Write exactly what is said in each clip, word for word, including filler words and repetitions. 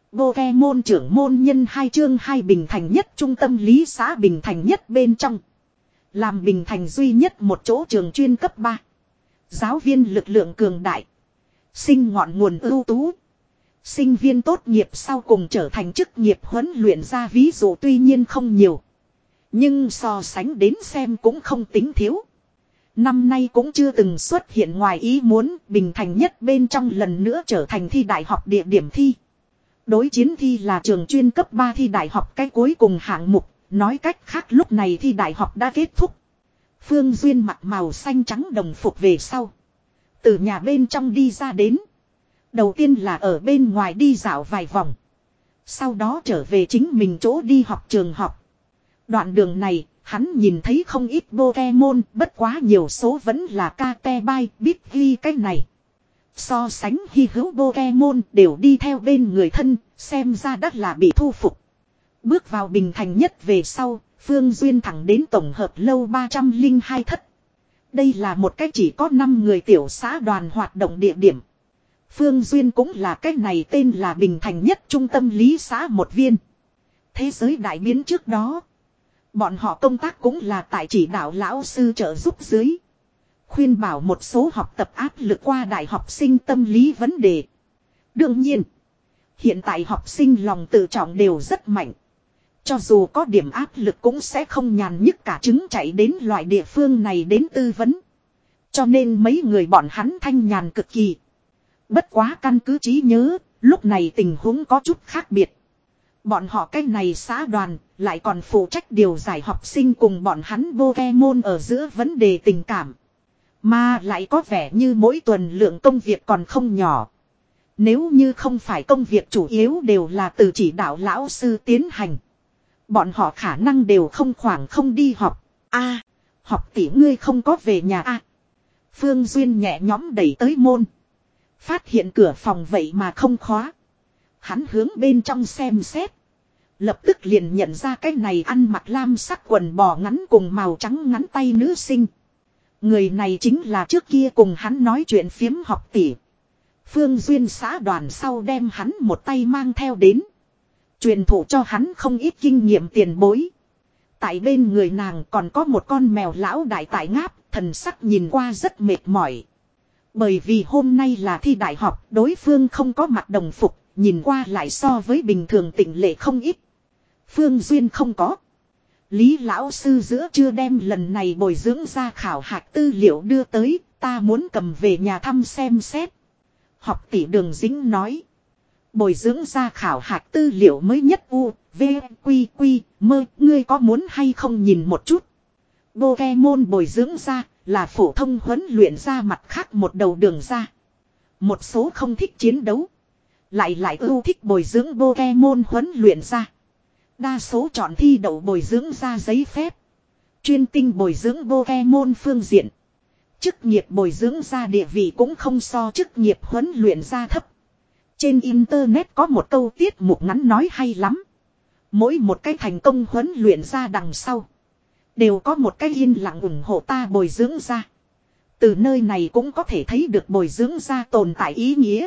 Pokemon trưởng môn nhân hai chương hai Bình Thành nhất trung tâm lý xã Bình Thành nhất bên trong. Làm Bình Thành duy nhất một chỗ trường chuyên cấp ba. Giáo viên lực lượng cường đại. Sinh ngọn nguồn ưu tú. Sinh viên tốt nghiệp sau cùng trở thành chức nghiệp huấn luyện ra ví dụ tuy nhiên không nhiều. Nhưng so sánh đến xem cũng không tính thiếu. Năm nay cũng chưa từng xuất hiện ngoài ý muốn Bình Thành nhất bên trong lần nữa trở thành thi đại học địa điểm thi. Đối chiến thi là trường chuyên cấp ba thi đại học cái cuối cùng hạng mục, nói cách khác lúc này thi đại học đã kết thúc. Phương Duyên mặc màu xanh trắng đồng phục về sau. Từ nhà bên trong đi ra đến. Đầu tiên là ở bên ngoài đi dạo vài vòng. Sau đó trở về chính mình chỗ đi học trường học. Đoạn đường này, hắn nhìn thấy không ít Pokemon, bất quá nhiều số vẫn là Katebai, biết ghi cái này. So sánh hy hữu Pokemon đều đi theo bên người thân, xem ra đắt là bị thu phục. Bước vào Bình Thành nhất về sau, Phương Duyên thẳng đến tổng hợp lâu ba trăm lẻ hai thất. Đây là một cách chỉ có năm người tiểu xã đoàn hoạt động địa điểm. Phương Duyên cũng là cách này tên là Bình Thành nhất trung tâm lý xã một viên. Thế giới đại biến trước đó. Bọn họ công tác cũng là tại chỉ đạo lão sư trợ giúp dưới. Khuyên bảo một số học tập áp lực qua đại học sinh tâm lý vấn đề. Đương nhiên, hiện tại học sinh lòng tự trọng đều rất mạnh. Cho dù có điểm áp lực cũng sẽ không nhàn nhức cả trứng chạy đến loại địa phương này đến tư vấn. Cho nên mấy người bọn hắn thanh nhàn cực kỳ. Bất quá căn cứ trí nhớ, lúc này tình huống có chút khác biệt. Bọn họ cái này xã đoàn lại còn phụ trách điều giải học sinh cùng bọn hắn Pokemon ở giữa vấn đề tình cảm. Mà lại có vẻ như mỗi tuần lượng công việc còn không nhỏ. Nếu như không phải công việc chủ yếu đều là từ chỉ đạo lão sư tiến hành. Bọn họ khả năng đều không khoảng không đi học. A, học tỷ ngươi không có về nhà a. Phương Duyên nhẹ nhõm đẩy tới môn. Phát hiện cửa phòng vậy mà không khóa. Hắn hướng bên trong xem xét. Lập tức liền nhận ra cái này ăn mặc lam sắc quần bò ngắn cùng màu trắng ngắn tay nữ sinh. Người này chính là trước kia cùng hắn nói chuyện phiếm học tỷ. Phương Duyên xã đoàn sau đem hắn một tay mang theo đến. Truyền thụ cho hắn không ít kinh nghiệm tiền bối. Tại bên người nàng còn có một con mèo lão đại tại ngáp, thần sắc nhìn qua rất mệt mỏi. Bởi vì hôm nay là thi đại học, đối phương không có mặc đồng phục, nhìn qua lại so với bình thường tịnh lệ không ít. Phương Duyên không có. Lý lão sư giữa chưa đem lần này bồi dưỡng ra khảo hạch tư liệu đưa tới, ta muốn cầm về nhà thăm xem xét. Học tỷ Đường Dĩnh nói. Bồi dưỡng ra khảo hạch tư liệu mới nhất u, v, quy, quy, mơ, ngươi có muốn hay không nhìn một chút. Pokemon bồi dưỡng ra là phổ thông huấn luyện ra mặt khác một đầu đường ra. Một số không thích chiến đấu. Lại lại ưu thích bồi dưỡng Pokemon huấn luyện ra. Đa số chọn thi đậu bồi dưỡng ra giấy phép. Chuyên tinh bồi dưỡng Pokemon phương diện. Chức nghiệp bồi dưỡng ra địa vị cũng không so chức nghiệp huấn luyện ra thấp. Trên internet có một câu tiết mục ngắn nói hay lắm. Mỗi một cái thành công huấn luyện ra đằng sau. Đều có một cái yên lặng ủng hộ ta bồi dưỡng ra. Từ nơi này cũng có thể thấy được bồi dưỡng ra tồn tại ý nghĩa.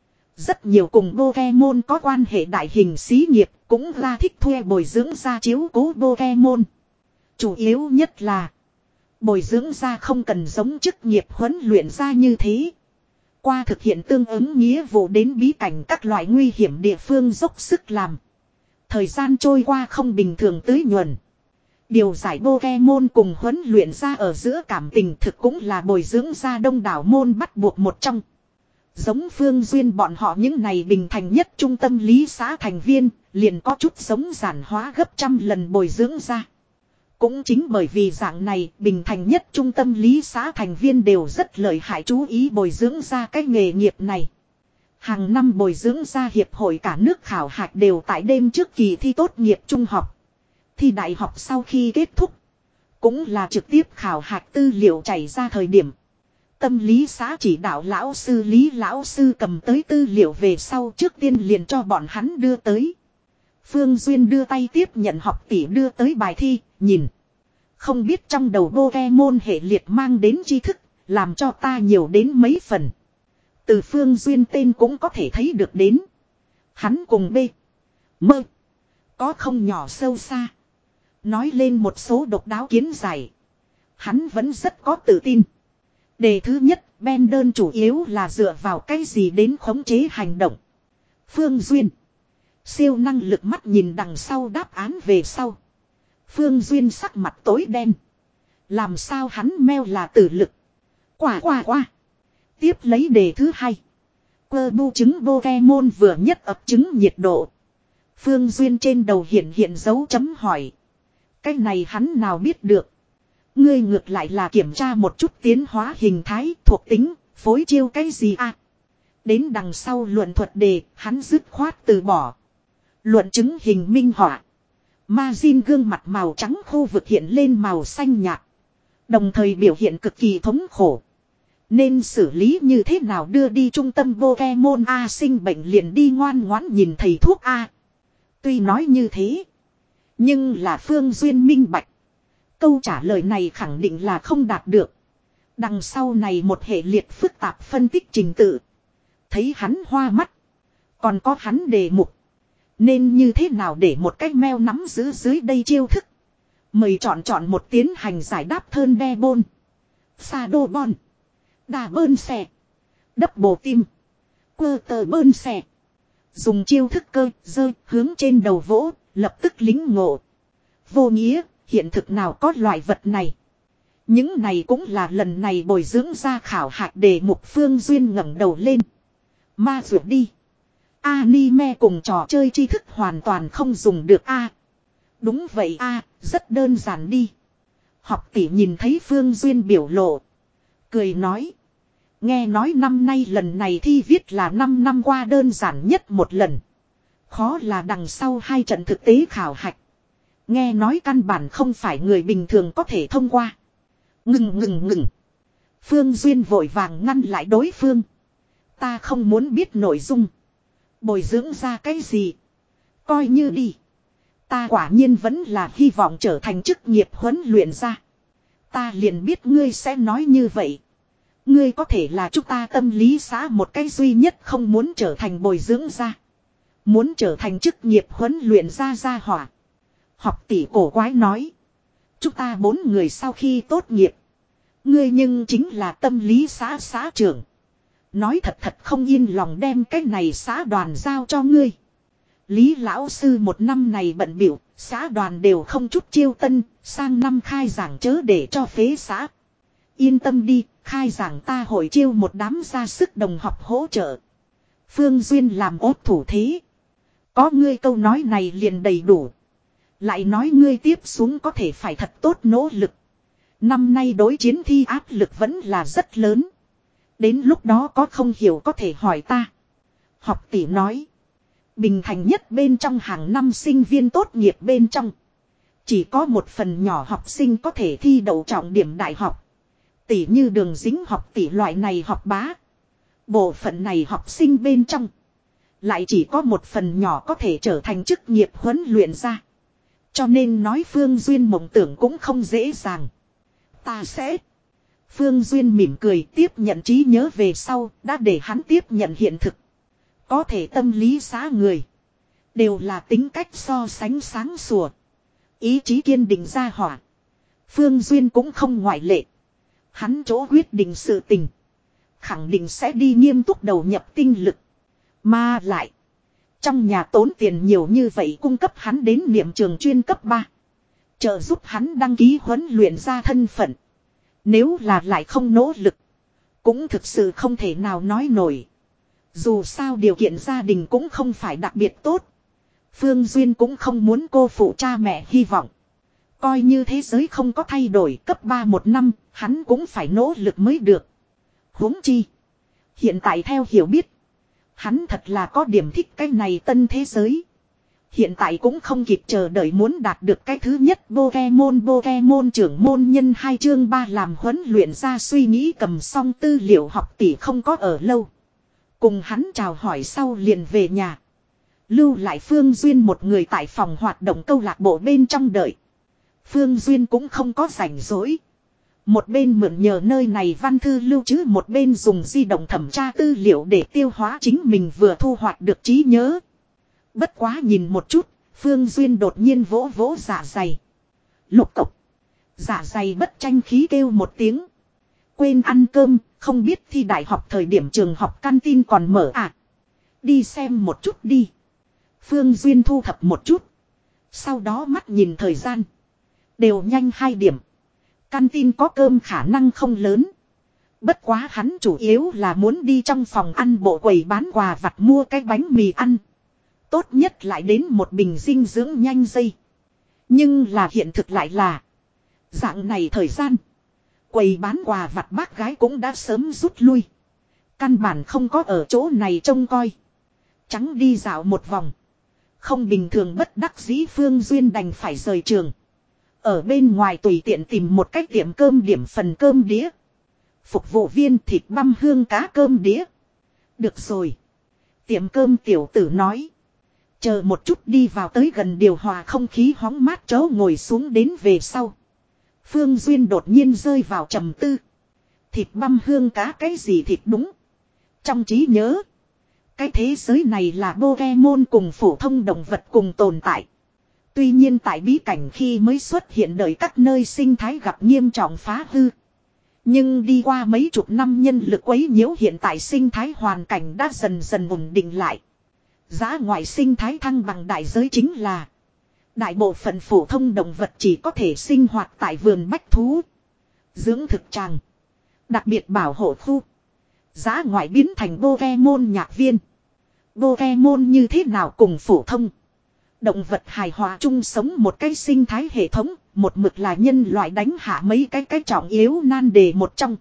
Rất nhiều cùng Pokemon có quan hệ đại hình xí nghiệp cũng ra thích thuê bồi dưỡng ra chiếu cố Pokemon. Chủ yếu nhất là bồi dưỡng ra không cần giống chức nghiệp huấn luyện ra như thế. Qua thực hiện tương ứng nghĩa vụ đến bí cảnh các loại nguy hiểm địa phương dốc sức làm. Thời gian trôi qua không bình thường tưới nhuần. Điều giải Pokemon cùng huấn luyện ra ở giữa cảm tình thực cũng là bồi dưỡng ra đông đảo môn bắt buộc một trong. Giống Phương Duyên bọn họ những này Bình Thành nhất trung tâm lý xã thành viên, liền có chút giống giản hóa gấp trăm lần bồi dưỡng ra. Cũng chính bởi vì dạng này, Bình Thành nhất trung tâm lý xã thành viên đều rất lợi hại chú ý bồi dưỡng ra cái nghề nghiệp này. Hàng năm bồi dưỡng ra hiệp hội cả nước khảo hạch đều tại đêm trước kỳ thi tốt nghiệp trung học. Thi đại học sau khi kết thúc, cũng là trực tiếp khảo hạch tư liệu chảy ra thời điểm. Tâm lý xã chỉ đạo lão sư Lý lão sư cầm tới tư liệu về sau trước tiên liền cho bọn hắn đưa tới. Phương Duyên đưa tay tiếp nhận học tỷ đưa tới bài thi, nhìn. Không biết trong đầu Pokemon hệ liệt mang đến tri thức, làm cho ta nhiều đến mấy phần. Từ Phương Duyên tên cũng có thể thấy được đến. Hắn cùng B. Mơ. Có không nhỏ sâu xa. Nói lên một số độc đáo kiến giải. Hắn vẫn rất có tự tin. Đề thứ nhất, Bender chủ yếu là dựa vào cái gì đến khống chế hành động. Phương Duyên. Siêu năng lực mắt nhìn đằng sau đáp án về sau. Phương Duyên sắc mặt tối đen. Làm sao hắn meo là tử lực. Quả quả quả. Tiếp lấy đề thứ hai. Cơ bu trứng Pokemon vừa nhất ập trứng nhiệt độ. Phương Duyên trên đầu hiện hiện dấu chấm hỏi. Cái này hắn nào biết được. Ngươi ngược lại là kiểm tra một chút tiến hóa hình thái thuộc tính, phối chiêu cái gì à. Đến đằng sau luận thuật đề, hắn dứt khoát từ bỏ. Luận chứng hình minh họa. Majin gương mặt màu trắng khu vực hiện lên màu xanh nhạt. Đồng thời biểu hiện cực kỳ thống khổ. Nên xử lý như thế nào đưa đi trung tâm Pokemon A sinh bệnh liền đi ngoan ngoãn nhìn thầy thuốc A. Tuy nói như thế. Nhưng là Phương Duyên minh bạch. Câu trả lời này khẳng định là không đạt được. Đằng sau này một hệ liệt phức tạp phân tích trình tự. Thấy hắn hoa mắt. Còn có hắn đề mục. Nên như thế nào để một cái meo nắm giữ dưới đây chiêu thức. Mời chọn chọn một tiến hành giải đáp thơn đe bôn. Sa đô bon. Đà bơn xẻ. Đấp bồ tim. Quơ tờ bơn xẻ. Dùng chiêu thức cơ dơ hướng trên đầu vỗ. Lập tức lính ngộ. Vô nghĩa. Hiện thực nào có loại vật này. Những này cũng là lần này bồi dưỡng ra khảo hạch đề mục. Phương Duyên ngẩng đầu lên. Ma dược đi. Anime cùng trò chơi tri thức hoàn toàn không dùng được a. Đúng vậy a, rất đơn giản đi. Học tỷ nhìn thấy Phương Duyên biểu lộ. Cười nói. Nghe nói năm nay lần này thi viết là năm năm qua đơn giản nhất một lần. Khó là đằng sau hai trận thực tế khảo hạch. Nghe nói căn bản không phải người bình thường có thể thông qua. Ngừng ngừng ngừng. Phương Duyên vội vàng ngăn lại đối phương. Ta không muốn biết nội dung. Bồi dưỡng ra cái gì. Coi như đi. Ta quả nhiên vẫn là hy vọng trở thành chức nghiệp huấn luyện ra. Ta liền biết ngươi sẽ nói như vậy. Ngươi có thể là chúng ta tâm lý xã một cái duy nhất không muốn trở thành bồi dưỡng ra. Muốn trở thành chức nghiệp huấn luyện ra ra hỏa. Học tỷ cổ quái nói. Chúng ta bốn người sau khi tốt nghiệp. Ngươi nhưng chính là tâm lý xã xã trưởng. Nói thật thật không yên lòng đem cái này xã đoàn giao cho ngươi. Lý lão sư một năm này bận biểu, xã đoàn đều không chút chiêu tân, sang năm khai giảng chớ để cho phế xã. Yên tâm đi, khai giảng ta hội chiêu một đám ra sức đồng học hỗ trợ. Phương Duyên làm ốt thủ thế. Có ngươi câu nói này liền đầy đủ. Lại nói ngươi tiếp xuống có thể phải thật tốt nỗ lực. Năm nay đối chiến thi áp lực vẫn là rất lớn. Đến lúc đó có không hiểu có thể hỏi ta. Học tỷ nói. Bình thành nhất bên trong hàng năm sinh viên tốt nghiệp bên trong. Chỉ có một phần nhỏ học sinh có thể thi đậu trọng điểm đại học. Tỷ như đường dính học tỷ loại này học bá. Bộ phận này học sinh bên trong. Lại chỉ có một phần nhỏ có thể trở thành chức nghiệp huấn luyện ra. Cho nên nói Phương Duyên mộng tưởng cũng không dễ dàng. Ta sẽ... Phương Duyên mỉm cười tiếp nhận trí nhớ về sau, đã để hắn tiếp nhận hiện thực. Có thể tâm lý xã người. Đều là tính cách so sánh sáng sủa. Ý chí kiên định ra hỏa. Phương Duyên cũng không ngoại lệ. Hắn chỗ quyết định sự tình. Khẳng định sẽ đi nghiêm túc đầu nhập tinh lực. Mà lại. Trong nhà tốn tiền nhiều như vậy cung cấp hắn đến niệm trường chuyên cấp ba. Trợ giúp hắn đăng ký huấn luyện ra thân phận. Nếu là lại không nỗ lực. Cũng thực sự không thể nào nói nổi. Dù sao điều kiện gia đình cũng không phải đặc biệt tốt. Phương Duyên cũng không muốn cô phụ cha mẹ hy vọng. Coi như thế giới không có thay đổi cấp ba một năm, hắn cũng phải nỗ lực mới được. Huống chi. Hiện tại theo hiểu biết. Hắn thật là có điểm thích cái này tân thế giới. Hiện tại cũng không kịp chờ đợi muốn đạt được cái thứ nhất Pokemon Pokemon trưởng môn nhân hai chương ba làm huấn luyện ra suy nghĩ cầm xong tư liệu học tỷ không có ở lâu. Cùng hắn chào hỏi sau liền về nhà. Lưu lại Phương Duyên một người tại phòng hoạt động câu lạc bộ bên trong đợi. Phương Duyên cũng không có rảnh rỗi. Một bên mượn nhờ nơi này văn thư lưu trữ một bên dùng di động thẩm tra tư liệu để tiêu hóa chính mình vừa thu hoạch được trí nhớ. Bất quá nhìn một chút, Phương Duyên đột nhiên vỗ vỗ dạ dày. Lục cộc. Dạ dày bất tranh khí kêu một tiếng. Quên ăn cơm, không biết thi đại học thời điểm trường học canteen còn mở à. Đi xem một chút đi. Phương Duyên thu thập một chút. Sau đó mắt nhìn thời gian. Đều nhanh hai điểm. Canteen có cơm khả năng không lớn. Bất quá hắn chủ yếu là muốn đi trong phòng ăn bộ quầy bán quà vặt mua cái bánh mì ăn. Tốt nhất lại đến một bình dinh dưỡng nhanh dây. Nhưng là hiện thực lại là. Dạng này thời gian. Quầy bán quà vặt bác gái cũng đã sớm rút lui. Căn bản không có ở chỗ này trông coi. Trắng đi dạo một vòng. Không bình thường bất đắc dĩ Phương Duyên đành phải rời trường. Ở bên ngoài tùy tiện tìm một cách tiệm cơm điểm phần cơm đĩa. Phục vụ viên thịt băm hương cá cơm đĩa. Được rồi. Tiệm cơm tiểu tử nói. Chờ một chút đi vào tới gần điều hòa không khí hóng mát chỗ ngồi xuống đến về sau. Phương Duyên đột nhiên rơi vào trầm tư. Thịt băm hương cá cái gì thịt đúng. Trong trí nhớ. Cái thế giới này là Pokemon cùng phổ thông động vật cùng tồn tại. Tuy nhiên tại bí cảnh khi mới xuất hiện đời các nơi sinh thái gặp nghiêm trọng phá hư. Nhưng đi qua mấy chục năm nhân lực quấy nhiễu hiện tại sinh thái hoàn cảnh đã dần dần ổn định lại. Giá ngoại sinh thái thăng bằng đại giới chính là đại bộ phận phổ thông động vật chỉ có thể sinh hoạt tại vườn bách thú, dưỡng thực tràng, đặc biệt bảo hộ khu. Giá ngoại biến thành Pokemon nhạc viên. Pokemon như thế nào cùng phổ thông động vật hài hòa chung sống một cái sinh thái hệ thống, một mực là nhân loại đánh hạ mấy cái cái trọng yếu nan đề một trong.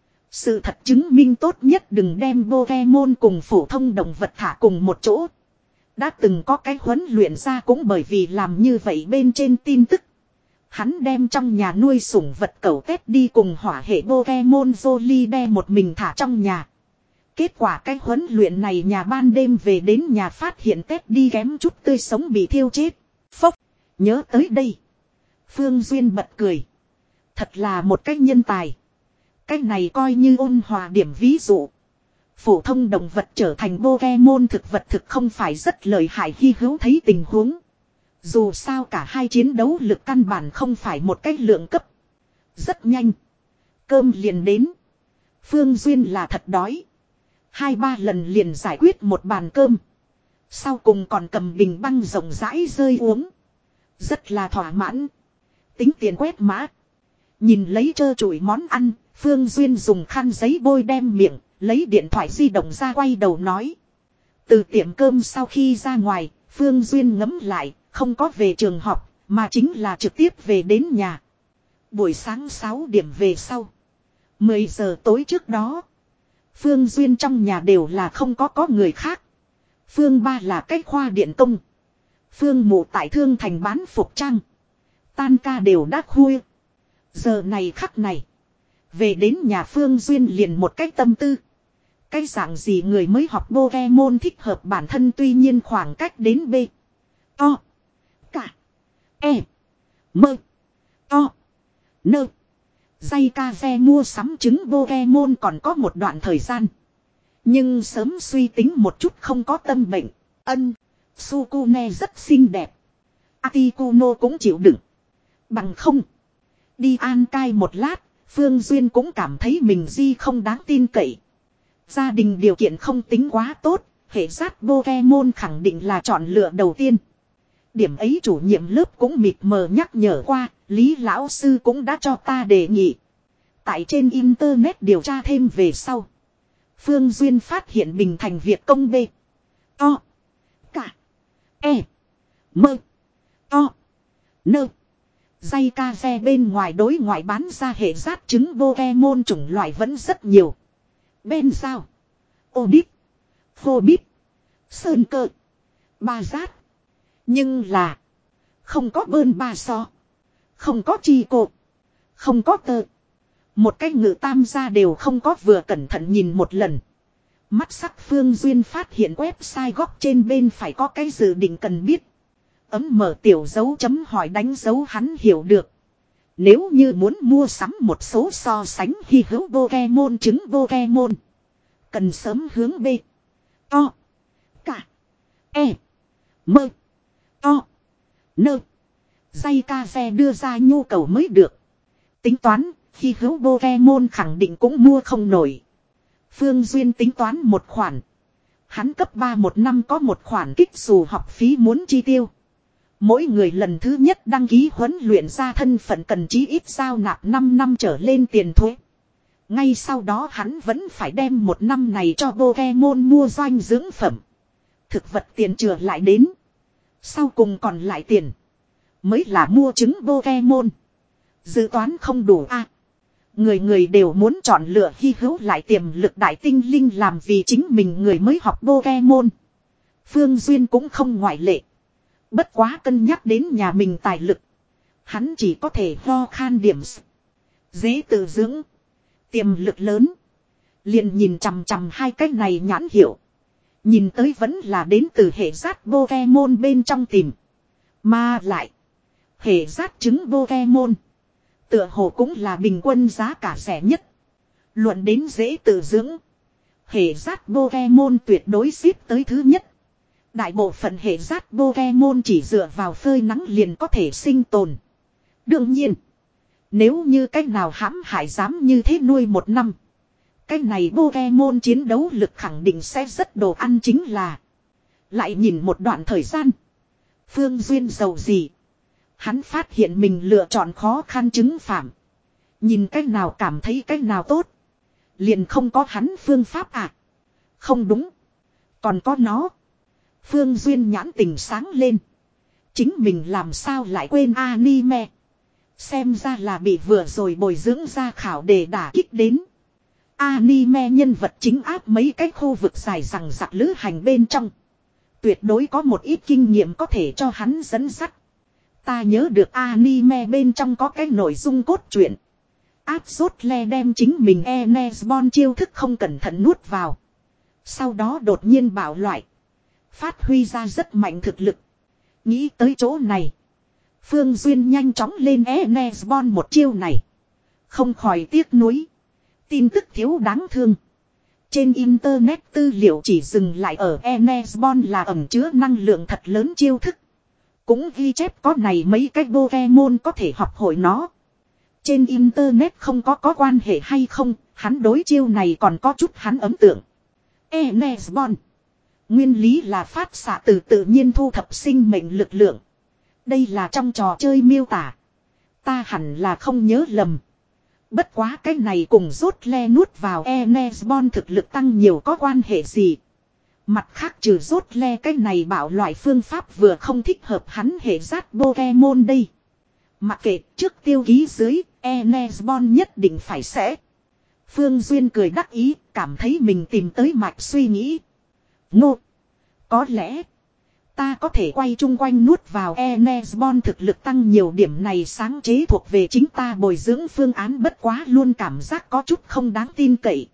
Sự thật chứng minh tốt nhất đừng đem Pokemon cùng phổ thông động vật thả cùng một chỗ. Đã từng có cái huấn luyện ra cũng bởi vì làm như vậy bên trên tin tức. Hắn đem trong nhà nuôi sủng vật cẩu tét đi cùng hỏa hệ Pokemon Jolie đe một mình thả trong nhà. Kết quả cái huấn luyện này nhà ban đêm về đến nhà phát hiện tét đi kém chút tươi sống bị thiêu chết. Phốc, nhớ tới đây. Phương Duyên bật cười. Thật là một cái nhân tài. Cái này coi như ôn hòa điểm ví dụ. Phổ thông động vật trở thành Pokemon thực vật thực không phải rất lợi hại hy hữu thấy tình huống. Dù sao cả hai chiến đấu lực căn bản không phải một cách lượng cấp. Rất nhanh. Cơm liền đến. Phương Duyên là thật đói. Hai ba lần liền giải quyết một bàn cơm. Sau cùng còn cầm bình băng rộng rãi rơi uống. Rất là thỏa mãn. Tính tiền quét mã. Nhìn lấy trơ trụi món ăn. Phương Duyên dùng khăn giấy bôi đem miệng. Lấy điện thoại di động ra quay đầu nói. Từ tiệm cơm sau khi ra ngoài. Phương Duyên ngẫm lại. Không có về trường học. Mà chính là trực tiếp về đến nhà. Buổi sáng sáu điểm về sau. mười giờ tối trước đó. Phương Duyên trong nhà đều là không có có người khác. Phương ba là cái khoa điện công. Phương mụ tại Thương Thành bán phục trang. Tan ca đều đã khuya. Giờ này khắc này. Về đến nhà Phương Duyên liền một cách tâm tư. Cái dạng gì người mới học Pokemon thích hợp bản thân tuy nhiên khoảng cách đến B. To. Cả. E. Mơ. To. Nơ. Dây ca ve mua sắm trứng Pokemon còn có một đoạn thời gian. Nhưng sớm suy tính một chút không có tâm bệnh. Ân. Sukune rất xinh đẹp. Articuno cũng chịu đựng. Bằng không. Đi an cai một lát. Phương Duyên cũng cảm thấy mình di không đáng tin cậy. Gia đình điều kiện không tính quá tốt. Hệ sát Pokemon khẳng định là chọn lựa đầu tiên. Điểm ấy chủ nhiệm lớp cũng mịt mờ nhắc nhở qua. Lý lão sư cũng đã cho ta đề nghị. Tại trên internet điều tra thêm về sau. Phương Duyên phát hiện Bình Thành Việt công B. To. Cả. E. Mơ. To. Nơ. Dây ca xe bên ngoài đối ngoại bán ra hệ rát trứng Pokemon chủng loại vẫn rất nhiều. Bên sao. Odip. Phobip. Sơn cơ. Ba rát. Nhưng là. Không có bơn ba so. Không có chi cộ. Không có tơ. Một cái ngự tam gia đều không có vừa cẩn thận nhìn một lần. Mắt sắc Phương Duyên phát hiện website góc trên bên phải có cái dự định cần biết. Ấm mở tiểu dấu chấm hỏi đánh dấu hắn hiểu được. Nếu như muốn mua sắm một số so sánh hy hữu Pokemon trứng Pokemon. Cần sớm hướng B. To. Cả. E. Mơ. To. Nơ. Dây ca xe đưa ra nhu cầu mới được. Tính toán, khi hữu Pokemon khẳng định cũng mua không nổi. Phương Duyên tính toán một khoản. Hắn cấp ba một năm có một khoản kích dù học phí muốn chi tiêu. Mỗi người lần thứ nhất đăng ký huấn luyện ra thân phận cần chí ít giao nạp năm năm trở lên tiền thuế. Ngay sau đó hắn vẫn phải đem một năm này cho Pokemon mua doanh dưỡng phẩm. Thực vật tiền chừa lại đến. Sau cùng còn lại tiền. Mới là mua trứng Pokemon. Dự toán không đủ a. À, người người đều muốn chọn lựa hy hữu lại tiềm lực đại tinh linh làm vì chính mình người mới học Pokemon. Phương Duyên cũng không ngoại lệ. Bất quá cân nhắc đến nhà mình tài lực. Hắn chỉ có thể ho khan điểm. Dễ tự dưỡng. Tiềm lực lớn. Liền nhìn chằm chằm hai cái này nhãn hiệu. Nhìn tới vẫn là đến từ hệ rát Pokemon bên trong tìm. Mà lại. Hệ rát trứng Pokemon. Tựa hồ cũng là bình quân giá cả rẻ nhất. Luận đến dễ tự dưỡng. Hệ rát Pokemon tuyệt đối xếp tới thứ nhất. Đại bộ phận hệ rát Pokemon chỉ dựa vào phơi nắng liền có thể sinh tồn. Đương nhiên. Nếu như cách nào hãm hại dám như thế nuôi một năm. Cái này Pokemon chiến đấu lực khẳng định sẽ rất đồ ăn chính là. Lại nhìn một đoạn thời gian. Phương Duyên giàu gì. Hắn phát hiện mình lựa chọn khó khăn chứng phạm. Nhìn cách nào cảm thấy cách nào tốt. Liền không có hắn phương pháp à. Không đúng. Còn có nó. Phương Duyên nhãn tình sáng lên. Chính mình làm sao lại quên anime. Xem ra là bị vừa rồi bồi dưỡng ra khảo để đả kích đến. Anime nhân vật chính áp mấy cái khu vực dài rằng rạc lữ hành bên trong. Tuyệt đối có một ít kinh nghiệm có thể cho hắn dẫn dắt. Ta nhớ được anime bên trong có cái nội dung cốt truyện. Áp rốt le đem chính mình Enesbon chiêu thức không cẩn thận nuốt vào. Sau đó đột nhiên bạo loại. Phát huy ra rất mạnh thực lực. Nghĩ tới chỗ này. Phương Duyên nhanh chóng lên Enesbon một chiêu này. Không khỏi tiếc nuối. Tin tức thiếu đáng thương. Trên internet tư liệu chỉ dừng lại ở Enesbon là ẩn chứa năng lượng thật lớn chiêu thức. Cũng ghi chép có này mấy cái Pokemon có thể học hội nó. Trên internet không có có quan hệ hay không, hắn đối chiêu này còn có chút hắn ấn tượng. Enesbon. Nguyên lý là phát xạ từ tự nhiên thu thập sinh mệnh lực lượng. Đây là trong trò chơi miêu tả. Ta hẳn là không nhớ lầm. Bất quá cái này cùng rốt le nuốt vào Enesbon thực lực tăng nhiều có quan hệ gì. Mặt khác trừ rốt le cái này bảo loại phương pháp vừa không thích hợp hắn hệ rát Pokemon đây. Mặc kệ trước tiêu ký dưới, Enesbon nhất định phải sẽ. Phương Duyên cười đắc ý, cảm thấy mình tìm tới mạch suy nghĩ. Ngô! Có lẽ, ta có thể quay chung quanh nuốt vào Enesbon thực lực tăng nhiều điểm này sáng chế thuộc về chính ta bồi dưỡng phương án bất quá luôn cảm giác có chút không đáng tin cậy.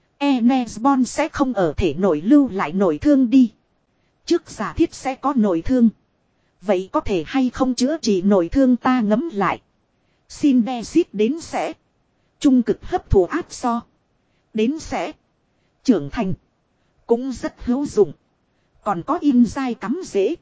Enesbon sẽ không ở thể nội lưu lại nội thương đi. Trước giả thiết sẽ có nội thương. Vậy có thể hay không chữa trị nội thương ta ngấm lại. Syndesit đến sẽ. Trung cực hấp thụ áp so. Đến sẽ. Trưởng thành. Cũng rất hữu dụng. Còn có in dai cắm dễ.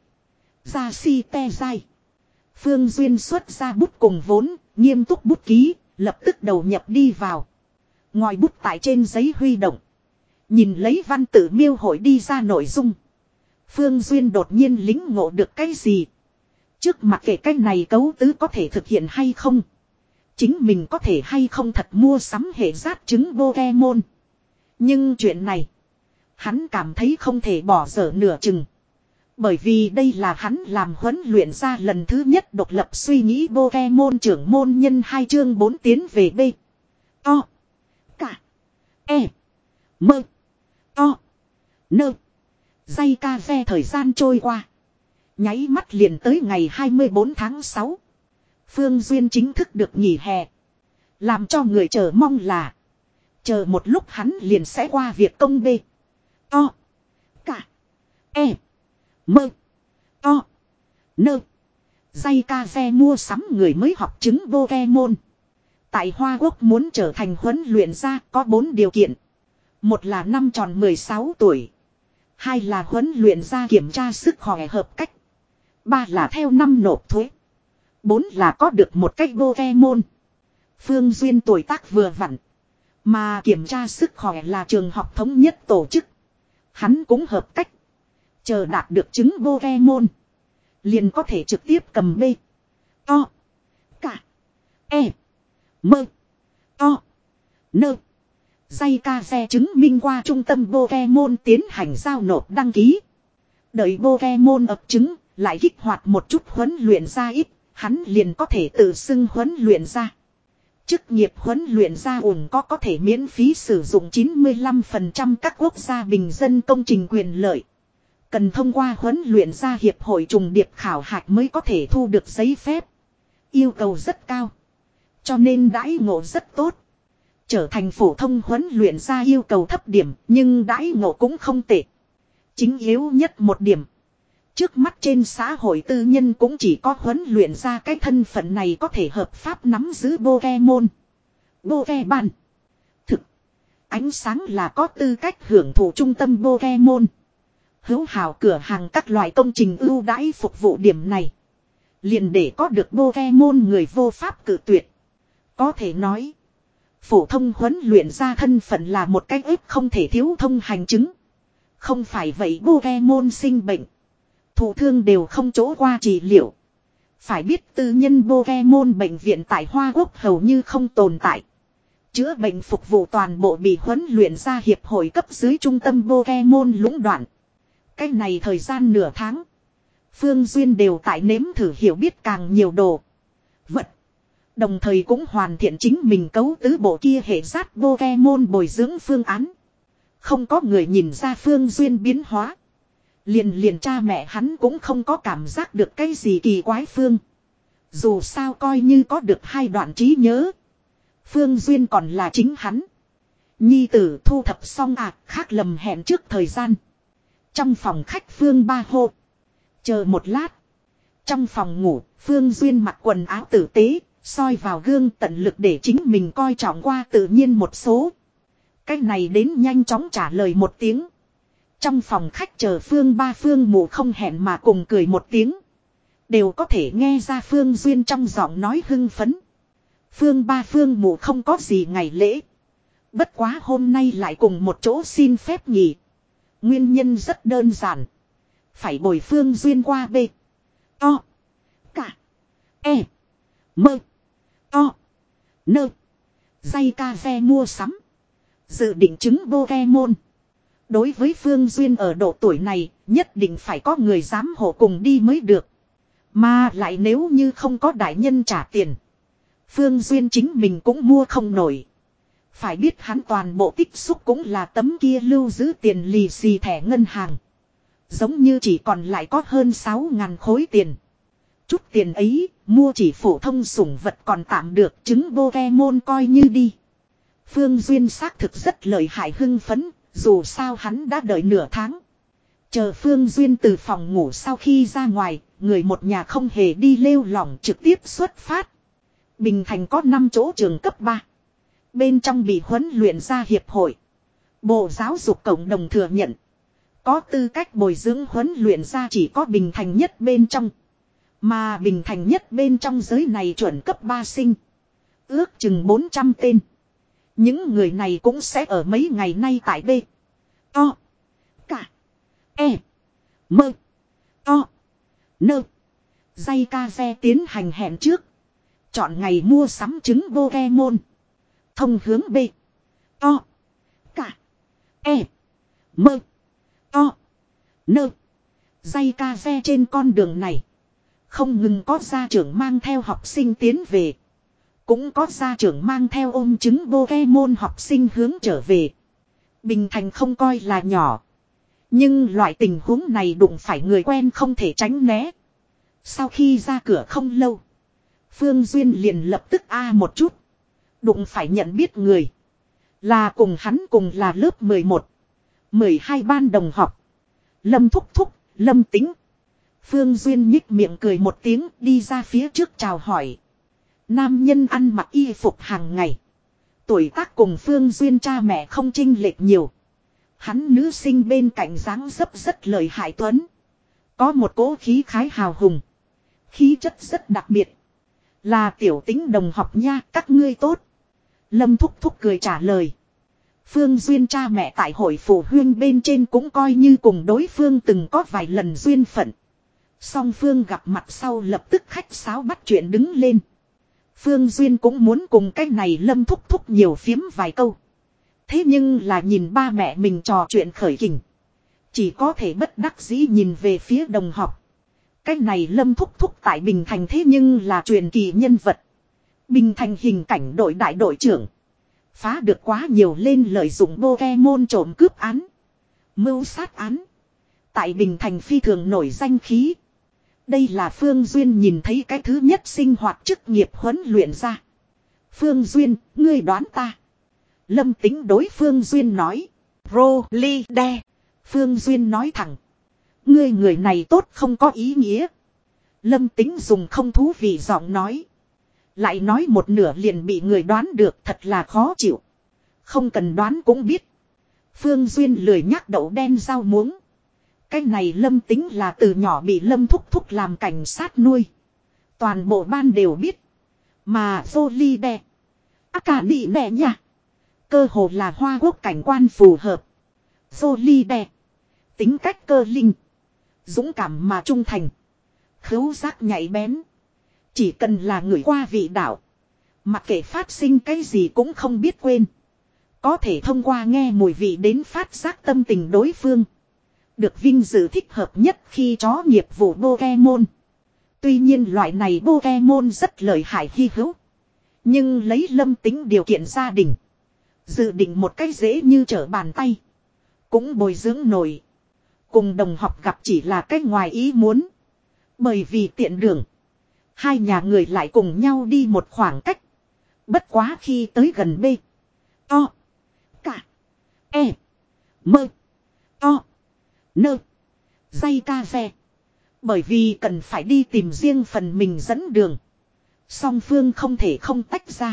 Ra si te dai. Phương Duyên xuất ra bút cùng vốn. Nghiêm túc bút ký. Lập tức đầu nhập đi vào. Ngòi bút tại trên giấy huy động. Nhìn lấy văn tự miêu hội đi ra nội dung. Phương Duyên đột nhiên lính ngộ được cái gì. Trước mặt kể cái này cấu tứ có thể thực hiện hay không. Chính mình có thể hay không thật mua sắm hệ rát trứng Pokemon. Nhưng chuyện này. Hắn cảm thấy không thể bỏ dở nửa chừng. Bởi vì đây là hắn làm huấn luyện ra lần thứ nhất độc lập suy nghĩ Pokemon trưởng môn nhân hai chương bốn tiến về B. To. Cả. E. Mơ. To. Nơ. Dây ca ve thời gian trôi qua. Nháy mắt liền tới ngày hai mươi bốn tháng sáu. Phương Duyên chính thức được nghỉ hè. Làm cho người chờ mong là. Chờ một lúc hắn liền sẽ qua việc công B. To. Cả. E. Mơ. To. Nơ. Dây ca ve mua sắm người mới học chứng Pokemon. Tại Hoa Quốc muốn trở thành huấn luyện gia có bốn điều kiện. Một là năm tròn mười sáu tuổi. Hai là huấn luyện gia kiểm tra sức khỏe hợp cách. Ba là theo năm nộp thuế. Bốn là có được một cách Pokemon. Phương Duyên tuổi tác vừa vặn. Mà kiểm tra sức khỏe là trường học thống nhất tổ chức. Hắn cũng hợp cách. Chờ đạt được chứng Pokemon. Liền có thể trực tiếp cầm B. To. Cả. E. Mơ. To. Nơ. Dây ca xe chứng minh qua trung tâm Pokemon tiến hành giao nộp đăng ký. Đợi Pokemon ập trứng, lại kích hoạt một chút huấn luyện ra ít, hắn liền có thể tự xưng huấn luyện ra. Chức nghiệp huấn luyện ra ủng có có thể miễn phí sử dụng chín mươi lăm phần trăm các quốc gia bình dân công trình quyền lợi. Cần thông qua huấn luyện ra hiệp hội trùng điệp khảo hạch mới có thể thu được giấy phép. Yêu cầu rất cao. Cho nên đãi ngộ rất tốt. Trở thành phổ thông huấn luyện ra yêu cầu thấp điểm, nhưng đãi ngộ cũng không tệ. Chính yếu nhất một điểm. Trước mắt trên xã hội tư nhân cũng chỉ có huấn luyện ra cái thân phận này có thể hợp pháp nắm giữ Pokemon. Pokemon. Thực. Ánh sáng là có tư cách hưởng thụ trung tâm Pokemon. Hữu hảo cửa hàng các loại công trình ưu đãi phục vụ điểm này. Liền để có được Pokemon người vô pháp cự tuyệt. Có thể nói. Phổ thông huấn luyện ra thân phận là một cách ếp không thể thiếu thông hành chứng. Không phải vậy Pokemon sinh bệnh. Thụ thương đều không chỗ qua trị liệu. Phải biết tư nhân Pokemon bệnh viện tại Hoa Quốc hầu như không tồn tại. Chữa bệnh phục vụ toàn bộ bị huấn luyện ra hiệp hội cấp dưới trung tâm Pokemon lũng đoạn. Cái này thời gian nửa tháng. Phương Duyên đều tại nếm thử hiểu biết càng nhiều đồ. Vật. Đồng thời cũng hoàn thiện chính mình cấu tứ bộ kia hệ sát Pokemon bồi dưỡng phương án. Không có người nhìn ra Phương Duyên biến hóa. Liền liền cha mẹ hắn cũng không có cảm giác được cái gì kỳ quái Phương. Dù sao coi như có được hai đoạn trí nhớ. Phương Duyên còn là chính hắn. Nhi tử thu thập xong à, khác lầm hẹn trước thời gian. Trong phòng khách Phương ba hô. Chờ một lát. Trong phòng ngủ, Phương Duyên mặc quần áo tử tế, soi vào gương tận lực để chính mình coi trọng qua tự nhiên một số. Cái này đến nhanh chóng trả lời một tiếng. Trong phòng khách chờ Phương ba Phương mụ không hẹn mà cùng cười một tiếng. Đều có thể nghe ra Phương Duyên trong giọng nói hưng phấn. Phương ba Phương mụ không có gì ngày lễ. Bất quá hôm nay lại cùng một chỗ xin phép nghỉ. Nguyên nhân rất đơn giản. Phải bồi Phương Duyên qua B. To. Cả. E. Mơ. To. Nơ. Dây ca ve mua sắm. Dự định chứng Pokemon. Đối với Phương Duyên ở độ tuổi này, nhất định phải có người giám hộ cùng đi mới được. Mà lại nếu như không có đại nhân trả tiền. Phương Duyên chính mình cũng mua không nổi. Phải biết hắn toàn bộ tích xúc cũng là tấm kia lưu giữ tiền lì xì thẻ ngân hàng. Giống như chỉ còn lại có hơn sáu ngàn khối tiền. Chút tiền ấy, mua chỉ phổ thông sủng vật còn tạm được, chứng Pokemon coi như đi. Phương Duyên xác thực rất lợi hại hưng phấn, dù sao hắn đã đợi nửa tháng. Chờ Phương Duyên từ phòng ngủ sau khi ra ngoài, người một nhà không hề đi lêu lỏng trực tiếp xuất phát. Bình Thành có năm chỗ trường cấp ba. Bên trong bị huấn luyện ra hiệp hội. Bộ giáo dục cộng đồng thừa nhận. Có tư cách bồi dưỡng huấn luyện ra chỉ có Bình Thành nhất bên trong. Mà Bình Thành nhất bên trong giới này chuẩn cấp ba sinh. Ước chừng bốn trăm tên. Những người này cũng sẽ ở mấy ngày nay tại B. To. Cả. E. Mơ. To. Nơ. Dây ca xe tiến hành hẹn trước. Chọn ngày mua sắm trứng Pokemon. Thông hướng B. To. Cả. E. Mơ. To. Nơ. Dây ca xe trên con đường này. Không ngừng có gia trưởng mang theo học sinh tiến về. Cũng có gia trưởng mang theo ôm trứng Pokemon học sinh hướng trở về. Bình Thành không coi là nhỏ. Nhưng loại tình huống này đụng phải người quen không thể tránh né. Sau khi ra cửa không lâu. Phương Duyên liền lập tức a một chút. Đụng phải nhận biết người. Là cùng hắn cùng là lớp mười một. mười hai ban đồng học. Lâm Thúc Thúc, Lâm Tính. Phương Duyên nhích miệng cười một tiếng đi ra phía trước chào hỏi. Nam nhân ăn mặc y phục hàng ngày. Tuổi tác cùng Phương Duyên cha mẹ không chênh lệch nhiều. Hắn nữ sinh bên cạnh dáng dấp rất lợi hại tuấn. Có một cỗ khí khái hào hùng. Khí chất rất đặc biệt. Là tiểu tính đồng học nha, các ngươi tốt. Lâm Thúc Thúc cười trả lời. Phương Duyên cha mẹ tại hội phụ huynh bên trên cũng coi như cùng đối phương từng có vài lần duyên phận. Song Phương gặp mặt sau lập tức khách sáo bắt chuyện đứng lên. Phương Duyên cũng muốn cùng cái này Lâm Thúc Thúc nhiều phiếm vài câu. Thế nhưng là nhìn ba mẹ mình trò chuyện khởi kình. Chỉ có thể bất đắc dĩ nhìn về phía đồng học. Cái này Lâm Thúc Thúc tại Bình Thành thế nhưng là truyền kỳ nhân vật. Bình Thành hình cảnh đội đại đội trưởng. Phá được quá nhiều lên lợi dụng Pokemon trộm cướp án. Mưu sát án. Tại Bình Thành phi thường nổi danh khí. Đây là Phương Duyên nhìn thấy cái thứ nhất sinh hoạt chức nghiệp huấn luyện ra. Phương Duyên, ngươi đoán ta. Lâm Tính đối Phương Duyên nói. Rolide. Phương Duyên nói thẳng. Ngươi người này tốt không có ý nghĩa. Lâm Tính dùng không thú vị giọng nói. Lại nói một nửa liền bị người đoán được thật là khó chịu. Không cần đoán cũng biết. Phương Duyên lười nhắc đậu đen rau muống. Cái này Lâm Tính là từ nhỏ bị Lâm Thúc Thúc làm cảnh sát nuôi. Toàn bộ ban đều biết. Mà Rolide. Ác cả đi nè nha. Cơ hồ là Hoa Quốc cảnh quan phù hợp. Rolide. Tính cách cơ linh. Dũng cảm mà trung thành. Khứu giác nhạy bén. Chỉ cần là người qua vị đạo. Mặc kệ phát sinh cái gì cũng không biết quên. Có thể thông qua nghe mùi vị đến phát giác tâm tình đối phương. Được vinh dự thích hợp nhất khi chó nghiệp vụ Pokemon. Tuy nhiên loại này Pokemon rất lợi hại hy hữu. Nhưng lấy Lâm Tính điều kiện gia đình. Dự định một cách dễ như trở bàn tay. Cũng bồi dưỡng nổi. Cùng đồng học gặp chỉ là cách ngoài ý muốn. Bởi vì tiện đường. Hai nhà người lại cùng nhau đi một khoảng cách. Bất quá khi tới gần B. To. Cả. E. Mơ. To. Nơ. Dây ca xe. Bởi vì cần phải đi tìm riêng phần mình dẫn đường. Song Phương không thể không tách ra.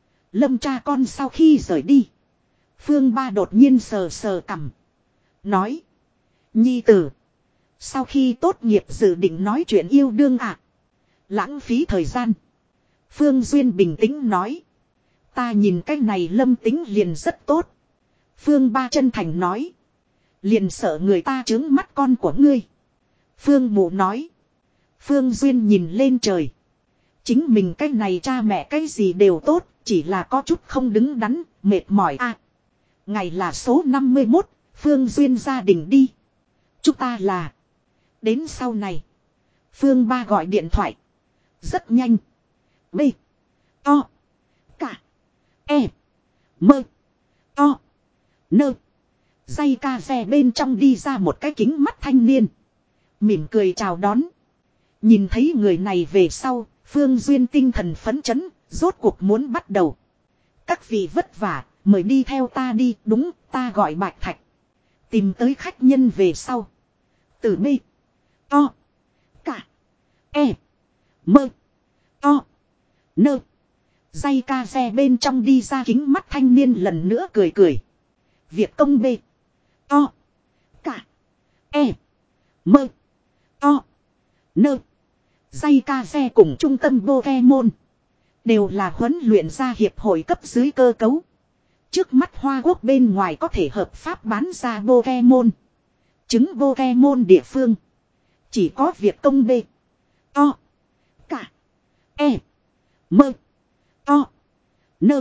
Lâm cha con sau khi rời đi. Phương Ba đột nhiên sờ sờ cằm. Nói. Nhi tử. Sau khi tốt nghiệp dự định nói chuyện yêu đương à. Lãng phí thời gian. Phương Duyên bình tĩnh nói. Ta nhìn cái này Lâm Tính liền rất tốt. Phương Ba chân thành nói. Liền sợ người ta trướng mắt con của ngươi. Phương Mụ nói. Phương Duyên nhìn lên trời. Chính mình cái này cha mẹ cái gì đều tốt. Chỉ là có chút không đứng đắn, mệt mỏi à. Ngày là số năm mươi mốt. Phương Duyên gia đình đi. Chúng ta là. Đến sau này. Phương Ba gọi điện thoại. Rất nhanh. B. To. Cả. E. Mơ. To. Nơ. Dây ca xe bên trong đi ra một cái kính mắt thanh niên. Mỉm cười chào đón. Nhìn thấy người này về sau. Phương Duyên tinh thần phấn chấn. Rốt cuộc muốn bắt đầu. Các vị vất vả. Mời đi theo ta đi. Đúng ta gọi Bạch Thạch. Tìm tới khách nhân về sau. Từ B. To. Cả. E. Mơ. To. Nơ. Dây ca xe bên trong đi ra kính mắt thanh niên lần nữa cười cười. Việc công B. To. Cả. E. Mơ. To. Nơ. Dây ca xe cùng trung tâm Pokemon. Đều là huấn luyện ra hiệp hội cấp dưới cơ cấu. Trước mắt Hoa Quốc bên ngoài có thể hợp pháp bán ra Pokemon. Trứng Pokemon địa phương. Chỉ có việc công B. To. Cả. E. Mơ. To. Nơ.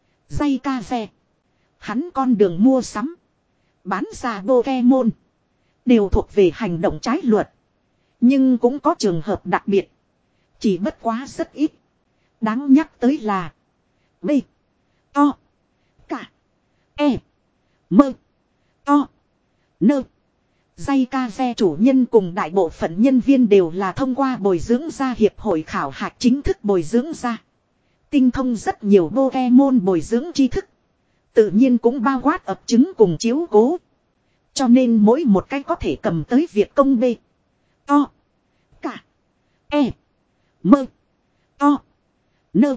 Dây ca xe. Hắn con đường mua sắm. Bán ra Pokemon. Đều thuộc về hành động trái luật. Nhưng cũng có trường hợp đặc biệt. Chỉ bất quá rất ít. Đáng nhắc tới là. B. To. Cả. E. Mơ. To. Nơ. Dây ca xe chủ nhân cùng đại bộ phận nhân viên đều là thông qua bồi dưỡng ra hiệp hội khảo hạch chính thức bồi dưỡng ra. Tinh thông rất nhiều Pokemon bồi dưỡng tri thức. Tự nhiên cũng bao quát ập chứng cùng chiếu cố. Cho nên mỗi một cái có thể cầm tới việc công B. To. Cả. E. Mơ. To. Nơ.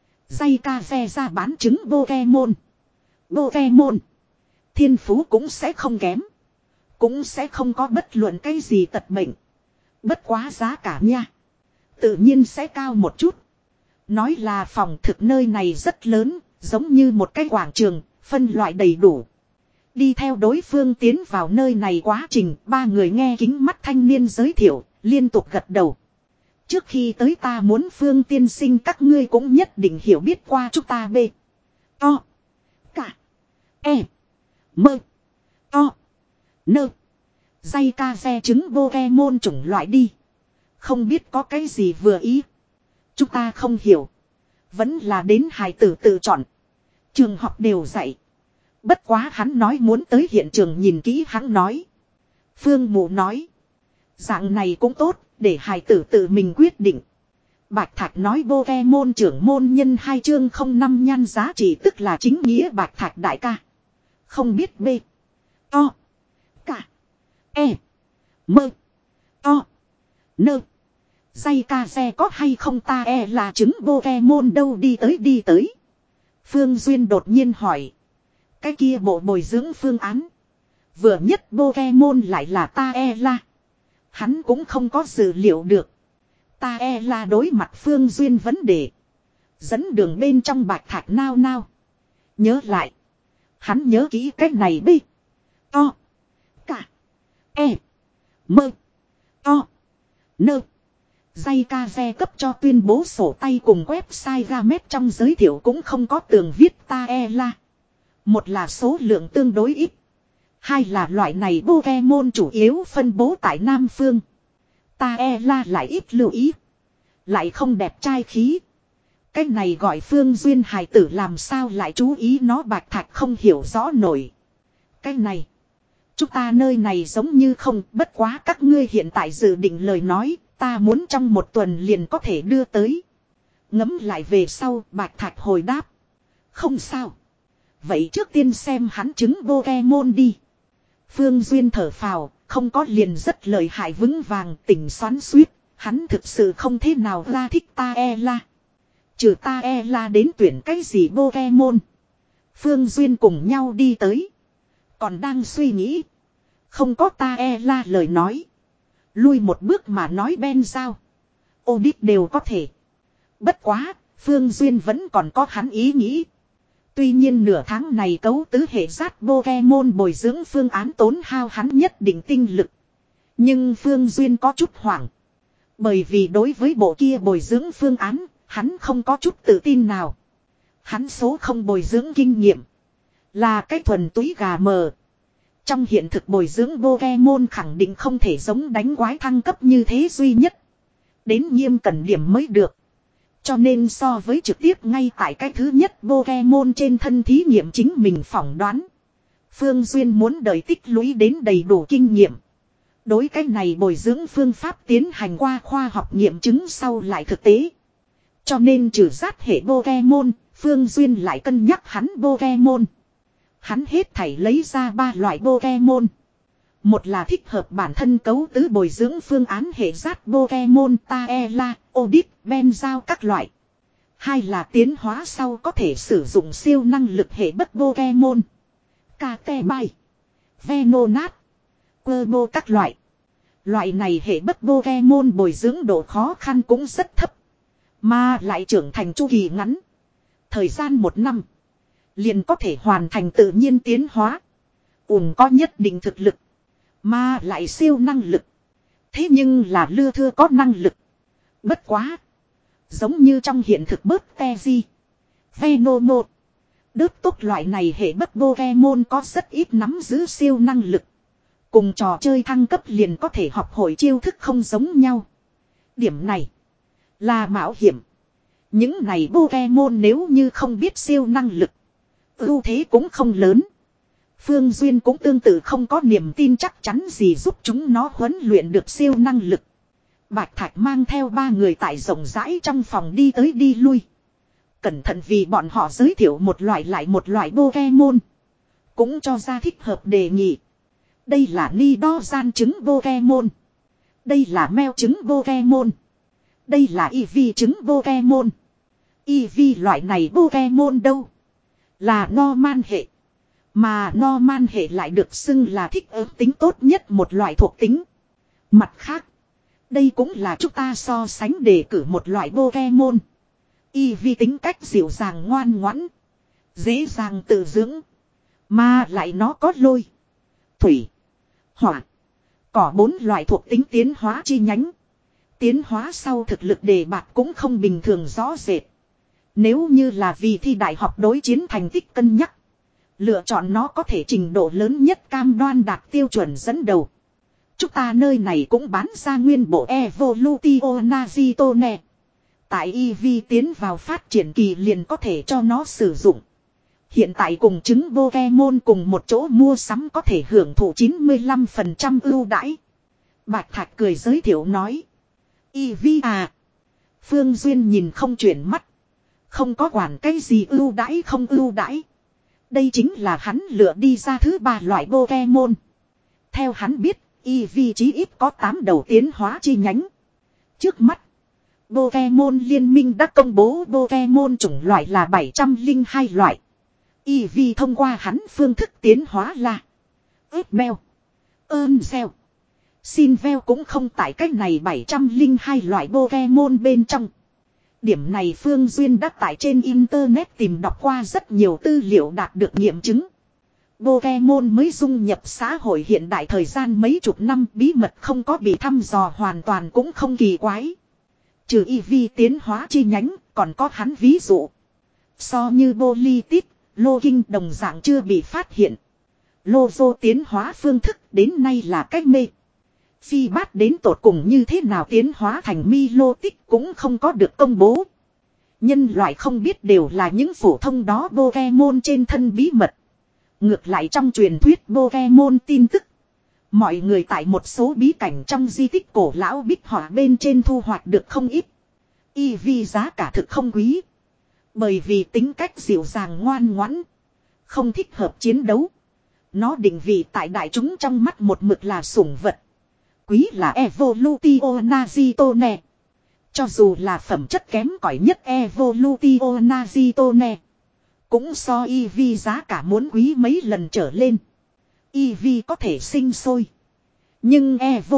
Dây ca xe ra bán trứng Pokemon. Pokemon. Thiên phú cũng sẽ không kém. Cũng sẽ không có bất luận cái gì tật bệnh. Bất quá giá cả nha. Tự nhiên sẽ cao một chút. Nói là phòng thực nơi này rất lớn, giống như một cái quảng trường, phân loại đầy đủ. Đi theo đối phương tiến vào nơi này quá trình, ba người nghe kính mắt thanh niên giới thiệu, liên tục gật đầu. Trước khi tới ta muốn Phương tiên sinh các ngươi cũng nhất định hiểu biết qua chúng ta bê. To. Cả. E. Mơ. To. Nơ. Dây ca xe trứng Pokemon chủng loại đi. Không biết có cái gì vừa ý. Chúng ta không hiểu. Vẫn là đến hài tử tự chọn. Trường học đều dạy. Bất quá hắn nói muốn tới hiện trường nhìn kỹ hắn nói. Phương Mụ nói. Dạng này cũng tốt, để hài tử tự mình quyết định. Bạch Thạch nói Pokemon trưởng môn nhân hai chương không năm nhan giá trị tức là chính nghĩa Bạch Thạch đại ca. Không biết B. To. Cả. E. Mơ. To. Nơ. Dây ca xe có hay không ta e là trứng Pokemon đâu đi tới đi tới. Phương Duyên đột nhiên hỏi. Cái kia bộ bồi dưỡng phương án. Vừa nhất Pokemon lại là ta e la. Hắn cũng không có dự liệu được. Ta e là đối mặt Phương Duyên vấn đề. Dẫn đường bên trong Bạch Thạch nao nao. Nhớ lại. Hắn nhớ kỹ cách này bi. To. Cả. E. Mơ. To. Nơ. Dây ca xe cấp cho tuyên bố sổ tay cùng website Gamet trong giới thiệu cũng không có tường viết ta e la. Một là số lượng tương đối ít. Hai là loại này Pokemon chủ yếu phân bố tại Nam Phương. Ta e la lại ít lưu ý. Lại không đẹp trai khí. Cái này gọi Phương Duyên hài tử làm sao lại chú ý nó Bạch Thạch không hiểu rõ nổi. Cái này. Chúng ta nơi này giống như không bất quá các ngươi hiện tại dự định lời nói. Ta muốn trong một tuần liền có thể đưa tới. Ngấm lại về sau Bạch Thạch hồi đáp. Không sao. Vậy trước tiên xem hắn trứng Pokemon đi. Phương Duyên thở phào, không có liền rất lợi hại vững vàng tỉnh xoắn suýt. Hắn thực sự không thế nào ra thích ta e la. Trừ ta e la đến tuyển cái gì Pokemon. Phương Duyên cùng nhau đi tới. Còn đang suy nghĩ. Không có ta e la lời nói. Lui một bước mà nói Ben sao. Odit đều có thể. Bất quá, Phương Duyên vẫn còn có hắn ý nghĩ. Tuy nhiên nửa tháng này cấu tứ hệ sát Pokemon bồi dưỡng phương án tốn hao hắn nhất định tinh lực. Nhưng Phương Duyên có chút hoảng. Bởi vì đối với bộ kia bồi dưỡng phương án, hắn không có chút tự tin nào. Hắn số không bồi dưỡng kinh nghiệm. Là cái thuần túy gà mờ. Trong hiện thực bồi dưỡng Pokemon khẳng định không thể giống đánh quái thăng cấp như thế duy nhất. Đến nghiêm cẩn điểm mới được. Cho nên so với trực tiếp ngay tại cái thứ nhất Pokemon trên thân thí nghiệm chính mình phỏng đoán. Phương Duyên muốn đợi tích lũy đến đầy đủ kinh nghiệm. Đối cái này bồi dưỡng phương pháp tiến hành qua khoa học nghiệm chứng sau lại thực tế. Cho nên trừ sát hệ Pokemon, Phương Duyên lại cân nhắc hắn Pokemon. Hắn hết thảy lấy ra ba loại Pokemon. Một là thích hợp bản thân cấu tứ bồi dưỡng phương án hệ sát Pokemon Taela, Odit, Benzao các loại. Hai là tiến hóa sau có thể sử dụng siêu năng lực hệ bất Pokemon. Catebay, Venonat, Querbo các loại. Loại này hệ bất Pokemon bồi dưỡng độ khó khăn cũng rất thấp. Mà lại trưởng thành chu kỳ ngắn. Thời gian một năm. Liền có thể hoàn thành tự nhiên tiến hóa. Ủng có nhất định thực lực. Mà lại siêu năng lực. Thế nhưng là lưa thưa có năng lực. Bất quá. Giống như trong hiện thực bớt te di. Venomo. Đớt tốt loại này hệ bất Pokemon có rất ít nắm giữ siêu năng lực. Cùng trò chơi thăng cấp liền có thể học hội chiêu thức không giống nhau. Điểm này. Là mạo hiểm. Những này Pokemon nếu như không biết siêu năng lực. Ưu thế cũng không lớn. Phương Duyên cũng tương tự không có niềm tin chắc chắn gì giúp chúng nó huấn luyện được siêu năng lực. Bạch Thạch mang theo ba người tại rộng rãi trong phòng đi tới đi lui. Cẩn thận vì bọn họ giới thiệu một loại lại một loại Pokemon. Cũng cho ra thích hợp đề nghị. Đây là Nido gian trứng Pokemon. Đây là meo trứng Pokemon. Đây là Eevee trứng Pokemon. Eevee loại này Pokemon đâu? Là Norman hệ. Mà Norman hệ lại được xưng là thích ứng tính tốt nhất một loại thuộc tính. Mặt khác. Đây cũng là chúng ta so sánh để cử một loại Pokemon. Eevee tính cách dịu dàng ngoan ngoãn. Dễ dàng tự dưỡng. Mà lại nó có lôi, thủy, hỏa, cỏ bốn loại thuộc tính tiến hóa chi nhánh. Tiến hóa sau thực lực đề bạt cũng không bình thường rõ rệt. Nếu như là vì thi đại học đối chiến thành tích cân nhắc, lựa chọn nó có thể trình độ lớn nhất cam đoan đạt tiêu chuẩn dẫn đầu. Chúng ta nơi này cũng bán ra nguyên bộ Evolutionazitone. Tại Eevee tiến vào phát triển kỳ liền có thể cho nó sử dụng. Hiện tại cùng trứng Pokemon cùng một chỗ mua sắm có thể hưởng thụ chín mươi lăm phần trăm ưu đãi. Bạch Thạch cười giới thiệu nói. Eevee à. Phương Duyên nhìn không chuyển mắt. Không có quản cái gì ưu đãi không ưu đãi. Đây chính là hắn lựa đi ra thứ ba loại Pokemon. Theo hắn biết, Eevee chí ít có tám đầu tiến hóa chi nhánh. Trước mắt, Pokemon Liên minh đã công bố Pokemon chủng loại là bảy trăm lẻ hai loại. Eevee thông qua hắn phương thức tiến hóa là Earthbell, Earnscell, Sinvel cũng không tại cách này bảy trăm lẻ hai loại Pokemon bên trong. Điểm này Phương Duyên đã tại trên Internet tìm đọc qua rất nhiều tư liệu đạt được nghiệm chứng. Pokemon mới dung nhập xã hội hiện đại thời gian mấy chục năm bí mật không có bị thăm dò hoàn toàn cũng không kỳ quái. Trừ Eevee tiến hóa chi nhánh còn có hắn ví dụ. So như Politis, Login đồng dạng chưa bị phát hiện. Lozo tiến hóa phương thức đến nay là cách mê. Phi bát đến tột cùng như thế nào tiến hóa thành Milotic cũng không có được công bố. Nhân loại không biết đều là những phổ thông đó Pokemon trên thân bí mật. Ngược lại trong truyền thuyết Pokemon tin tức. Mọi người tại một số bí cảnh trong di tích cổ lão bích họa bên trên thu hoạch được không ít. Eevee giá cả thực không quý. Bởi vì tính cách dịu dàng ngoan ngoãn. Không thích hợp chiến đấu. Nó định vị tại đại chúng trong mắt một mực là sủng vật. Quý là Evolutionazitone. Cho dù là phẩm chất kém cỏi nhất Evolutionazitone. Cũng so Eevee giá cả muốn quý mấy lần trở lên. Eevee có thể sinh sôi. Nhưng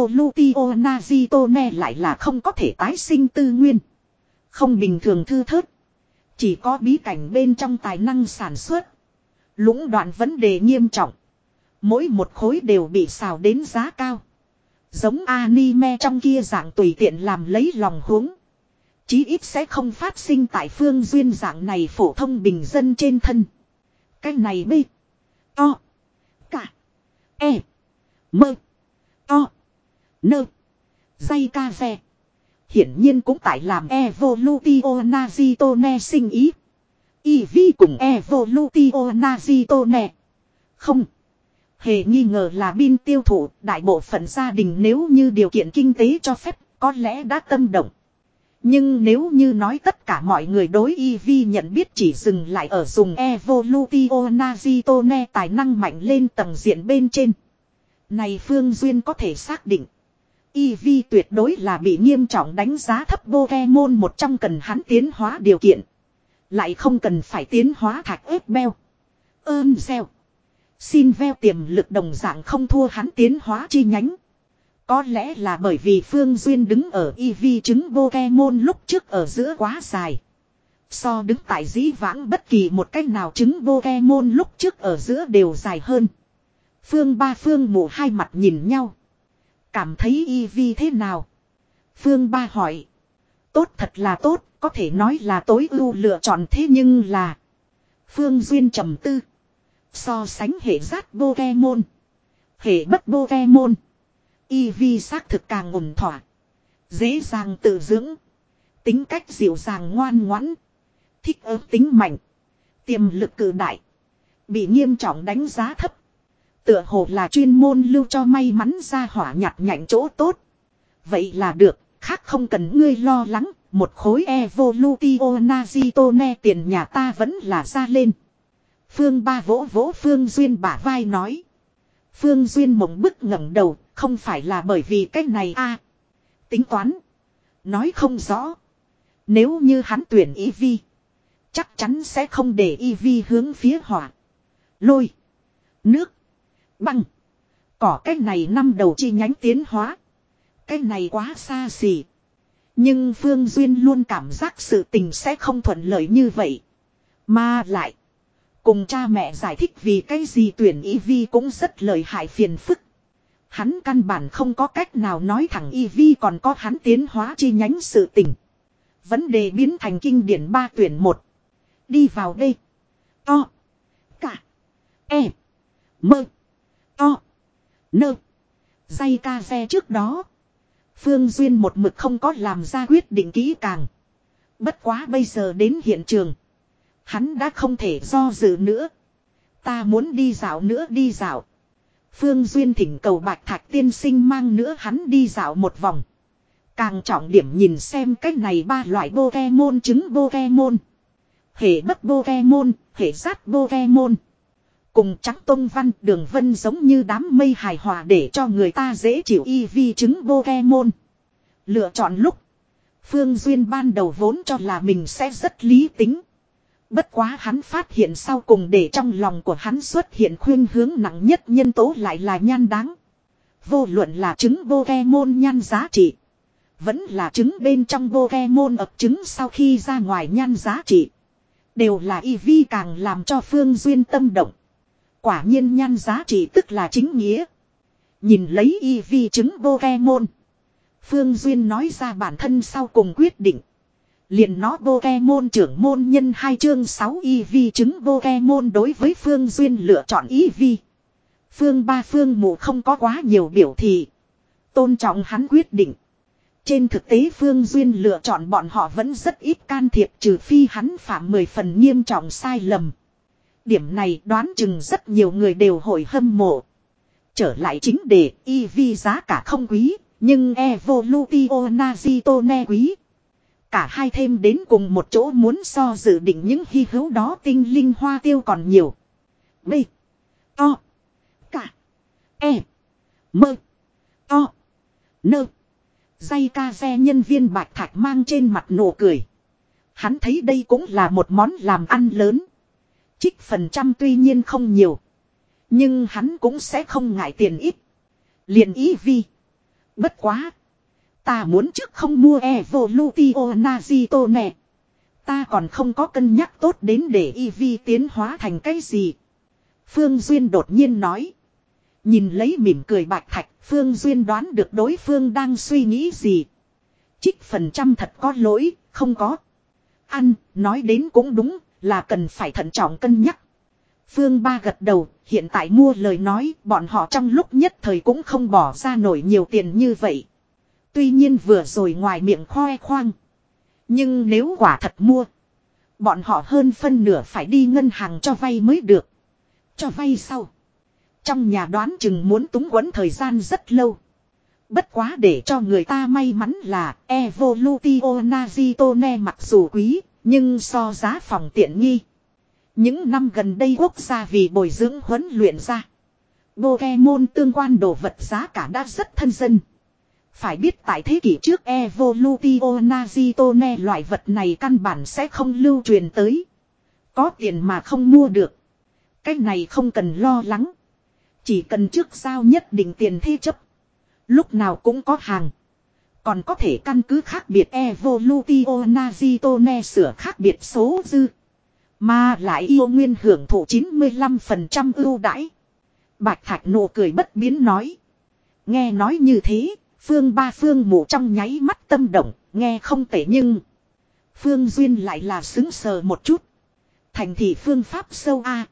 Evolutionazitone lại là không có thể tái sinh tư nguyên. Không bình thường thư thớt. Chỉ có bí cảnh bên trong tài năng sản xuất. Lũng đoạn vấn đề nghiêm trọng. Mỗi một khối đều bị xào đến giá cao. Giống anime trong kia dạng tùy tiện làm lấy lòng huống. Chí ít sẽ không phát sinh tại Phương Duyên dạng này phổ thông bình dân trên thân. Cái này bê. To. Cả. E. Mơ. To. Nơ. Dây ca ve. Hiển nhiên cũng tại làm Evolutionazitone sinh ý. Eevee cùng Evolutionazitone. Không. Hề nghi ngờ là pin tiêu thụ, đại bộ phận gia đình nếu như điều kiện kinh tế cho phép, có lẽ đã tâm động. Nhưng nếu như nói tất cả mọi người đối Eevee nhận biết chỉ dừng lại ở dùng Evolutionazitone tài năng mạnh lên tầng diện bên trên. Này Phương Duyên có thể xác định. Eevee tuyệt đối là bị nghiêm trọng đánh giá thấp Pokemon một trong cần hắn tiến hóa điều kiện. Lại không cần phải tiến hóa thạch Earthbell, Earnscell, Sinvel tiềm lực đồng dạng không thua hắn tiến hóa chi nhánh. Có lẽ là bởi vì Phương Duyên đứng ở Eevee trứng Pokemon lúc trước ở giữa quá dài. So đứng tại dĩ vãng bất kỳ một cách nào trứng Pokemon lúc trước ở giữa đều dài hơn. Phương ba Phương mụ hai mặt nhìn nhau. Cảm thấy Eevee thế nào? Phương ba hỏi. Tốt thật là tốt, có thể nói là tối ưu lựa chọn thế nhưng là. Phương Duyên trầm tư. So sánh hệ rát Pokemon. Hệ bất Pokemon. Eevee xác thực càng ổn thỏa. Dễ dàng tự dưỡng. Tính cách dịu dàng ngoan ngoãn. Thích ứng tính mạnh. Tiềm lực cự đại. Bị nghiêm trọng đánh giá thấp. Tựa hồ là chuyên môn lưu cho may mắn ra hỏa nhặt nhạnh chỗ tốt. Vậy là được, khác không cần ngươi lo lắng. Một khối Evolutionazitone tiền nhà ta vẫn là ra lên. Phương ba vỗ vỗ Phương Duyên bả vai nói. Phương Duyên mộng bức ngẩng đầu, không phải là bởi vì cách này a. Tính toán. Nói không rõ. Nếu như hắn tuyển Eevee, chắc chắn sẽ không để Eevee hướng phía hỏa, lôi, nước, băng, cỏ cách này năm đầu chi nhánh tiến hóa. Cái này quá xa xỉ. Nhưng Phương Duyên luôn cảm giác sự tình sẽ không thuận lợi như vậy. Mà lại. Cùng cha mẹ giải thích vì cái gì tuyển Y Vi cũng rất lợi hại phiền phức. Hắn căn bản không có cách nào nói thẳng Y Vi còn có hắn tiến hóa chi nhánh sự tình. Vấn đề biến thành kinh điển ba tuyển một. Đi vào đây. To. Cả. E. Mơ. To. Nơ. Dây ca xe trước đó. Phương Duyên một mực không có làm ra quyết định kỹ càng. Bất quá bây giờ đến hiện trường. Hắn đã không thể do dự nữa. Ta muốn đi dạo nữa đi dạo. Phương Duyên thỉnh cầu Bạch Thạch tiên sinh mang nữa hắn đi dạo một vòng. Càng trọng điểm nhìn xem cách này ba loại Pokemon trứng Pokemon. Hệ bất Pokemon, hệ sát Pokemon. Cùng trắng tông văn đường vân giống như đám mây hài hòa để cho người ta dễ chịu y vi trứng Pokemon. Lựa chọn lúc. Phương Duyên ban đầu vốn cho là mình sẽ rất lý tính. Bất quá hắn phát hiện sau cùng để trong lòng của hắn xuất hiện khuynh hướng nặng nhất nhân tố lại là nhan đáng. Vô luận là trứng Pokemon nhan giá trị. Vẫn là trứng bên trong Pokemon ập trứng sau khi ra ngoài nhan giá trị. Đều là y vi càng làm cho Phương Duyên tâm động. Quả nhiên nhan giá trị tức là chính nghĩa. Nhìn lấy y vi trứng Pokemon. Phương Duyên nói ra bản thân sau cùng quyết định. Liền nó Pokemon trưởng môn nhân hai chương sáu y vi trứng Pokemon đối với Phương Duyên lựa chọn y vi. Phương ba phương mụ không có quá nhiều biểu thị. Tôn trọng hắn quyết định. Trên thực tế Phương Duyên lựa chọn bọn họ vẫn rất ít can thiệp trừ phi hắn phạm mười phần nghiêm trọng sai lầm. Điểm này đoán chừng rất nhiều người đều hội hâm mộ. Trở lại chính đề y vi giá cả không quý, nhưng Evolutio Nazitone quý. Cả hai thêm đến cùng một chỗ muốn so dự định những hy hữu đó tinh linh hoa tiêu còn nhiều. B. To. Cả. E. Mơ. To. Nơ. Dây ca xe nhân viên Bạch Thạch mang trên mặt nụ cười. Hắn thấy đây cũng là một món làm ăn lớn. Trích phần trăm tuy nhiên không nhiều. Nhưng hắn cũng sẽ không ngại tiền ít. Liền ý vi. Bất quá. Ta muốn trước không mua Evolutio Nazitone. Ta còn không có cân nhắc tốt đến để y vi tiến hóa thành cái gì. Phương Duyên đột nhiên nói. Nhìn lấy mỉm cười Bạch Thạch. Phương Duyên đoán được đối phương đang suy nghĩ gì. Trích phần trăm thật có lỗi. Không có. Ăn. Nói đến cũng đúng. Là cần phải thận trọng cân nhắc. Phương Ba gật đầu. Hiện tại mua lời nói. Bọn họ trong lúc nhất thời cũng không bỏ ra nổi nhiều tiền như vậy. Tuy nhiên vừa rồi ngoài miệng khoe khoang. Nhưng nếu quả thật mua. Bọn họ hơn phân nửa phải đi ngân hàng cho vay mới được. Cho vay sau. Trong nhà đoán chừng muốn túng quẫn thời gian rất lâu. Bất quá để cho người ta may mắn là Evolutio Nazitone mặc dù quý. Nhưng so giá phòng tiện nghi. Những năm gần đây quốc gia vì bồi dưỡng huấn luyện ra. Pokemon tương quan đồ vật giá cả đã rất thân dân. Phải biết tại thế kỷ trước Evolutio Nazitone loại vật này căn bản sẽ không lưu truyền tới. Có tiền mà không mua được. Cái này không cần lo lắng. Chỉ cần trước giao nhất định tiền thế chấp. Lúc nào cũng có hàng. Còn có thể căn cứ khác biệt Evolutio Nazitone sửa khác biệt số dư. Mà lại yêu nguyên hưởng thụ chín mươi lăm phần trăm ưu đãi. Bạch Thạch nụ cười bất biến nói. Nghe nói như thế. Phương Ba Phương mụ trong nháy mắt tâm động, nghe không tệ nhưng. Phương Duyên lại là xứng sờ một chút. Thành thị phương pháp sâu a.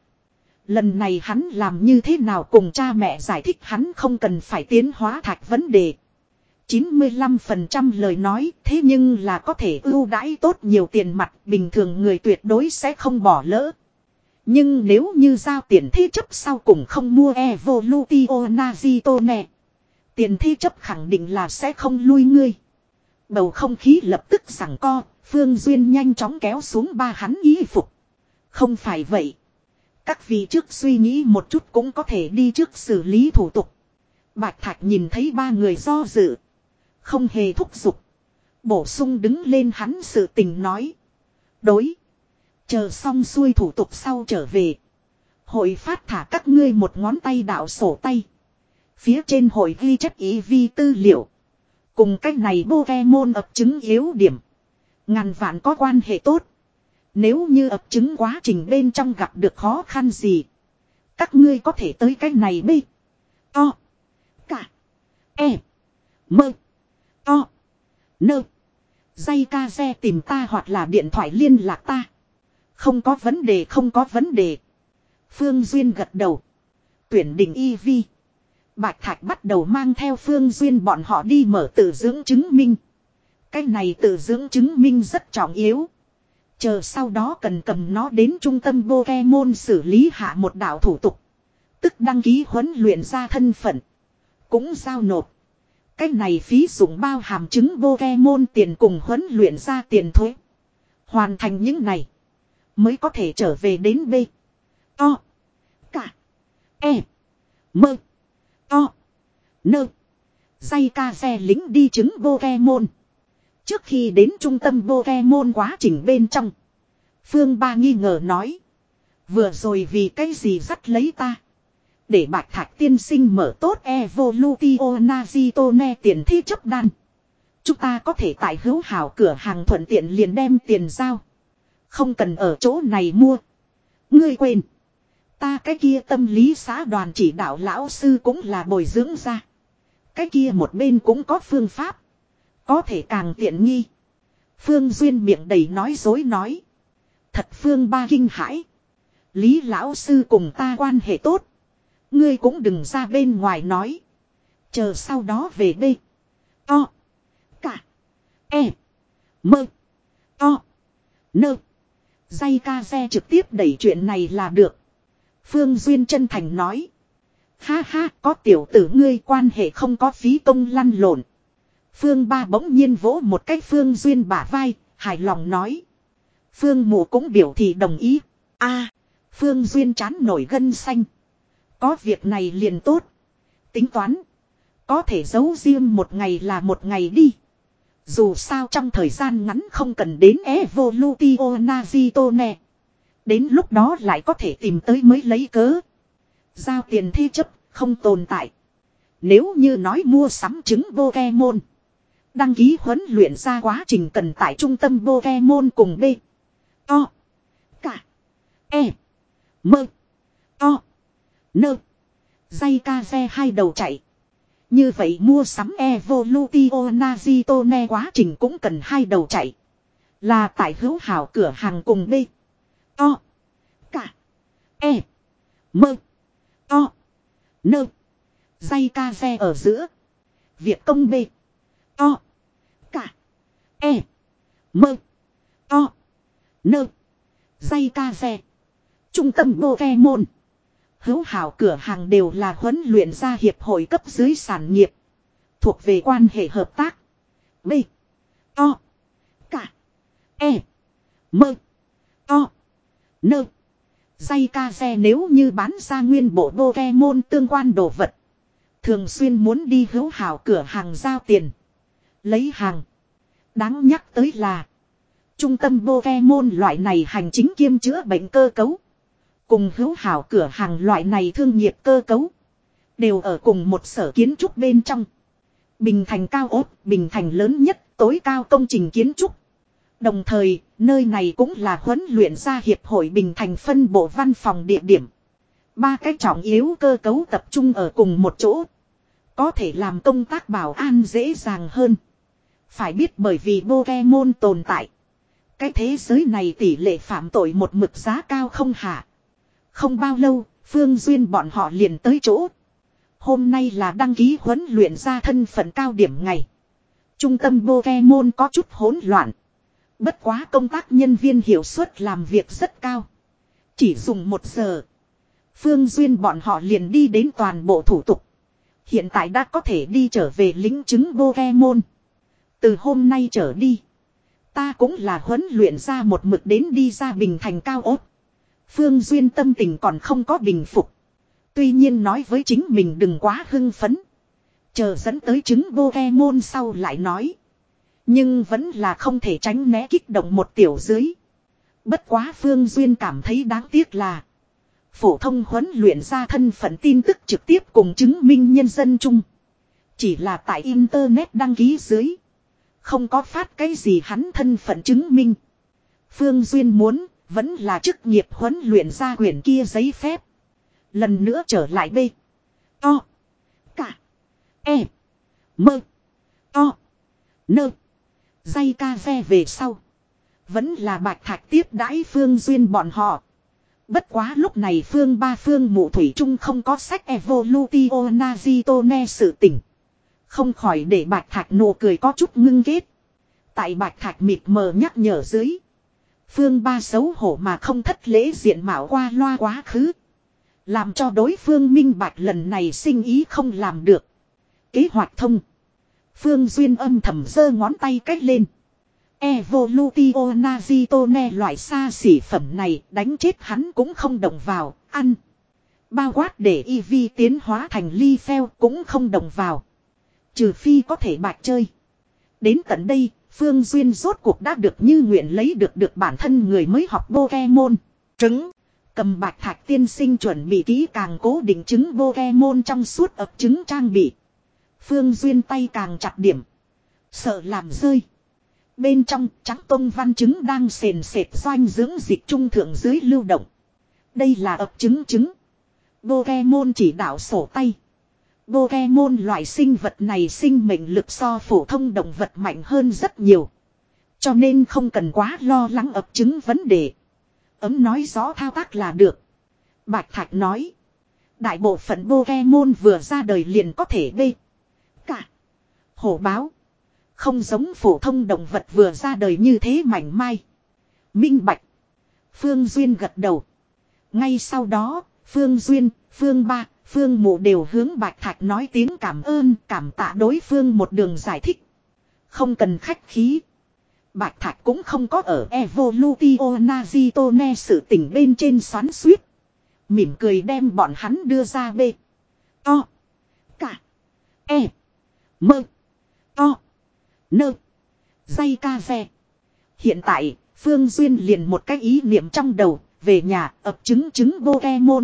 Lần này hắn làm như thế nào cùng cha mẹ giải thích hắn không cần phải tiến hóa thạch vấn đề. chín mươi lăm phần trăm lời nói thế nhưng là có thể ưu đãi tốt nhiều tiền mặt bình thường người tuyệt đối sẽ không bỏ lỡ. Nhưng nếu như giao tiền thế chấp sau cùng không mua Evolutio Nazitone. Tiền thế chấp khẳng định là sẽ không lui ngươi. Bầu không khí lập tức giằng co, Phương Duyên nhanh chóng kéo xuống ba hắn y phục. Không phải vậy. Các vị trước suy nghĩ một chút cũng có thể đi trước xử lý thủ tục. Bạch Thạch nhìn thấy ba người do dự. Không hề thúc giục. Bổ sung đứng lên hắn sự tình nói. Đối. Chờ xong xuôi thủ tục sau trở về. Hội phát thả các ngươi một ngón tay đạo sổ tay. Phía trên hội ghi chép ý vi tư liệu. Cùng cách này Pokemon ấp trứng yếu điểm. Ngàn vạn có quan hệ tốt. Nếu như ấp trứng quá trình bên trong gặp được khó khăn gì. Các ngươi có thể tới cách này B. To. Cả. E. Mơ. To. Nơ. Dây ca xe tìm ta hoặc là điện thoại liên lạc ta. Không có vấn đề, không có vấn đề. Phương Duyên gật đầu. Tuyển định y vi. Bạch Thạch bắt đầu mang theo Phương Duyên bọn họ đi mở tự dưỡng chứng minh. Cái này tự dưỡng chứng minh rất trọng yếu. Chờ sau đó cần cầm nó đến trung tâm Pokemon xử lý hạ một đạo thủ tục. Tức đăng ký huấn luyện ra thân phận. Cũng giao nộp. Cái này phí dụng bao hàm chứng Pokemon tiền cùng huấn luyện ra tiền thuế. Hoàn thành những này. Mới có thể trở về đến B. To. Cả. E. Mơ. To. Nơ. Dây ca xe lính đi chứng Pokemon. Trước khi đến trung tâm Pokemon quá trình bên trong. Phương Ba nghi ngờ nói. Vừa rồi vì cái gì dắt lấy ta. Để Bạch Thạch tiên sinh mở tốt Evolutio Nazitone tiền thi chấp đan. Chúng ta có thể tại hữu hảo cửa hàng thuận tiện liền đem tiền giao. Không cần ở chỗ này mua. Ngươi quên. Ta cái kia tâm lý xã đoàn chỉ đạo lão sư cũng là bồi dưỡng ra. Cái kia một bên cũng có phương pháp. Có thể càng tiện nghi. Phương Duyên miệng đầy nói dối nói. Thật Phương Ba kinh hãi. Lý lão sư cùng ta quan hệ tốt. Ngươi cũng đừng ra bên ngoài nói. Chờ sau đó về B. To. Cả. E. Mơ. To. Nơ. Dây ca xe trực tiếp đẩy chuyện này là được. Phương Duyên chân thành nói. Ha ha, có tiểu tử ngươi quan hệ không có phí công lăn lộn. Phương Ba bỗng nhiên vỗ một cái Phương Duyên bả vai, hài lòng nói. Phương Mụ cũng biểu thị đồng ý. A, Phương Duyên chán nổi gân xanh. Có việc này liền tốt. Tính toán. Có thể giấu riêng một ngày là một ngày đi. Dù sao trong thời gian ngắn không cần đến Evolutio Nazitone. Đến lúc đó lại có thể tìm tới mới lấy cớ. Giao tiền thi chấp không tồn tại. Nếu như nói mua sắm trứng Pokemon. Đăng ký huấn luyện ra quá trình cần tại trung tâm Pokemon cùng B. To. Cả. E. Mơ. To. Nơ. Dây ca xe hai đầu chạy. Như vậy mua sắm Evolutio Nazitone quá trình cũng cần hai đầu chạy. Là tại hữu hảo cửa hàng cùng B. To. Cả. E. Mơ. To. Nơ. Dây ca xe ở giữa. Việc công B. To. Cả. E. Mơ. To. Nơ. Dây ca xe. Trung tâm Pokemon. Hữu hảo cửa hàng đều là huấn luyện ra hiệp hội cấp dưới sản nghiệp. Thuộc về quan hệ hợp tác. B. To. Cả. E. Mơ. To. Nơ. Dây ca xe nếu như bán ra nguyên bộ Pokemon tương quan đồ vật. Thường xuyên muốn đi hữu hảo cửa hàng giao tiền. Lấy hàng. Đáng nhắc tới là. Trung tâm Pokemon loại này hành chính kiêm chữa bệnh cơ cấu. Cùng hữu hảo cửa hàng loại này thương nghiệp cơ cấu. Đều ở cùng một sở kiến trúc bên trong. Bình Thành cao ốt, Bình Thành lớn nhất, tối cao công trình kiến trúc. Đồng thời, nơi này cũng là huấn luyện ra hiệp hội Bình Thành phân bộ văn phòng địa điểm. Ba cái trọng yếu cơ cấu tập trung ở cùng một chỗ. Có thể làm công tác bảo an dễ dàng hơn. Phải biết bởi vì Pokemon tồn tại. Cái thế giới này tỷ lệ phạm tội một mực giá cao không hạ. Không bao lâu, Phương Duyên bọn họ liền tới chỗ. Hôm nay là đăng ký huấn luyện ra thân phận cao điểm ngày. Trung tâm Pokemon có chút hỗn loạn. Bất quá công tác nhân viên hiệu suất làm việc rất cao. Chỉ dùng một giờ. Phương Duyên bọn họ liền đi đến toàn bộ thủ tục. Hiện tại đã có thể đi trở về lính chứng Pokemon. Từ hôm nay trở đi. Ta cũng là huấn luyện ra một mực đến đi ra Bình Thành cao ốt. Phương Duyên tâm tình còn không có bình phục. Tuy nhiên nói với chính mình đừng quá hưng phấn. Chờ dẫn tới chứng Pokemon sau lại nói. Nhưng vẫn là không thể tránh né kích động một tiểu dưới. Bất quá Phương Duyên cảm thấy đáng tiếc là. Phổ thông huấn luyện ra thân phận tin tức trực tiếp cùng chứng minh nhân dân chung. Chỉ là tại internet đăng ký dưới. Không có phát cái gì hắn thân phận chứng minh. Phương Duyên muốn, vẫn là chức nghiệp huấn luyện ra quyển kia giấy phép. Lần nữa trở lại B. To. Cả. E. Mơ. To. Nơ. Dây ca ve về sau. Vẫn là Bạch Thạch tiếp đãi Phương Duyên bọn họ. Bất quá lúc này Phương ba Phương Mụ Thủy Trung không có sách Evolutio Nazitone sự tỉnh. Không khỏi để Bạch Thạch nụ cười có chút ngưng ghét. Tại Bạch Thạch mịt mờ nhắc nhở dưới. Phương ba xấu hổ mà không thất lễ diện mạo qua loa quá khứ. Làm cho đối phương minh bạch lần này sinh ý không làm được. Kế hoạch thông. Phương Duyên âm thầm giơ ngón tay cách lên. Evolutio Nazitone loại xa xỉ phẩm này đánh chết hắn cũng không động vào, ăn. Bao quát để e vê tiến hóa thành ly pheo cũng không động vào. Trừ phi có thể bạch chơi. Đến tận đây, Phương Duyên rốt cuộc đã được như nguyện lấy được được bản thân người mới học Pokemon. Trứng. Cầm Bạch Thạch tiên sinh chuẩn bị kỹ càng cố định trứng Pokemon trong suốt ập trứng trang bị. Phương Duyên tay càng chặt điểm. Sợ làm rơi. Bên trong trắng tông văn trứng đang sền sệt doanh dưỡng dịch trung thượng dưới lưu động. Đây là ập trứng trứng. Pokemon chỉ đạo sổ tay. Pokemon loại sinh vật này sinh mệnh lực so phổ thông động vật mạnh hơn rất nhiều. Cho nên không cần quá lo lắng ập trứng vấn đề. Ấm nói rõ thao tác là được. Bạch Thạch nói. Đại bộ phận Pokemon vừa ra đời liền có thể bê. Cả. Hổ báo. Không giống phổ thông động vật vừa ra đời như thế mảnh mai. Minh bạch. Phương Duyên gật đầu. Ngay sau đó, Phương Duyên, Phương Ba, Phương Mụ đều hướng Bạch Thạch nói tiếng cảm ơn, cảm tạ đối phương một đường giải thích. Không cần khách khí. Bạch Thạch cũng không có ở Evolutio Nazitone sự tình bên trên xoắn suýt. Mỉm cười đem bọn hắn đưa ra bê. To. Cả. E. Mơ. To. Nơ. Dây ca ve. Hiện tại, Phương Duyên liền một cái ý niệm trong đầu, về nhà ập trứng trứng Pokemon.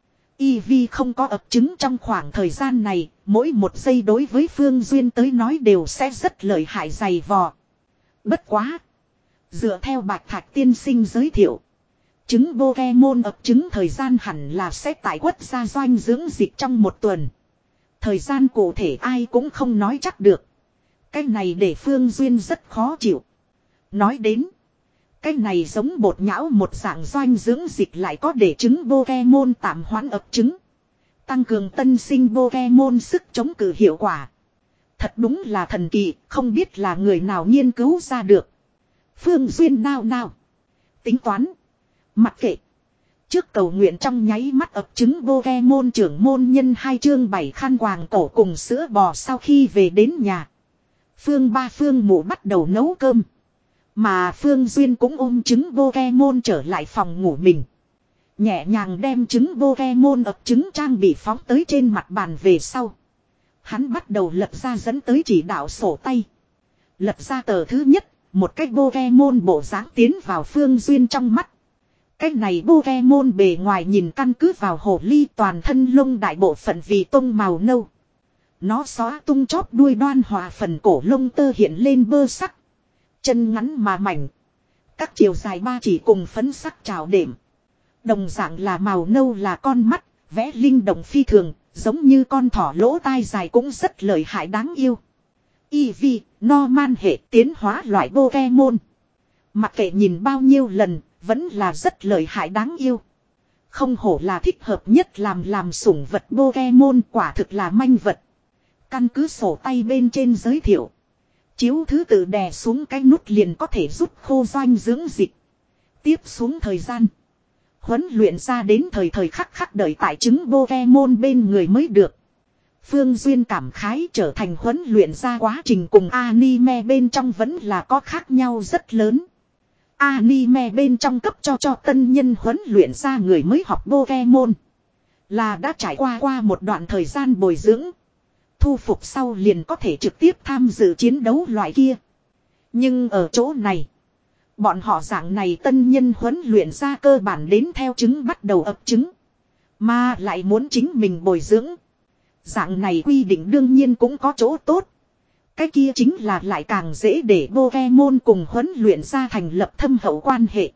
e vê không có ập trứng trong khoảng thời gian này, mỗi một giây đối với Phương Duyên tới nói đều sẽ rất lợi hại dày vò. Bất quá. Dựa theo Bạch Thạch tiên sinh giới thiệu. Trứng Pokemon ập trứng thời gian hẳn là sẽ tại quất ra doanh dưỡng dịch trong một tuần. Thời gian cụ thể ai cũng không nói chắc được. Cái này để Phương Duyên rất khó chịu. Nói đến. Cái này giống bột nhão một dạng doanh dưỡng dịch lại có để trứng Pokemon tạm hoãn ập trứng. Tăng cường tân sinh Pokemon sức chống cự hiệu quả. Thật đúng là thần kỳ, không biết là người nào nghiên cứu ra được. Phương Duyên nao nao. Tính toán. Mặc kệ. Trước cầu nguyện trong nháy mắt ập trứng Pokemon trưởng môn nhân hai chương bảy khăn quàng cổ cùng sữa bò sau khi về đến nhà. Phương Ba Phương Mụ bắt đầu nấu cơm. Mà Phương Duyên cũng ôm trứng Pokemon trở lại phòng ngủ mình. Nhẹ nhàng đem trứng Pokemon ập trứng trang bị phóng tới trên mặt bàn về sau. Hắn bắt đầu lật ra dẫn tới chỉ đạo sổ tay. Lật ra tờ thứ nhất, một cái Pokemon bộ dáng tiến vào Phương Duyên trong mắt. Cái này Pokemon bề ngoài nhìn căn cứ vào hồ ly toàn thân lông đại bộ phận vì tông màu nâu. Nó xóa tung chóp đuôi đoan hòa phần cổ lông tơ hiện lên bơ sắc. Chân ngắn mà mảnh. Các chiều dài ba chỉ cùng phấn sắc trào đệm. Đồng dạng là màu nâu là con mắt, vẽ linh động phi thường, giống như con thỏ lỗ tai dài cũng rất lợi hại đáng yêu. e vê, Norman hệ tiến hóa loại Pokemon. Mặc kệ nhìn bao nhiêu lần, vẫn là rất lợi hại đáng yêu. Không hổ là thích hợp nhất làm làm sủng vật Pokemon, quả thực là manh vật. Căn cứ sổ tay bên trên giới thiệu. Chiếu thứ tự đè xuống cái nút liền có thể rút khô doanh dưỡng dịch. Tiếp xuống thời gian. Huấn luyện ra đến thời thời khắc khắc đợi tại trứng Pokemon bên người mới được. Phương Duyên cảm khái trở thành huấn luyện ra quá trình cùng anime bên trong vẫn là có khác nhau rất lớn. Anime bên trong cấp cho cho tân nhân huấn luyện ra người mới học Pokemon. Là đã trải qua qua một đoạn thời gian bồi dưỡng. Thu phục sau liền có thể trực tiếp tham dự chiến đấu loại kia. Nhưng ở chỗ này. Bọn họ dạng này tân nhân huấn luyện ra cơ bản đến theo trứng bắt đầu ấp trứng. Mà lại muốn chính mình bồi dưỡng. Dạng này quy định đương nhiên cũng có chỗ tốt. Cái kia chính là lại càng dễ để Pokemon cùng huấn luyện ra thành lập thâm hậu quan hệ.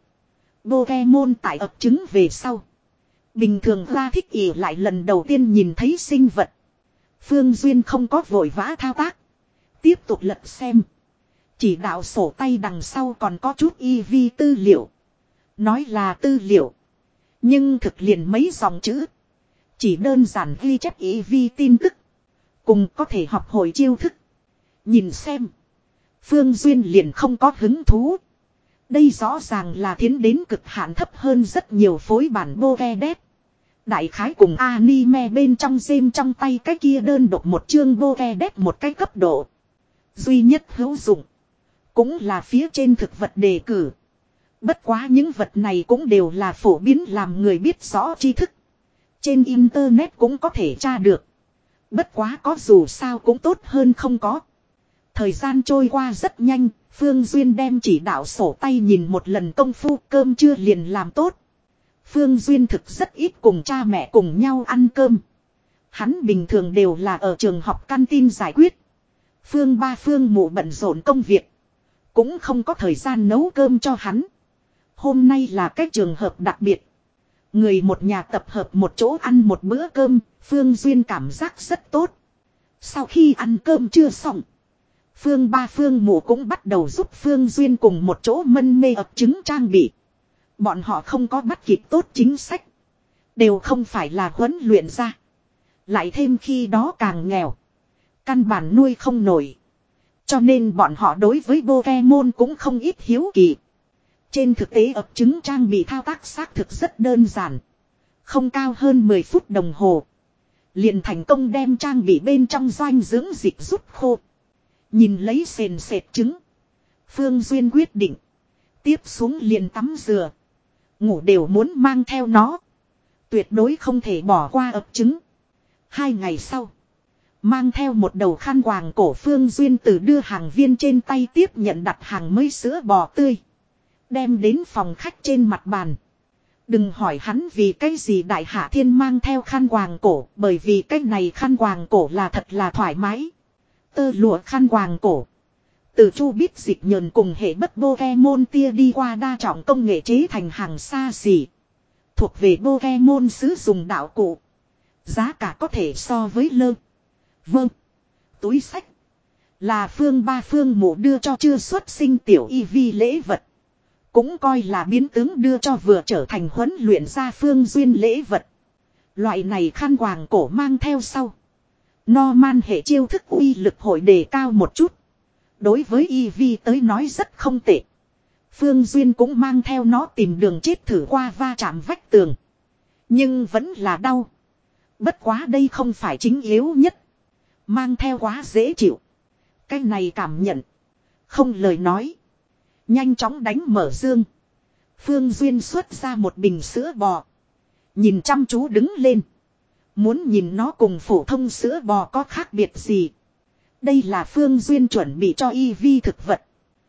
Pokemon tại ấp trứng về sau. Bình thường ra thích ỉ lại lần đầu tiên nhìn thấy sinh vật. Phương Duyên không có vội vã thao tác. Tiếp tục lật xem. Chỉ đạo sổ tay đằng sau còn có chút e vê tư liệu. Nói là tư liệu. Nhưng thực liền mấy dòng chữ. Chỉ đơn giản ghi chép e vê tin tức. Cùng có thể học hồi chiêu thức. Nhìn xem. Phương Duyên liền không có hứng thú. Đây rõ ràng là thiến đến cực hạn thấp hơn rất nhiều phối bản Pokédex. Đại khái cùng anime bên trong game trong tay cái kia đơn độc một chương Pokédex một cái cấp độ. Duy nhất hữu dụng. Cũng là phía trên thực vật đề cử. Bất quá những vật này cũng đều là phổ biến làm người biết rõ tri thức. Trên internet cũng có thể tra được. Bất quá có dù sao cũng tốt hơn không có. Thời gian trôi qua rất nhanh, Phương Duyên đem chỉ đạo sổ tay nhìn một lần công phu cơm chưa liền làm tốt. Phương Duyên thực rất ít cùng cha mẹ cùng nhau ăn cơm. Hắn bình thường đều là ở trường học canteen giải quyết. Phương ba Phương mụ bận rộn công việc. Cũng không có thời gian nấu cơm cho hắn. Hôm nay là cái trường hợp đặc biệt. Người một nhà tập hợp một chỗ ăn một bữa cơm, Phương Duyên cảm giác rất tốt. Sau khi ăn cơm chưa xong, Phương ba Phương mụ cũng bắt đầu giúp Phương Duyên cùng một chỗ mân mê ập trứng trang bị. Bọn họ không có bắt kịp tốt chính sách. Đều không phải là huấn luyện ra. Lại thêm khi đó càng nghèo. Căn bản nuôi không nổi. Cho nên bọn họ đối với Pokemon cũng không ít hiếu kỳ. Trên thực tế ập trứng trang bị thao tác xác thực rất đơn giản. Không cao hơn mười phút đồng hồ. Liền thành công đem trang bị bên trong doanh dưỡng dịch rút khô. Nhìn lấy sền sệt trứng. Phương Duyên quyết định. Tiếp xuống liền tắm rửa. Ngủ đều muốn mang theo nó. Tuyệt đối không thể bỏ qua ập trứng. Hai ngày sau. Mang theo một đầu khăn quàng cổ Phương Duyên từ đưa hàng viên trên tay tiếp nhận đặt hàng mới sữa bò tươi. Đem đến phòng khách trên mặt bàn. Đừng hỏi hắn vì cái gì Đại Hạ Thiên mang theo khăn quàng cổ. Bởi vì cái này khăn quàng cổ là thật là thoải mái. Tơ lụa khăn quàng cổ. Từ chu biết dịch nhờn cùng hệ bất Pokemon tia đi qua đa trọng công nghệ chế thành hàng xa xỉ. Thuộc về Pokemon sử dụng đạo cụ. Giá cả có thể so với lơ. Vâng. Túi sách. Là Phương ba Phương mụ đưa cho chưa xuất sinh tiểu y vi lễ vật. Cũng coi là biến tướng đưa cho vừa trở thành huấn luyện ra Phương Duyên lễ vật. Loại này khăn quàng cổ mang theo sau. Norman hệ chiêu thức uy lực hội đề cao một chút. Đối với y vi tới nói rất không tệ. Phương Duyên cũng mang theo nó tìm đường chết thử qua va chạm vách tường. Nhưng vẫn là đau. Bất quá đây không phải chính yếu nhất. Mang theo quá dễ chịu. Cái này cảm nhận. Không lời nói. Nhanh chóng đánh mở dương. Phương Duyên xuất ra một bình sữa bò. Nhìn chăm chú đứng lên. Muốn nhìn nó cùng phổ thông sữa bò có khác biệt gì. Đây là Phương Duyên chuẩn bị cho y vi thực vật.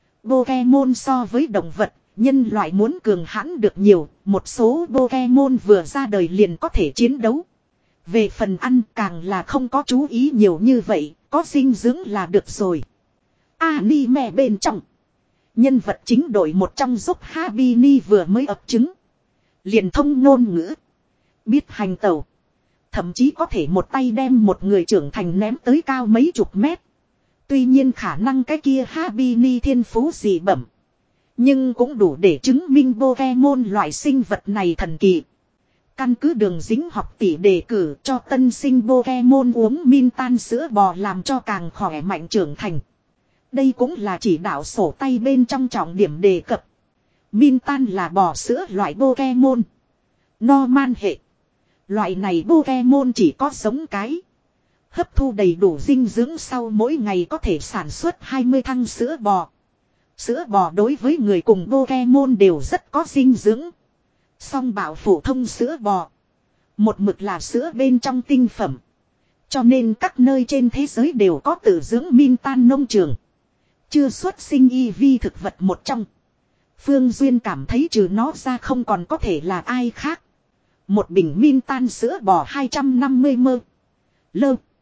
Pokemon so với động vật, nhân loại muốn cường hãn được nhiều. Một số Pokemon vừa ra đời liền có thể chiến đấu. Về phần ăn càng là không có chú ý nhiều như vậy, có dinh dưỡng là được rồi. Anime bên trong. Nhân vật chính đội một trong giúp Habini vừa mới ấp trứng. Liền thông ngôn ngữ. Biết hành tẩu. Thậm chí có thể một tay đem một người trưởng thành ném tới cao mấy chục mét. Tuy nhiên khả năng cái kia Habini thiên phú dị bẩm. Nhưng cũng đủ để chứng minh Pokemon loại sinh vật này thần kỳ. Căn cứ đường dính học tỷ đề cử cho tân sinh Pokemon uống Mintan sữa bò làm cho càng khỏe mạnh trưởng thành. Đây cũng là chỉ đạo sổ tay bên trong trọng điểm đề cập. Mintan là bò sữa loại Pokemon. Norman hệ. Loại này Pokemon chỉ có giống cái. Hấp thu đầy đủ dinh dưỡng sau mỗi ngày có thể sản xuất hai mươi thăng sữa bò. Sữa bò đối với người cùng Pokemon đều rất có dinh dưỡng. Song bảo phổ thông sữa bò. Một mực là sữa bên trong tinh phẩm. Cho nên các nơi trên thế giới đều có tự dưỡng Mintan nông trường. Chưa xuất sinh y vi thực vật một trong. Phương Duyên cảm thấy trừ nó ra không còn có thể là ai khác. Một bình Mintan sữa bò hai trăm năm mươi ml. Lơ.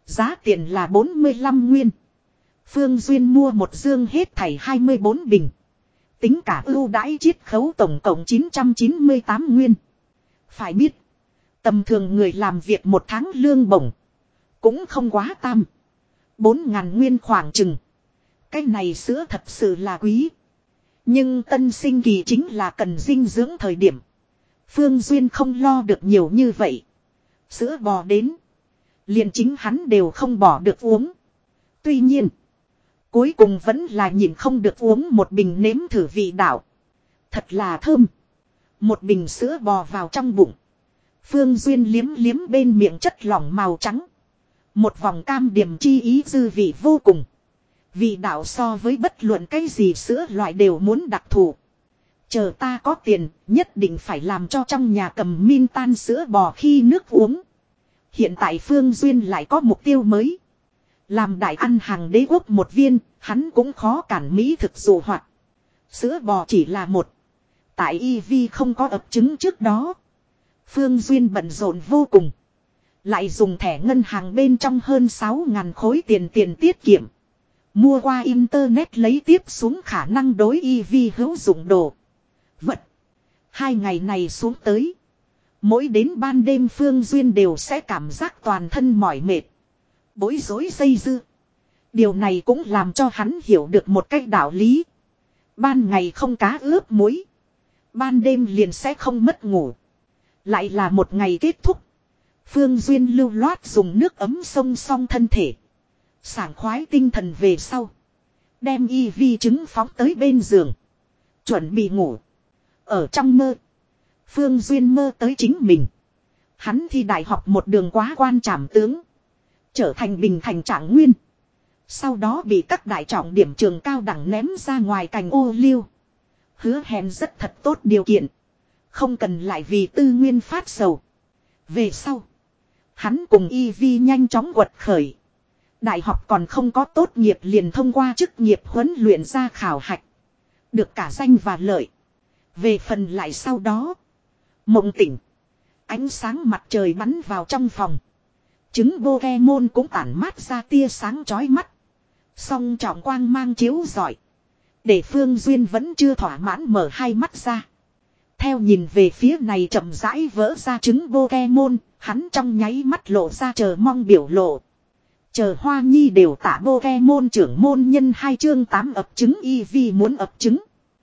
Giá tiền là bốn mươi lăm nguyên. Phương Duyên mua một dương hết thảy hai mươi bốn bình. Tính cả ưu đãi chiết khấu tổng cộng chín trăm chín mươi tám nguyên. Phải biết, tầm thường người làm việc một tháng lương bổng cũng không quá tam. Bốn ngàn nguyên khoảng chừng. Cái này sữa thật sự là quý. Nhưng tân sinh kỳ chính là cần dinh dưỡng thời điểm. Phương Duyên không lo được nhiều như vậy. Sữa bò đến. Liền chính hắn đều không bỏ được uống. Tuy nhiên, cuối cùng vẫn là nhìn không được uống một bình nếm thử vị đạo. Thật là thơm. Một bình sữa bò vào trong bụng. Phương Duyên liếm liếm bên miệng chất lỏng màu trắng. Một vòng cam điểm chi ý dư vị vô cùng. Vị đạo so với bất luận cái gì sữa loại đều muốn đặc thù. Chờ ta có tiền, nhất định phải làm cho trong nhà cầm min tan sữa bò khi nước uống. Hiện tại Phương Duyên lại có mục tiêu mới. Làm đại ăn hàng đế quốc một viên, hắn cũng khó cản mỹ thực dụ hoạt. Sữa bò chỉ là một. Tại i vê không có ập trứng trước đó. Phương Duyên bận rộn vô cùng. Lại dùng thẻ ngân hàng bên trong hơn sáu ngàn khối tiền tiền tiết kiệm. Mua qua internet lấy tiếp xuống khả năng đối i vê hữu dụng đồ. Vật. Hai ngày này xuống tới. Mỗi đến ban đêm Phương Duyên đều sẽ cảm giác toàn thân mỏi mệt. Bối rối dây dưa. Điều này cũng làm cho hắn hiểu được một cách đạo lý. Ban ngày không cá ướp muối. Ban đêm liền sẽ không mất ngủ. Lại là một ngày kết thúc. Phương Duyên lưu loát dùng nước ấm xông xong thân thể. Sảng khoái tinh thần về sau. Đem y vi trứng phóng tới bên giường. Chuẩn bị ngủ. Ở trong mơ. Phương Duyên mơ tới chính mình. Hắn thi đại học một đường quá quan trảm tướng. Trở thành bình thành trạng nguyên. Sau đó bị các đại trọng điểm trường cao đẳng ném ra ngoài cành ô liu. Hứa hẹn rất thật tốt điều kiện. Không cần lại vì tư nguyên phát sầu. Về sau. Hắn cùng y vi nhanh chóng quật khởi. Đại học còn không có tốt nghiệp liền thông qua chức nghiệp huấn luyện ra khảo hạch. Được cả danh và lợi. Về phần lại sau đó. Mộng tỉnh. Ánh sáng mặt trời bắn vào trong phòng. Trứng Pokemon cũng tản mát ra tia sáng chói mắt. Song trọng quang mang chiếu rọi. Để Phương Duyên vẫn chưa thỏa mãn mở hai mắt ra. Theo nhìn về phía này chậm rãi vỡ ra trứng Pokemon. Hắn trong nháy mắt lộ ra chờ mong biểu lộ. Chờ Hoa Nhi đều tả Pokemon trưởng môn nhân hai chương tám ập trứng y vi muốn ập trứng.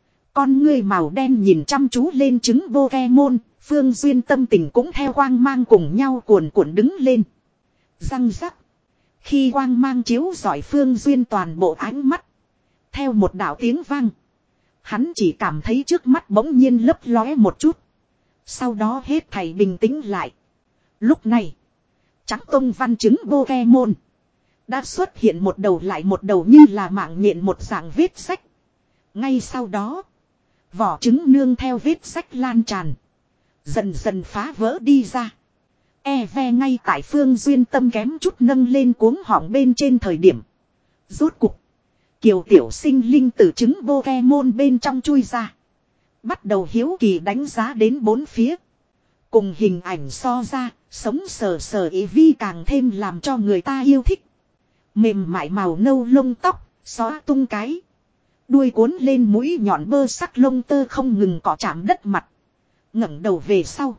Con ngươi màu đen nhìn chăm chú lên trứng Pokemon. Phương Duyên tâm tình cũng theo quang mang cùng nhau cuồn cuộn đứng lên. Răng rắc. Khi quang mang chiếu rọi Phương Duyên toàn bộ ánh mắt. Theo một đạo tiếng vang. Hắn chỉ cảm thấy trước mắt bỗng nhiên lấp lóe một chút. Sau đó hết thảy bình tĩnh lại. Lúc này. Trắng tông văn trứng Pokemon. Đã xuất hiện một đầu lại một đầu như là mạng nhện một dạng vết sách. Ngay sau đó. Vỏ trứng nương theo vết sách lan tràn. Dần dần phá vỡ đi ra. E ve ngay tại Phương Duyên tâm kém chút nâng lên cuống họng bên trên thời điểm. Rốt cục. Kiều tiểu sinh linh từ trứng Pokemon bên trong chui ra. Bắt đầu hiếu kỳ đánh giá đến bốn phía. Cùng hình ảnh so ra, sống sờ sờ ý vi càng thêm làm cho người ta yêu thích. Mềm mại màu nâu lông tóc, xóa tung cái. Đuôi cuốn lên mũi nhọn bơ sắc lông tơ không ngừng cọ chạm đất mặt. Ngẩng đầu về sau.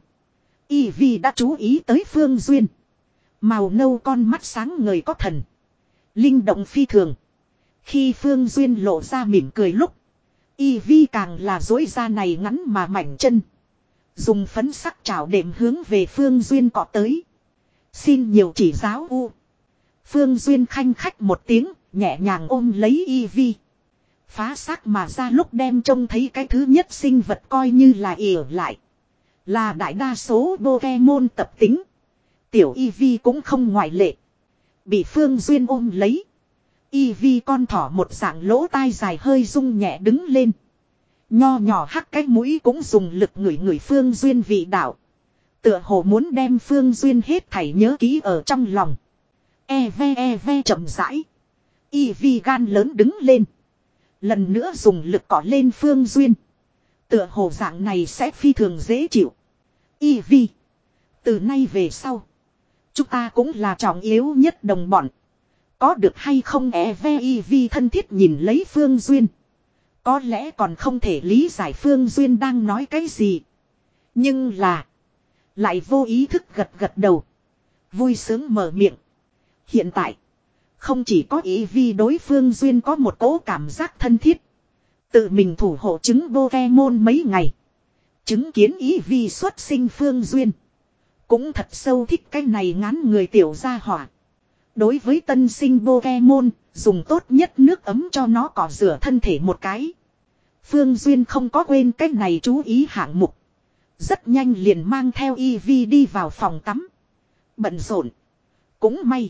Y Vi đã chú ý tới Phương Duyên. Màu nâu con mắt sáng ngời có thần. Linh động phi thường. Khi Phương Duyên lộ ra mỉm cười lúc. Y Vi càng là dối ra này ngắn mà mảnh chân. Dùng phấn sắc chảo đệm hướng về Phương Duyên cọ tới. Xin nhiều chỉ giáo u. Phương Duyên khanh khách một tiếng, nhẹ nhàng ôm lấy Y Vi. Phá xác mà ra lúc đem trông thấy cái thứ nhất sinh vật coi như là ỉa lại. Là đại đa số Pokemon tập tính. Tiểu Y Vi cũng không ngoại lệ. Bị Phương Duyên ôm lấy. Y Vi con thỏ một dạng lỗ tai dài hơi rung nhẹ đứng lên. Nho nhỏ hắc cái mũi cũng dùng lực ngửi ngửi Phương Duyên vị đạo. Tựa hồ muốn đem Phương Duyên hết thảy nhớ ký ở trong lòng. E ve e ve chậm rãi. Y Vi gan lớn đứng lên. Lần nữa dùng lực cỏ lên Phương Duyên. Tựa hồ dạng này sẽ phi thường dễ chịu. Y Vi. Từ nay về sau. Chúng ta cũng là trọng yếu nhất đồng bọn. Có được hay không e vê i vê thân thiết nhìn lấy Phương Duyên. Có lẽ còn không thể lý giải Phương Duyên đang nói cái gì. Nhưng là. Lại vô ý thức gật gật đầu. Vui sướng mở miệng. Hiện tại. Không chỉ có ý vì đối phương Duyên có một cỗ cảm giác thân thiết. Tự mình thủ hộ trứng Pokemon mấy ngày. Chứng kiến ý vì xuất sinh Phương Duyên. Cũng thật sâu thích cái này ngán người tiểu gia hỏa. Đối với tân sinh Pokemon, dùng tốt nhất nước ấm cho nó cọ rửa thân thể một cái. Phương Duyên không có quên cái này chú ý hạng mục. Rất nhanh liền mang theo Eevee đi vào phòng tắm. Bận rộn. Cũng may.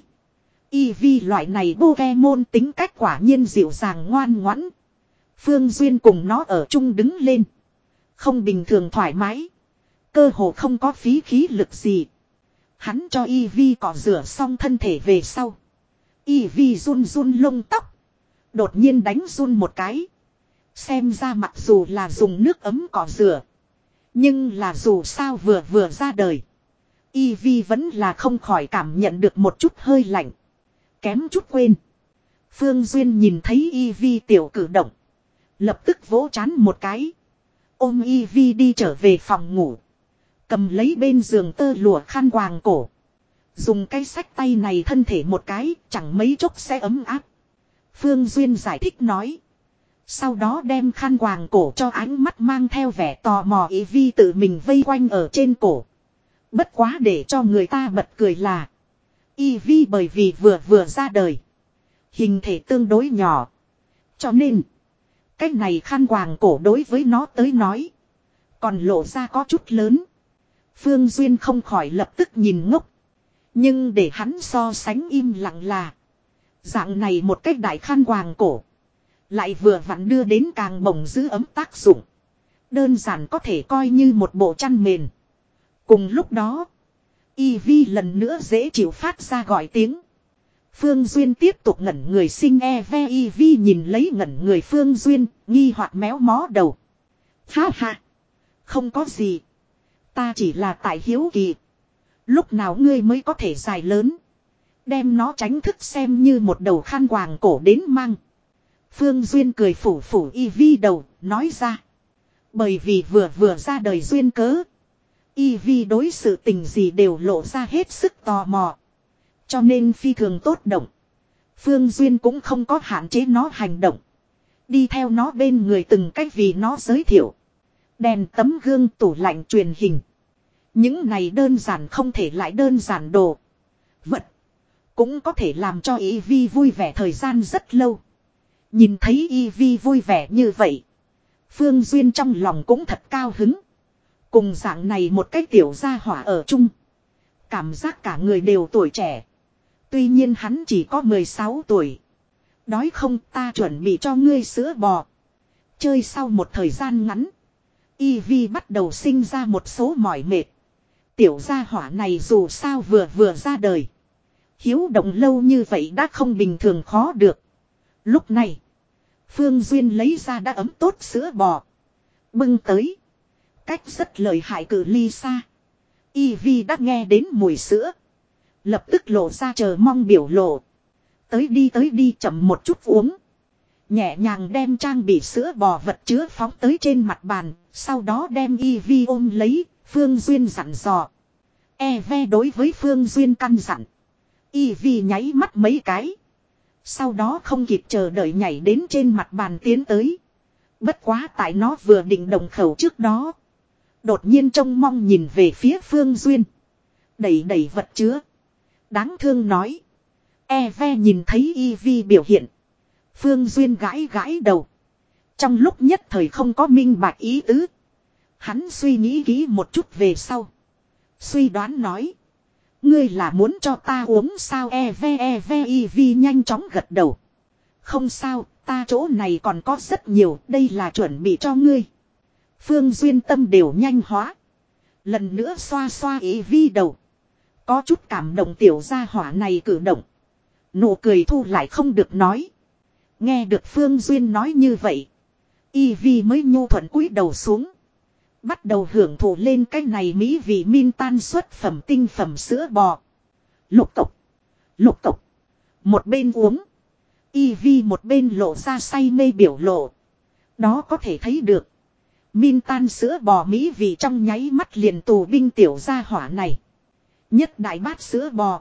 Eevee loại này Pokemon tính cách quả nhiên dịu dàng ngoan ngoãn. Phương Duyên cùng nó ở chung đứng lên. Không bình thường thoải mái. Cơ hồ không có phí khí lực gì. Hắn cho Eevee cọ rửa xong thân thể về sau. Eevee run run lông tóc. Đột nhiên đánh run một cái. Xem ra mặc dù là dùng nước ấm cọ rửa. Nhưng là dù sao vừa vừa ra đời. Eevee vẫn là không khỏi cảm nhận được một chút hơi lạnh. Kém chút quên. Phương Duyên nhìn thấy Eevee tiểu cử động. Lập tức vỗ trán một cái. Ôm Eevee đi trở về phòng ngủ. Cầm lấy bên giường tơ lụa khăn quàng cổ. Dùng cái xách tay này thân thể một cái chẳng mấy chốc sẽ ấm áp. Phương Duyên giải thích nói. Sau đó đem khăn quàng cổ cho ánh mắt mang theo vẻ tò mò Eevee tự mình vây quanh ở trên cổ. Bất quá để cho người ta bật cười là. Eevee bởi vì vừa vừa ra đời. Hình thể tương đối nhỏ. Cho nên. Cái này khăn quàng cổ đối với nó tới nói. Còn lộ ra có chút lớn. Phương Duyên không khỏi lập tức nhìn ngốc. Nhưng để hắn so sánh im lặng là. Dạng này một cách đại khăn quàng cổ. Lại vừa vặn đưa đến càng bồng giữ ấm tác dụng. Đơn giản có thể coi như một bộ chăn mền. Cùng lúc đó. Eevee lần nữa dễ chịu phát ra gọi tiếng. Phương Duyên tiếp tục ngẩn người sinh e ve Eevee nhìn lấy ngẩn người Phương Duyên. Nghi hoặc méo mó đầu. Ha ha. Không có gì. Ta chỉ là tại hiếu kỳ. Lúc nào ngươi mới có thể dài lớn. Đem nó tránh thức xem như một đầu khăn quàng cổ đến mang. Phương Duyên cười phủ phủ Eevee đầu, nói ra. Bởi vì vừa vừa ra đời duyên cớ. Eevee đối sự tình gì đều lộ ra hết sức tò mò. Cho nên phi thường tốt động. Phương Duyên cũng không có hạn chế nó hành động. Đi theo nó bên người từng cách vì nó giới thiệu. Đèn tấm gương tủ lạnh truyền hình. Những này đơn giản không thể lại đơn giản đồ. Vật. Cũng có thể làm cho Eevee vui vẻ thời gian rất lâu. Nhìn thấy Eevee vui vẻ như vậy. Phương Duyên trong lòng cũng thật cao hứng. Cùng dạng này một cái tiểu gia hỏa ở chung. Cảm giác cả người đều tuổi trẻ. Tuy nhiên hắn chỉ có mười sáu tuổi. Đói không, ta chuẩn bị cho ngươi sữa bò. Chơi sau một thời gian ngắn. Eevee bắt đầu sinh ra một số mỏi mệt. Tiểu gia hỏa này dù sao vừa vừa ra đời. Hiếu động lâu như vậy đã không bình thường khó được. Lúc này. Phương Duyên lấy ra đã ấm tốt sữa bò. Bưng tới. Cách rất lợi hại cự ly xa. Eevee đã nghe đến mùi sữa. Lập tức lộ ra chờ mong biểu lộ. Tới đi tới đi chậm một chút uống. Nhẹ nhàng đem trang bị sữa bò vật chứa phóng tới trên mặt bàn. Sau đó đem Eevee ôm lấy. Phương Duyên dặn dò. E ve đối với Phương Duyên căn dặn. Eevee nháy mắt mấy cái. Sau đó không kịp chờ đợi nhảy đến trên mặt bàn tiến tới. Bất quá tại nó vừa định đồng khẩu trước đó. Đột nhiên trông mong nhìn về phía Phương Duyên. Đẩy đẩy vật chứa. Đáng thương nói. E ve nhìn thấy Eevee biểu hiện. Phương Duyên gãi gãi đầu. Trong lúc nhất thời không có minh bạch ý tứ. Hắn suy nghĩ kỹ một chút về sau. Suy đoán nói. Ngươi là muốn cho ta uống sao e ve e ve Eevee nhanh chóng gật đầu. Không sao, ta chỗ này còn có rất nhiều, đây là chuẩn bị cho ngươi. Phương Duyên tâm đều nhanh hóa. Lần nữa xoa xoa Eevee đầu. Có chút cảm động tiểu gia hỏa này cử động. Nụ cười thu lại không được nói. Nghe được Phương Duyên nói như vậy. Eevee mới nhu thuận cúi đầu xuống. Bắt đầu hưởng thụ lên cái này mỹ vị min tan xuất phẩm tinh phẩm sữa bò. Lục cộc. Lục cộc. Một bên uống. Ivy một bên lộ ra say mê biểu lộ. Đó có thể thấy được. Min tan sữa bò mỹ vị trong nháy mắt liền tù binh tiểu gia hỏa này. Nhất đại bát sữa bò.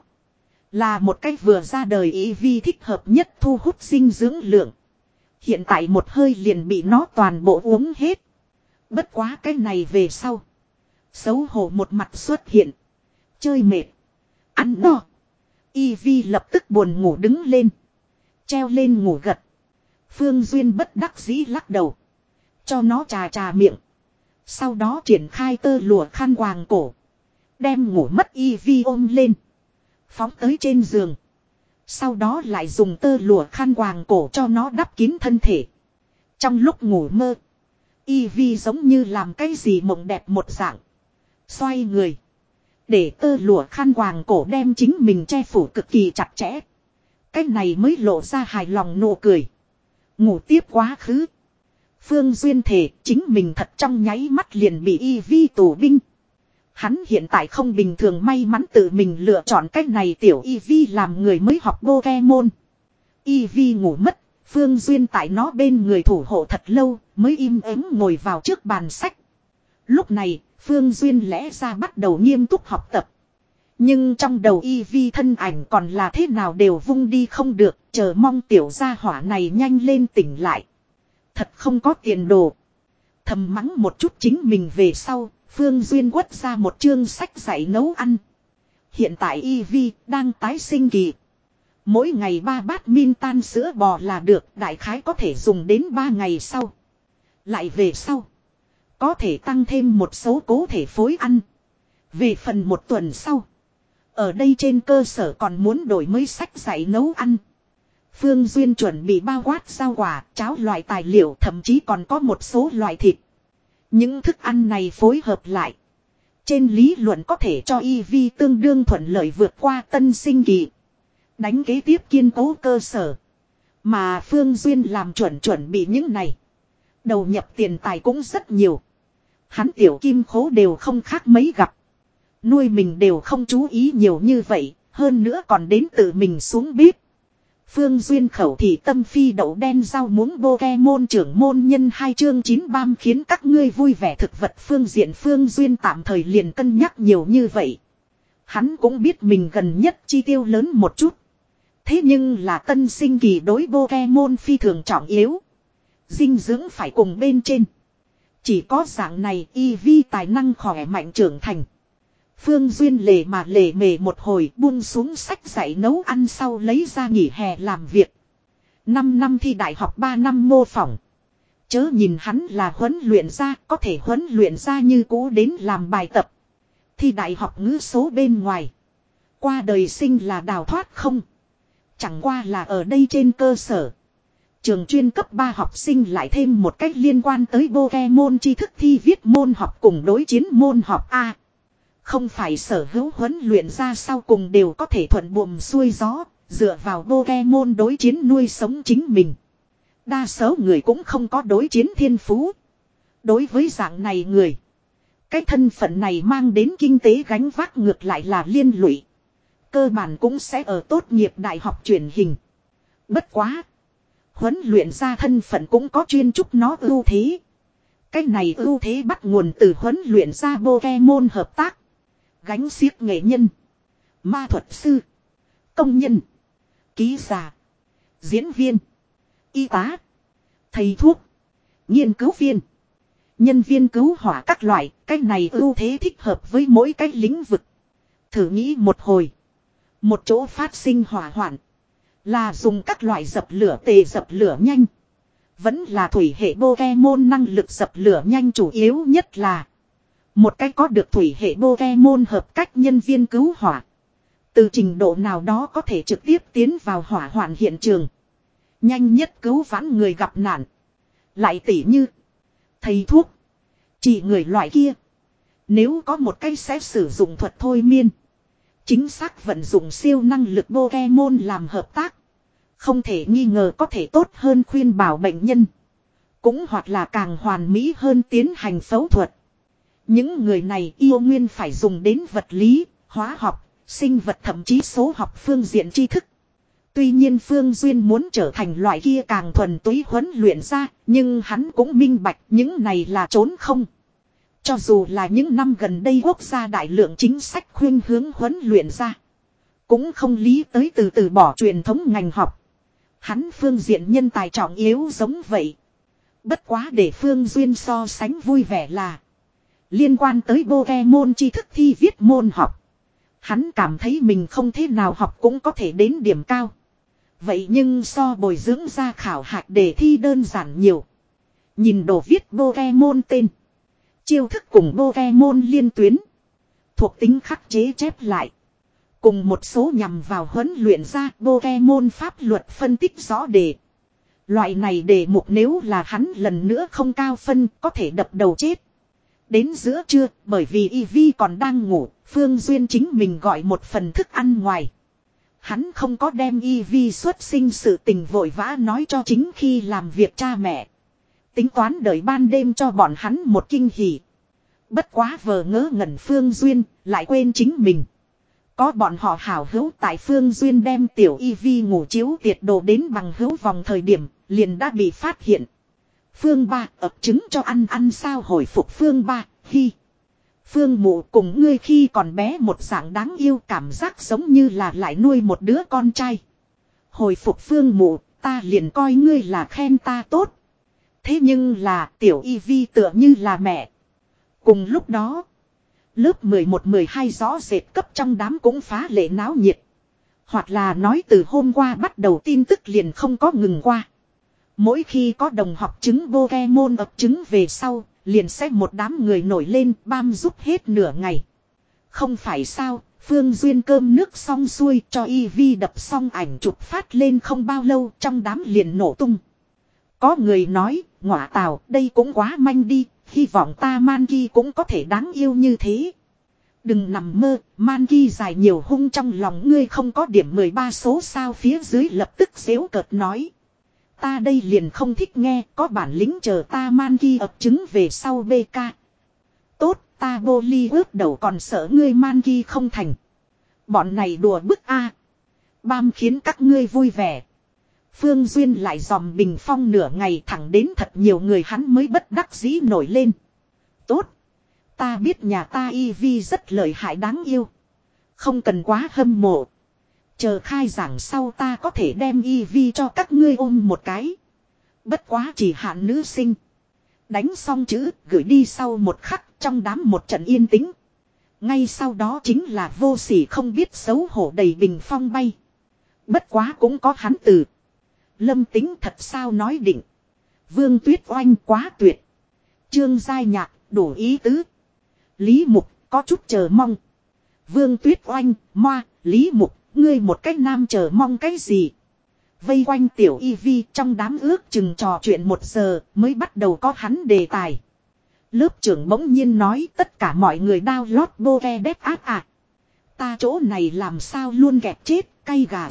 Là một cách vừa ra đời Ivy thích hợp nhất thu hút dinh dưỡng lượng. Hiện tại một hơi liền bị nó toàn bộ uống hết. Bất quá cái này về sau. Xấu hổ một mặt xuất hiện. Chơi mệt. Ăn no. Ivy lập tức buồn ngủ đứng lên. Treo lên ngủ gật. Phương Duyên bất đắc dĩ lắc đầu. Cho nó trà trà miệng. Sau đó triển khai tơ lụa khăn quàng cổ. Đem ngủ mất Ivy ôm lên. Phóng tới trên giường. Sau đó lại dùng tơ lụa khăn quàng cổ cho nó đắp kín thân thể. Trong lúc ngủ mơ. Ivy giống như làm cái gì mộng đẹp một dạng. Xoay người. Để tơ lụa khăn quàng cổ đem chính mình che phủ cực kỳ chặt chẽ. Cái này mới lộ ra hài lòng nụ cười. Ngủ tiếp quá khứ. Phương Duyên thề chính mình thật trong nháy mắt liền bị Ivy tù binh. Hắn hiện tại không bình thường may mắn tự mình lựa chọn cách này tiểu Ivy làm người mới học Pokemon. Ivy ngủ mất, Phương Duyên tại nó bên người thủ hộ thật lâu mới im ắng ngồi vào trước bàn sách. Lúc này, Phương Duyên lẽ ra bắt đầu nghiêm túc học tập. Nhưng trong đầu Ivy thân ảnh còn là thế nào đều vung đi không được, chờ mong tiểu gia hỏa này nhanh lên tỉnh lại. Thật không có tiền đồ. Thầm mắng một chút chính mình về sau, Phương Duyên quất ra một chương sách dạy nấu ăn. Hiện tại Ivy đang tái sinh kỳ. Mỗi ngày ba bát min tan sữa bò là được, đại khái có thể dùng đến ba ngày sau. Lại về sau. Có thể tăng thêm một số cố thể phối ăn. Về phần một tuần sau. Ở đây trên cơ sở còn muốn đổi mới sách dạy nấu ăn. Phương Duyên chuẩn bị bao quát rau quả, cháo loại tài liệu, thậm chí còn có một số loại thịt. Những thức ăn này phối hợp lại. Trên lý luận có thể cho Ivy tương đương thuận lợi vượt qua tân sinh kỳ. Đánh kế tiếp kiên cố cơ sở. Mà Phương Duyên làm chuẩn chuẩn bị những này. Đầu nhập tiền tài cũng rất nhiều. Hắn tiểu kim khố đều không khác mấy gặp. Nuôi mình đều không chú ý nhiều như vậy. Hơn nữa còn đến tự mình xuống bếp. Phương Duyên khẩu thị tâm phi đậu đen rau muống Pokemon trưởng môn nhân hai chương chín bam khiến các ngươi vui vẻ thực vật phương diện Phương Duyên tạm thời liền cân nhắc nhiều như vậy. Hắn cũng biết mình gần nhất chi tiêu lớn một chút. Thế nhưng là tân sinh kỳ đối Pokemon phi thường trọng yếu. Dinh dưỡng phải cùng bên trên. Chỉ có dạng này Ivy tài năng khỏe mạnh trưởng thành. Phương Duyên lề mà lề mề một hồi buông xuống sách dạy nấu ăn sau lấy ra nghỉ hè làm việc. năm năm thi đại học ba năm mô phỏng. Chớ nhìn hắn là huấn luyện ra, có thể huấn luyện ra như cũ đến làm bài tập. Thi đại học ngữ số bên ngoài. Qua đời sinh là đào thoát không. Chẳng qua là ở đây trên cơ sở. Trường chuyên cấp ba học sinh lại thêm một cách liên quan tới Pokemon tri thức thi viết môn học cùng đối chiến môn học A. Không phải sở hữu huấn luyện ra sau cùng đều có thể thuận buồm xuôi gió, dựa vào Pokemon đối chiến nuôi sống chính mình. Đa số người cũng không có đối chiến thiên phú. Đối với dạng này người, cái thân phận này mang đến kinh tế gánh vác ngược lại là liên lụy. Cơ bản cũng sẽ ở tốt nghiệp đại học truyền hình. Bất quá. Huấn luyện ra thân phận cũng có chuyên trúc nó ưu thế. Cái này ưu thế bắt nguồn từ huấn luyện ra Pokemon hợp tác. Gánh xiếc nghệ nhân. Ma thuật sư. Công nhân. Ký giả. Diễn viên. Y tá. Thầy thuốc. Nghiên cứu viên. Nhân viên cứu hỏa các loại. Cái này ưu thế thích hợp với mỗi cái lĩnh vực. Thử nghĩ một hồi. Một chỗ phát sinh hỏa hoạn. Là dùng các loại dập lửa tề dập lửa nhanh. Vẫn là thủy hệ Pokemon năng lực dập lửa nhanh chủ yếu nhất là. Một cái có được thủy hệ Pokemon hợp cách nhân viên cứu hỏa. Từ trình độ nào đó có thể trực tiếp tiến vào hỏa hoạn hiện trường. Nhanh nhất cứu vãn người gặp nạn. Lại tỉ như. Thầy thuốc. Chỉ người loại kia. Nếu có một cái sẽ sử dụng thuật thôi miên. Chính xác vận dụng siêu năng lực Pokemon làm hợp tác. Không thể nghi ngờ có thể tốt hơn khuyên bảo bệnh nhân. Cũng hoặc là càng hoàn mỹ hơn tiến hành phẫu thuật. Những người này yêu nguyên phải dùng đến vật lý, hóa học, sinh vật thậm chí số học phương diện tri thức. Tuy nhiên Phương Duyên muốn trở thành loại kia càng thuần túy huấn luyện ra, nhưng hắn cũng minh bạch những này là trốn không. Cho dù là những năm gần đây quốc gia đại lượng chính sách khuyên hướng huấn luyện ra, cũng không lý tới từ từ bỏ truyền thống ngành học. Hắn phương diện nhân tài trọng yếu giống vậy. Bất quá để Phương Duyên so sánh vui vẻ là liên quan tới Pokemon tri thức thi viết môn học. Hắn cảm thấy mình không thế nào học cũng có thể đến điểm cao. Vậy nhưng so bồi dưỡng ra khảo hạch đề thi đơn giản nhiều. Nhìn đồ viết Pokemon tên, chiêu thức cùng Pokemon liên tuyến, thuộc tính khắc chế chép lại, cùng một số nhằm vào huấn luyện ra Pokemon pháp luật phân tích rõ đề. Loại này đề mục nếu là hắn lần nữa không cao phân có thể đập đầu chết. Đến giữa trưa, bởi vì Eevee còn đang ngủ, Phương Duyên chính mình gọi một phần thức ăn ngoài. Hắn không có đem Eevee xuất sinh sự tình vội vã nói cho chính khi làm việc cha mẹ. Tính toán đợi ban đêm cho bọn hắn một kinh hỉ. Bất quá vờ ngớ ngẩn Phương Duyên, lại quên chính mình. Có bọn họ hảo hữu tại Phương Duyên đem tiểu Eevee ngủ chiếu tiệt đồ đến bằng hữu vòng thời điểm, liền đã bị phát hiện. Phương ba ập trứng cho ăn ăn sao hồi phục Phương ba, hi. Phương mụ cùng ngươi khi còn bé một dạng đáng yêu cảm giác giống như là lại nuôi một đứa con trai. Hồi phục Phương mụ, ta liền coi ngươi là khen ta tốt. Thế nhưng là tiểu Eevee tựa như là mẹ. Cùng lúc đó, lớp mười một mười hai rõ rệt cấp trong đám cũng phá lệ náo nhiệt. Hoặc là nói từ hôm qua bắt đầu tin tức liền không có ngừng qua. Mỗi khi có đồng học trứng Pokemon ập trứng về sau, liền sẽ một đám người nổi lên bam giúp hết nửa ngày. Không phải sao, Phương Duyên cơm nước xong xuôi cho Eevee đập xong ảnh chụp phát lên không bao lâu trong đám liền nổ tung. Có người nói, ngọa tào, đây cũng quá manh đi, hy vọng ta Manki cũng có thể đáng yêu như thế. Đừng nằm mơ, Manki dài nhiều hung trong lòng ngươi không có điểm mười ba số sao phía dưới lập tức xéo cợt nói. Ta đây liền không thích nghe, có bản lĩnh chờ ta Manki ập trứng về sau bê ca. Tốt, ta Bollywood đầu còn sợ ngươi Manki không thành. Bọn này đùa bức a, bam khiến các ngươi vui vẻ. Phương Duyên lại dòm bình phong nửa ngày thẳng đến thật nhiều người hắn mới bất đắc dĩ nổi lên. Tốt, ta biết nhà ta Eevee rất lợi hại đáng yêu. Không cần quá hâm mộ. Chờ khai giảng sau ta có thể đem Eevee cho các ngươi ôm một cái. Bất quá chỉ hạn nữ sinh. Đánh xong chữ gửi đi sau một khắc trong đám một trận yên tĩnh. Ngay sau đó chính là vô sỉ không biết xấu hổ đầy bình phong bay. Bất quá cũng có hắn từ. Lâm Tính thật sao nói định. Vương Tuyết Oanh quá tuyệt. Trương Giai Nhạc đủ ý tứ. Lý Mục có chút chờ mong. Vương Tuyết Oanh, moa, Lý Mục, ngươi một cách nam chờ mong cái gì. Vây quanh tiểu Eevee trong đám ước chừng trò chuyện một giờ mới bắt đầu có hắn đề tài. Lớp trưởng bỗng nhiên nói tất cả mọi người download Pokédex app à. Ta chỗ này làm sao luôn kẹp chết, cay gà.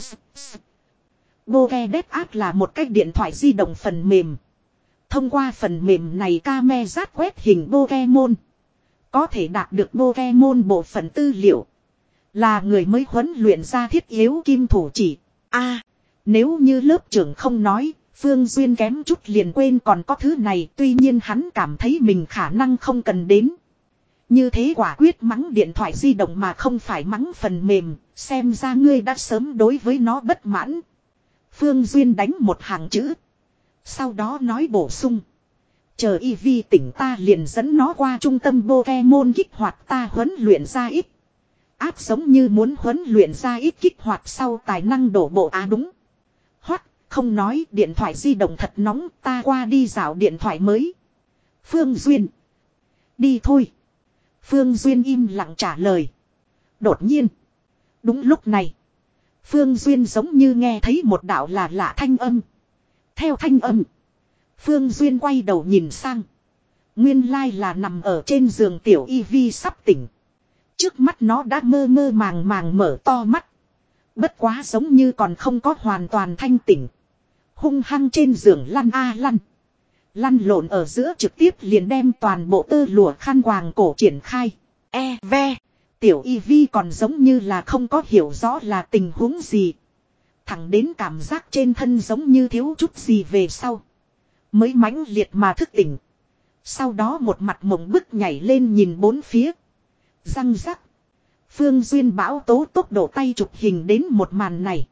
Pokédex app là một cái điện thoại di động phần mềm. Thông qua phần mềm này camera quét hình Pokemon. Có thể đạt được Pokemon bộ phận tư liệu. Là người mới huấn luyện ra thiết yếu kim thủ chỉ. A, à, nếu như lớp trưởng không nói, Phương Duyên kém chút liền quên còn có thứ này. Tuy nhiên hắn cảm thấy mình khả năng không cần đến. Như thế quả quyết mắng điện thoại di động mà không phải mắng phần mềm. Xem ra ngươi đã sớm đối với nó bất mãn. Phương Duyên đánh một hàng chữ. Sau đó nói bổ sung. Chờ Eevee tỉnh ta liền dẫn nó qua trung tâm Pokemon kích hoạt ta huấn luyện ra ít. Áp giống như muốn huấn luyện ra ít kích hoạt sau tài năng đổ bộ à đúng. Hoắc, không nói điện thoại di động thật nóng ta qua đi dạo điện thoại mới. Phương Duyên. Đi thôi. Phương Duyên im lặng trả lời. Đột nhiên. Đúng lúc này. Phương Duyên giống như nghe thấy một đạo là lạ thanh âm. Theo thanh âm. Phương Duyên quay đầu nhìn sang. Nguyên lai là nằm ở trên giường tiểu Eevee sắp tỉnh. Trước mắt nó đã mơ mơ màng màng mở to mắt. Bất quá giống như còn không có hoàn toàn thanh tỉnh. Hung hăng trên giường lăn a lăn. Lăn lộn ở giữa trực tiếp liền đem toàn bộ tơ lụa khăn quàng cổ triển khai. E ve. Tiểu y vi còn giống như là không có hiểu rõ là tình huống gì. Thẳng đến cảm giác trên thân giống như thiếu chút gì về sau. Mới mãnh liệt mà thức tỉnh. Sau đó một mặt mộng bức nhảy lên nhìn bốn phía. Răng rắc. Phương Duyên bão tố tốc độ tay chụp hình đến một màn này.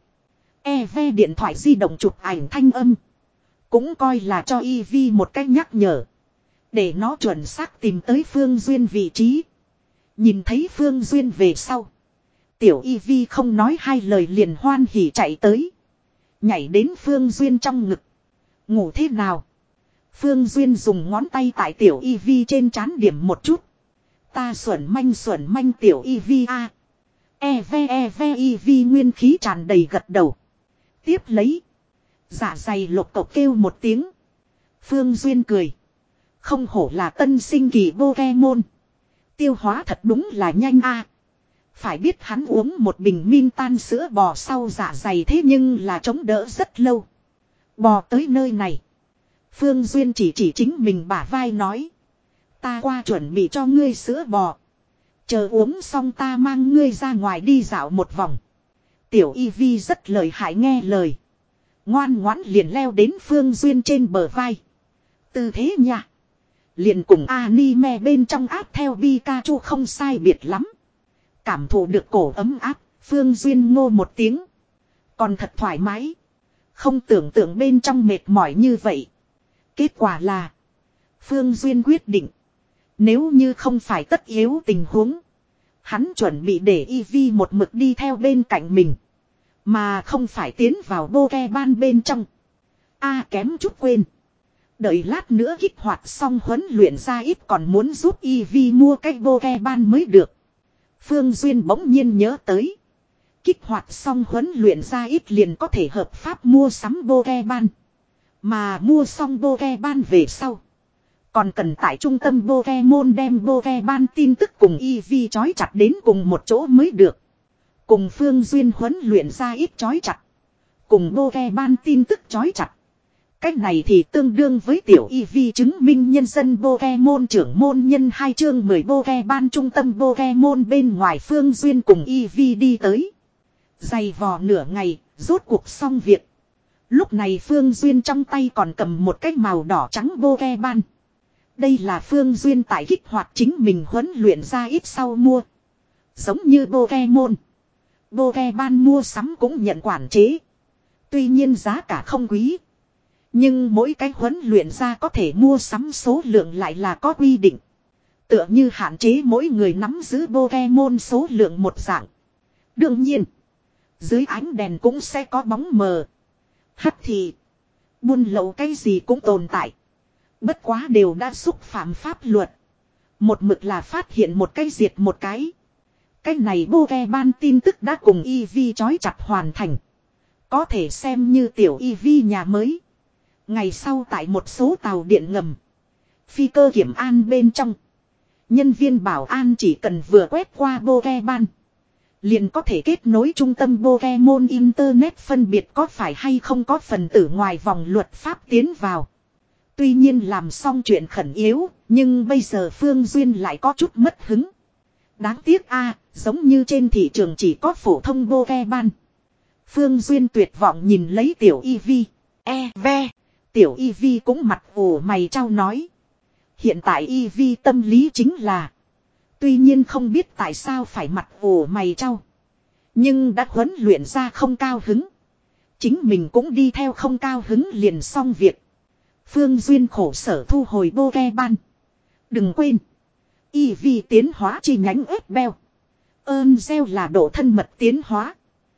E ve điện thoại di động chụp ảnh thanh âm. Cũng coi là cho y vi một cách nhắc nhở. Để nó chuẩn xác tìm tới Phương Duyên vị trí. Nhìn thấy Phương Duyên về sau. Tiểu y vi không nói hai lời liền hoan hỉ chạy tới. Nhảy đến Phương Duyên trong ngực. Ngủ thế nào? Phương Duyên dùng ngón tay tại tiểu y vi trên trán điểm một chút. Ta xuẩn manh xuẩn manh tiểu y vi a. E ve e ve y vi nguyên khí tràn đầy gật đầu. Tiếp lấy. Dạ dày lục cộc kêu một tiếng. Phương Duyên cười. Không hổ là tân sinh kỳ Pokemon. Tiêu hóa thật đúng là nhanh a. Phải biết hắn uống một bình min tan sữa bò sau dạ dày thế nhưng là chống đỡ rất lâu. Bò tới nơi này. Phương Duyên chỉ chỉ chính mình bả vai nói. Ta qua chuẩn bị cho ngươi sữa bò. Chờ uống xong ta mang ngươi ra ngoài đi dạo một vòng. Tiểu y vi rất lời hại nghe lời. Ngoan ngoãn liền leo đến Phương Duyên trên bờ vai. Tư thế nha. Liền cùng anime bên trong áp theo Pikachu không sai biệt lắm. Cảm thụ được cổ ấm áp, Phương Duyên ngô một tiếng. Còn thật thoải mái. Không tưởng tượng bên trong mệt mỏi như vậy. Kết quả là Phương Duyên quyết định. Nếu như không phải tất yếu tình huống. Hắn chuẩn bị để y vi một mực đi theo bên cạnh mình. Mà không phải tiến vào Pokemon bên trong. A kém chút quên. Đợi lát nữa kích hoạt xong huấn luyện ra ít còn muốn giúp y vi mua cái Pokemon mới được. Phương Duyên bỗng nhiên nhớ tới. Kích hoạt xong huấn luyện ra ít liền có thể hợp pháp mua sắm Pokemon. Mà mua xong Pokemon về sau. Còn cần tại trung tâm Pokemon đem Pokemon tin tức cùng y vi chói chặt đến cùng một chỗ mới được. Cùng Phương Duyên huấn luyện ra ít chói chặt. Cùng Pokemon tin tức chói chặt. Cách này thì tương đương với tiểu y vi chứng minh nhân dân Pokemon trưởng môn nhân hai chương mười Pokemon trung tâm Pokemon bên ngoài Phương Duyên cùng y vi đi tới. Dày vò nửa ngày, rốt cuộc xong việc. Lúc này Phương Duyên trong tay còn cầm một cái màu đỏ trắng Pokemon. Đây là Phương Duyên tại kích hoạt chính mình huấn luyện ra ít sau mua. Giống như Pokemon. Pokemon mua sắm cũng nhận quản chế. Tuy nhiên giá cả không quý. Nhưng mỗi cái huấn luyện ra có thể mua sắm số lượng lại là có quy định. Tựa như hạn chế mỗi người nắm giữ Pokemon số lượng một dạng. Đương nhiên. Dưới ánh đèn cũng sẽ có bóng mờ. Hắc thì. Buôn lậu cái gì cũng tồn tại. Bất quá đều đã xúc phạm pháp luật. Một mực là phát hiện một cái diệt một cái. Cái này Pokemon tin tức đã cùng y vi chói chặt hoàn thành. Có thể xem như tiểu y vi nhà mới. Ngày sau tại một số tàu điện ngầm. Phi cơ kiểm an bên trong. Nhân viên bảo an chỉ cần vừa quét qua Pokemon. Liền có thể kết nối trung tâm Pokemon Internet phân biệt có phải hay không có phần tử ngoài vòng luật pháp tiến vào. Tuy nhiên làm xong chuyện khẩn yếu, nhưng bây giờ Phương Duyên lại có chút mất hứng. Đáng tiếc a, giống như trên thị trường chỉ có phổ thông Pokemon. Phương Duyên tuyệt vọng nhìn lấy tiểu y vi. E ve. Tiểu y vi cũng mặt ủ mày trao nói. Hiện tại y vi tâm lý chính là. Tuy nhiên không biết tại sao phải mặt ủ mày trao. Nhưng đã huấn luyện ra không cao hứng. Chính mình cũng đi theo không cao hứng liền xong việc. Phương Duyên khổ sở thu hồi Pokemon. Đừng quên. Y vi tiến hóa chi nhánh ép beo. Ơn gieo là độ thân mật tiến hóa.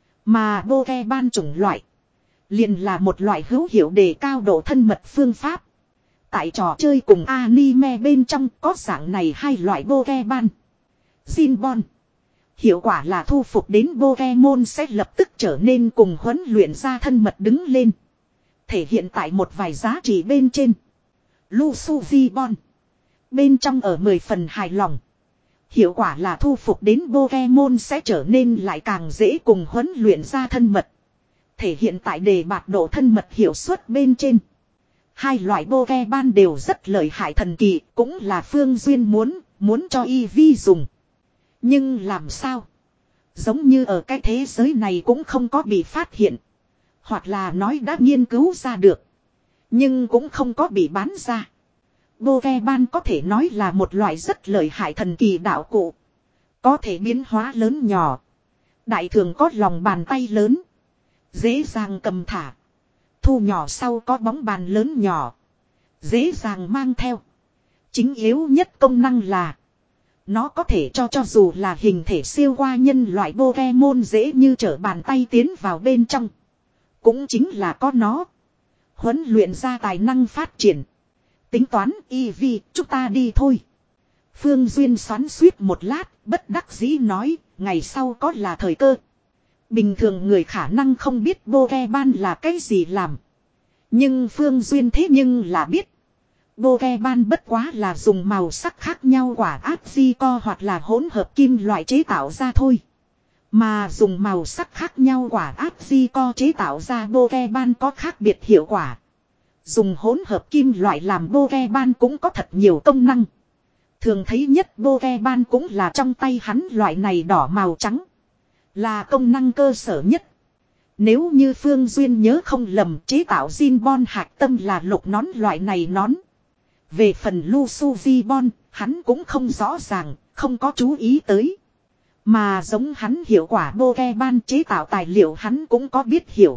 Mà Pokemon chủng loại. Liền là một loại hữu hiệu đề cao độ thân mật phương pháp. Tại trò chơi cùng anime bên trong có dạng này hai loại Pokemon. Zinbon. Hiệu quả là thu phục đến Pokemon sẽ lập tức trở nên cùng huấn luyện ra thân mật đứng lên. Thể hiện tại một vài giá trị bên trên. Lusuzibon. Bên trong ở mười phần hài lòng. Hiệu quả là thu phục đến Pokemon sẽ trở nên lại càng dễ cùng huấn luyện ra thân mật. Thể hiện tại đề bạt độ thân mật hiệu suất bên trên. Hai loại Pokemon đều rất lợi hại thần kỳ, cũng là Phương Duyên muốn, muốn cho y vi dùng. Nhưng làm sao? Giống như ở cái thế giới này cũng không có bị phát hiện. Hoặc là nói đã nghiên cứu ra được. Nhưng cũng không có bị bán ra. Pokemon có thể nói là một loại rất lợi hại thần kỳ đạo cụ. Có thể biến hóa lớn nhỏ. Đại thường có lòng bàn tay lớn. Dễ dàng cầm thả. Thu nhỏ sau có bóng bàn lớn nhỏ. Dễ dàng mang theo. Chính yếu nhất công năng là nó có thể cho cho dù là hình thể siêu qua nhân loại Pokemon dễ như trở bàn tay tiến vào bên trong. Cũng chính là có nó. Huấn luyện ra tài năng phát triển. Tính toán Eevee, chúng ta đi thôi. Phương Duyên xoắn suýt một lát, bất đắc dĩ nói, ngày sau có là thời cơ. Bình thường người khả năng không biết Pokemon là cái gì làm. Nhưng Phương Duyên thế nhưng là biết. Pokemon bất quá là dùng màu sắc khác nhau quả ác di co hoặc là hỗn hợp kim loại chế tạo ra thôi. Mà dùng màu sắc khác nhau quả ác di co chế tạo ra Pokemon có khác biệt hiệu quả. Dùng hỗn hợp kim loại làm Pokemon cũng có thật nhiều công năng. Thường thấy nhất Pokemon cũng là trong tay hắn loại này đỏ màu trắng. Là công năng cơ sở nhất. Nếu như Phương Duyên nhớ không lầm chế tạo Zinbon hạt tâm là lục nón loại này nón. Về phần Lusu Zibon, hắn cũng không rõ ràng, không có chú ý tới. Mà giống hắn hiệu quả Pokemon chế tạo tài liệu hắn cũng có biết hiểu.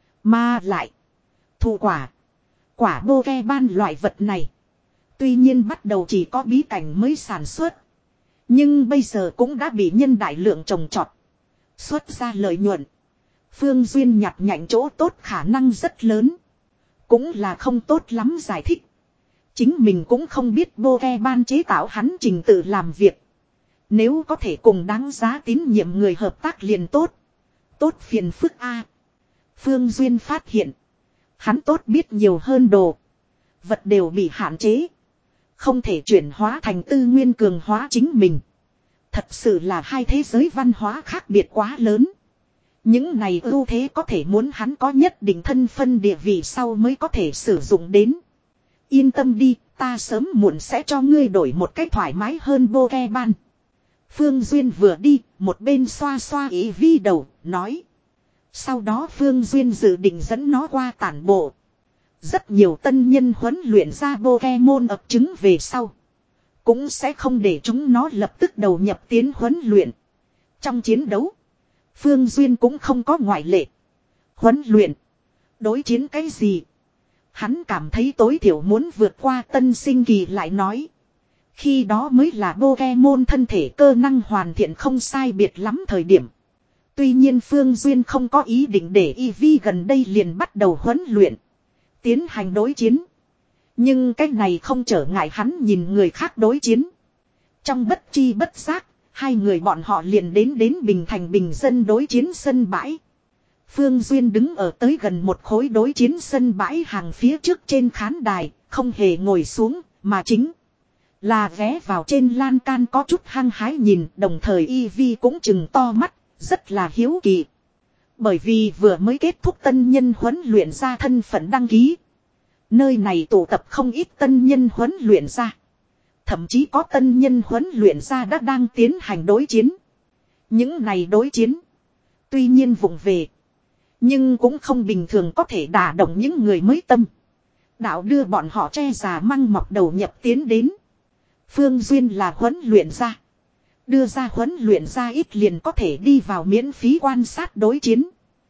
Mà lại, thụ quả, quả Pokemon loại vật này. Tuy nhiên bắt đầu chỉ có bí cảnh mới sản xuất. Nhưng bây giờ cũng đã bị nhân đại lượng trồng trọt. Xuất ra lợi nhuận. Phương Duyên nhặt nhạnh chỗ tốt khả năng rất lớn. Cũng là không tốt lắm giải thích. Chính mình cũng không biết Pokemon chế tạo hắn trình tự làm việc. Nếu có thể cùng đáng giá tín nhiệm người hợp tác liền tốt. Tốt phiền phức A. Phương Duyên phát hiện. Hắn tốt biết nhiều hơn đồ. Vật đều bị hạn chế. Không thể chuyển hóa thành tư nguyên cường hóa chính mình. Thật sự là hai thế giới văn hóa khác biệt quá lớn. Những này ưu thế có thể muốn hắn có nhất định thân phân địa vị sau mới có thể sử dụng đến. Yên tâm đi, ta sớm muộn sẽ cho ngươi đổi một cách thoải mái hơn Pokemon. Phương Duyên vừa đi, một bên xoa xoa ý vi đầu, nói. Sau đó Phương Duyên dự định dẫn nó qua tản bộ. Rất nhiều tân nhân huấn luyện ra Pokemon ập trứng về sau. Cũng sẽ không để chúng nó lập tức đầu nhập tiến huấn luyện. Trong chiến đấu, Phương Duyên cũng không có ngoại lệ. Huấn luyện, đối chiến cái gì? Hắn cảm thấy tối thiểu muốn vượt qua tân sinh kỳ lại nói. Khi đó mới là Pokemon thân thể cơ năng hoàn thiện không sai biệt lắm thời điểm. Tuy nhiên Phương Duyên không có ý định để Eevee gần đây liền bắt đầu huấn luyện. Tiến hành đối chiến. Nhưng cái này không trở ngại hắn nhìn người khác đối chiến. Trong bất chi bất giác, hai người bọn họ liền đến đến Bình Thành bình dân đối chiến sân bãi. Phương Duyên đứng ở tới gần một khối đối chiến sân bãi hàng phía trước trên khán đài, không hề ngồi xuống, mà chính là ghé vào trên lan can có chút hăng hái nhìn, đồng thời Eevee cũng chừng to mắt, rất là hiếu kỳ. Bởi vì vừa mới kết thúc tân nhân huấn luyện ra thân phận đăng ký. Nơi này tụ tập không ít tân nhân huấn luyện ra. Thậm chí có tân nhân huấn luyện ra đã đang tiến hành đối chiến. Những này đối chiến, tuy nhiên vụng về, nhưng cũng không bình thường có thể đả động những người mới tâm. Đạo đưa bọn họ che già măng mọc đầu nhập tiến đến. Phương Duyên là huấn luyện ra. Đưa ra huấn luyện ra ít liền có thể đi vào miễn phí quan sát đối chiến.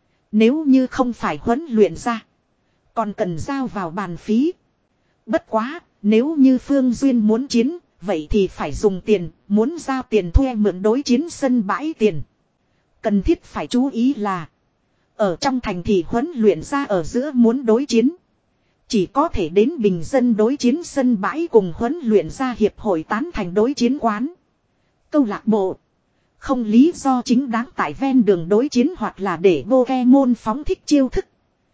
Nếu như không phải huấn luyện ra, còn cần giao vào bàn phí. Bất quá, nếu như Phương Duyên muốn chiến, vậy thì phải dùng tiền, muốn giao tiền thuê mượn đối chiến sân bãi tiền. Cần thiết phải chú ý là, ở trong thành thị huấn luyện ra ở giữa muốn đối chiến. Chỉ có thể đến bình dân đối chiến sân bãi cùng huấn luyện ra hiệp hội tán thành đối chiến quán. Câu lạc bộ. Không lý do chính đáng tại ven đường đối chiến hoặc là để Pokemon phóng thích chiêu thức.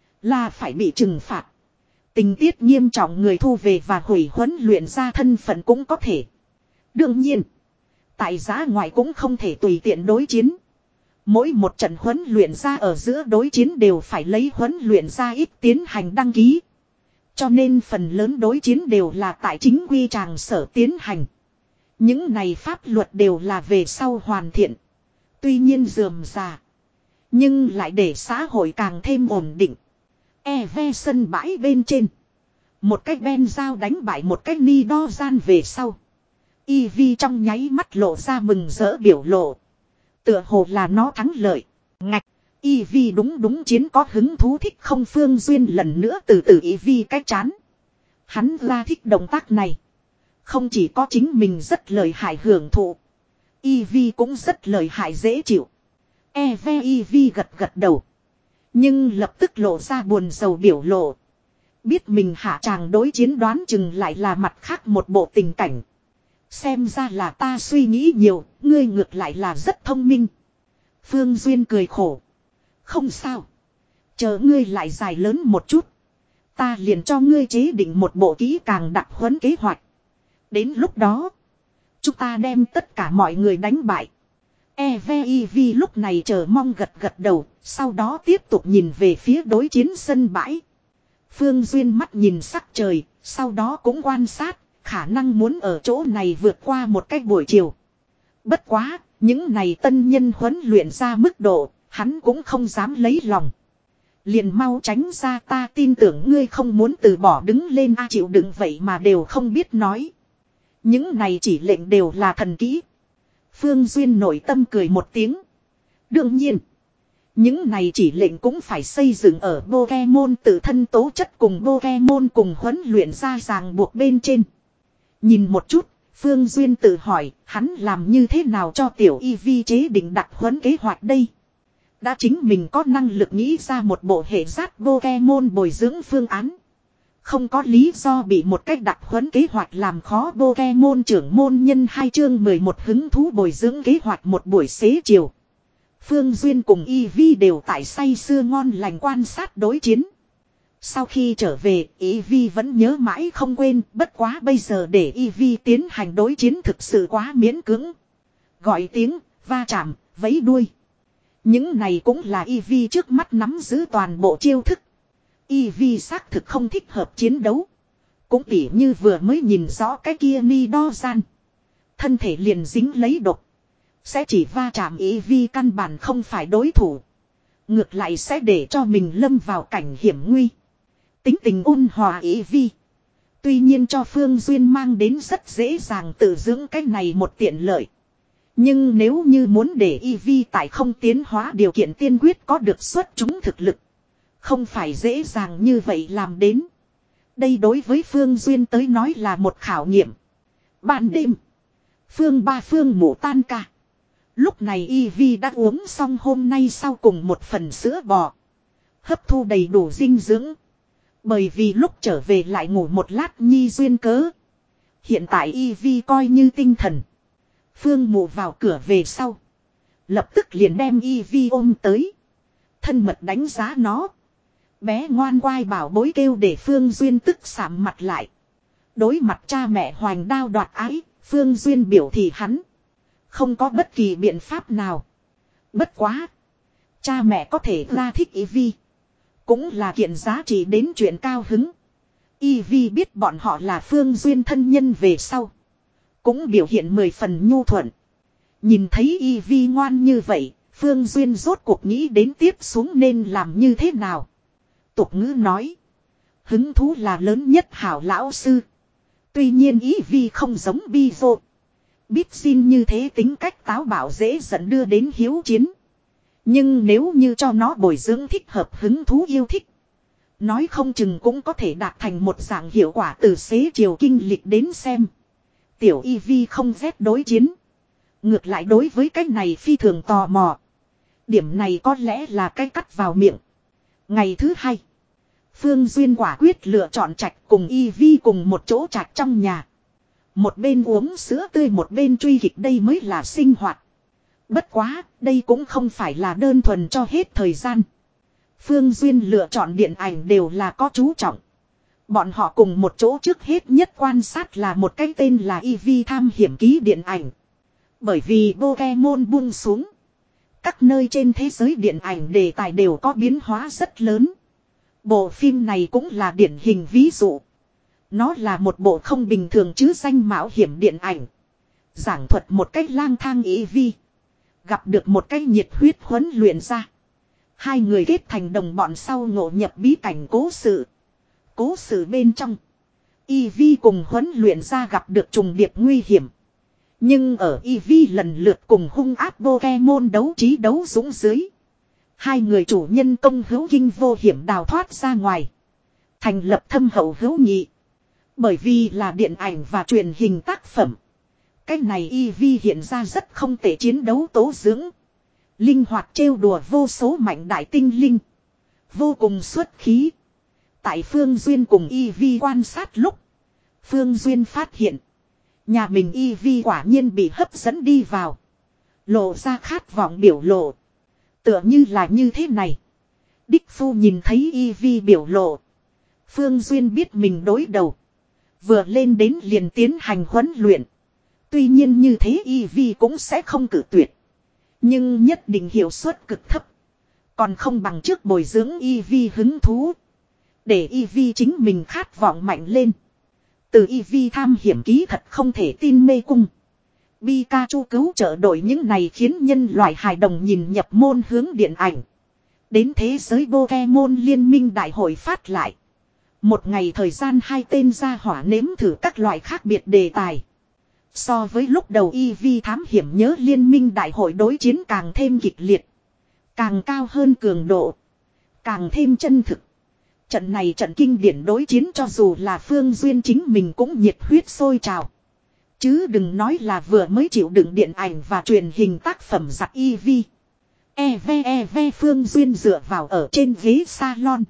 Là phải bị trừng phạt. Tình tiết nghiêm trọng người thu về và hủy huấn luyện ra thân phận cũng có thể. Đương nhiên, tại giá ngoài cũng không thể tùy tiện đối chiến. Mỗi một trận huấn luyện ra ở giữa đối chiến đều phải lấy huấn luyện ra ít tiến hành đăng ký. Cho nên phần lớn đối chiến đều là tại chính quy tràng sở tiến hành. Những này pháp luật đều là về sau hoàn thiện. Tuy nhiên rườm rà. Nhưng lại để xã hội càng thêm ổn định. E ve sân bãi bên trên. Một cái ben dao đánh bại một cái ni đo gian về sau. Ivy trong nháy mắt lộ ra mừng rỡ biểu lộ. Tựa hồ là nó thắng lợi. Ngạch. Ivy đúng đúng chiến có hứng thú thích không Phương Duyên lần nữa từ từ Ivy cái chán. Hắn ra thích động tác này. Không chỉ có chính mình rất lợi hại hưởng thụ. Ivy cũng rất lợi hại dễ chịu. Eve Ivy gật gật đầu. Nhưng lập tức lộ ra buồn rầu biểu lộ. Biết mình hạ tràng đối chiến đoán chừng lại là mặt khác một bộ tình cảnh. Xem ra là ta suy nghĩ nhiều, ngươi ngược lại là rất thông minh. Phương Duyên cười khổ. Không sao. Chờ ngươi lại dài lớn một chút. Ta liền cho ngươi chế định một bộ kỹ càng đặc huấn kế hoạch. Đến lúc đó, chúng ta đem tất cả mọi người đánh bại. Evie lúc này chờ mong gật gật đầu, sau đó tiếp tục nhìn về phía đối chiến sân bãi. Phương Duyên mắt nhìn sắc trời, sau đó cũng quan sát, khả năng muốn ở chỗ này vượt qua một cách buổi chiều. Bất quá, những này tân nhân huấn luyện ra mức độ, hắn cũng không dám lấy lòng. Liền mau tránh ra, ta tin tưởng ngươi không muốn từ bỏ đứng lên a chịu đựng vậy mà đều không biết nói. Những này chỉ lệnh đều là thần kỹ. Phương Duyên nội tâm cười một tiếng. Đương nhiên, những này chỉ lệnh cũng phải xây dựng ở Pokemon tự thân tố chất cùng Pokemon cùng huấn luyện ra ràng buộc bên trên. Nhìn một chút, Phương Duyên tự hỏi, hắn làm như thế nào cho tiểu Eevee chế định đặc huấn kế hoạch đây? Đã chính mình có năng lực nghĩ ra một bộ hệ giác Pokemon bồi dưỡng phương án. Không có lý do bị một cách đặc huấn kế hoạch làm khó. Pokemon trưởng môn nhân hai chương mười một hứng thú bồi dưỡng kế hoạch một buổi xế chiều. Phương Duyên cùng Eevee đều tại say sưa ngon lành quan sát đối chiến. Sau khi trở về, Eevee vẫn nhớ mãi không quên, bất quá bây giờ để Eevee tiến hành đối chiến thực sự quá miễn cưỡng. Gọi tiếng, va chạm, vẫy đuôi. Những này cũng là Eevee trước mắt nắm giữ toàn bộ chiêu thức. Eevee xác thực không thích hợp chiến đấu. Cũng tỉ như vừa mới nhìn rõ cái kia ni đo gian. Thân thể liền dính lấy độc. Sẽ chỉ va chạm Eevee căn bản không phải đối thủ. Ngược lại sẽ để cho mình lâm vào cảnh hiểm nguy. Tính tình ôn hòa Eevee. Tuy nhiên cho Phương Duyên mang đến rất dễ dàng tự dưỡng cái này một tiện lợi. Nhưng nếu như muốn để Eevee tại không tiến hóa điều kiện tiên quyết có được xuất chúng thực lực. Không phải dễ dàng như vậy làm đến. Đây đối với Phương Duyên tới nói là một khảo nghiệm. Ban đêm. Phương ba phương ngủ tan ca. Lúc này Eevee đã uống xong hôm nay sau cùng một phần sữa bò. Hấp thu đầy đủ dinh dưỡng. Bởi vì lúc trở về lại ngủ một lát nhi duyên cớ. Hiện tại Eevee coi như tinh thần. Phương mụ vào cửa về sau. Lập tức liền đem Eevee ôm tới. Thân mật đánh giá nó. Bé ngoan quai bảo bối kêu để Phương Duyên tức sạm mặt lại. Đối mặt cha mẹ hoành đao đoạt ái, Phương Duyên biểu thị hắn. Không có bất kỳ biện pháp nào. Bất quá. Cha mẹ có thể ra thích Eevee. Cũng là kiện giá trị đến chuyện cao hứng. Eevee biết bọn họ là Phương Duyên thân nhân về sau. Cũng biểu hiện mười phần nhu thuận. Nhìn thấy Eevee ngoan như vậy, Phương Duyên rốt cuộc nghĩ đến tiếp xuống nên làm như thế nào. Tục ngữ nói. Hứng thú là lớn nhất hảo lão sư. Tuy nhiên Eevee không giống Bizo. Biết xin như thế tính cách táo bạo dễ dẫn đưa đến hiếu chiến. Nhưng nếu như cho nó bồi dưỡng thích hợp hứng thú yêu thích. Nói không chừng cũng có thể đạt thành một dạng hiệu quả từ xế chiều kinh lịch đến xem. Tiểu Eevee không ghét đối chiến. Ngược lại đối với cái này phi thường tò mò. Điểm này có lẽ là cái cắt vào miệng. Ngày thứ hai. Phương Duyên quả quyết lựa chọn trạch cùng Eevee cùng một chỗ trạch trong nhà. Một bên uống sữa tươi một bên truy kịch đây mới là sinh hoạt. Bất quá, đây cũng không phải là đơn thuần cho hết thời gian. Phương Duyên lựa chọn điện ảnh đều là có chú trọng. Bọn họ cùng một chỗ trước hết nhất quan sát là một cái tên là Eevee tham hiểm ký điện ảnh. Bởi vì Pokemon buông xuống. Các nơi trên thế giới điện ảnh đề tài đều có biến hóa rất lớn. Bộ phim này cũng là điển hình ví dụ. Nó là một bộ không bình thường chứ danh mạo hiểm điện ảnh. Giảng thuật một cách lang thang y vi. Gặp được một cách nhiệt huyết huấn luyện ra. Hai người kết thành đồng bọn sau ngộ nhập bí cảnh cố sự. Cố sự bên trong. Y vi cùng huấn luyện ra gặp được trùng điệp nguy hiểm. Nhưng ở Y Vi lần lượt cùng hung áp Pokemon đấu trí đấu dũng dưới. Hai người chủ nhân công hữu kinh vô hiểm đào thoát ra ngoài. Thành lập thâm hậu hữu nghị. Bởi vì là điện ảnh và truyền hình tác phẩm. Cách này Y Vi hiện ra rất không tệ chiến đấu tố dưỡng. Linh hoạt trêu đùa vô số mạnh đại tinh linh. Vô cùng xuất khí. Tại Phương Duyên cùng Y Vi quan sát lúc. Phương Duyên phát hiện. Nhà mình Y Vi quả nhiên bị hấp dẫn đi vào. Lộ ra khát vọng biểu lộ. Tựa như là như thế này. Đích Phu nhìn thấy Y Vi biểu lộ. Phương Duyên biết mình đối đầu. Vừa lên đến liền tiến hành huấn luyện. Tuy nhiên như thế Y Vi cũng sẽ không cử tuyệt. Nhưng nhất định hiệu suất cực thấp. Còn không bằng trước bồi dưỡng Y Vi hứng thú. Để Y Vi chính mình khát vọng mạnh lên. Từ Y Vi tham hiểm ký thật không thể tin mê cung. Pikachu cứu trợ đội những này khiến nhân loại hài đồng nhìn nhập môn hướng điện ảnh. Đến thế giới Pokemon liên minh đại hội phát lại. Một ngày thời gian hai tên gia hỏa nếm thử các loại khác biệt đề tài. So với lúc đầu Y Vi thám hiểm nhớ liên minh đại hội đối chiến càng thêm kịch liệt. Càng cao hơn cường độ. Càng thêm chân thực. Trận này trận kinh điển đối chiến cho dù là Phương Duyên chính mình cũng nhiệt huyết sôi trào. Chứ đừng nói là vừa mới chịu đựng điện ảnh và truyền hình tác phẩm giặc Y Vi. E ve e ve Phương Duyên dựa vào ở trên ghế salon.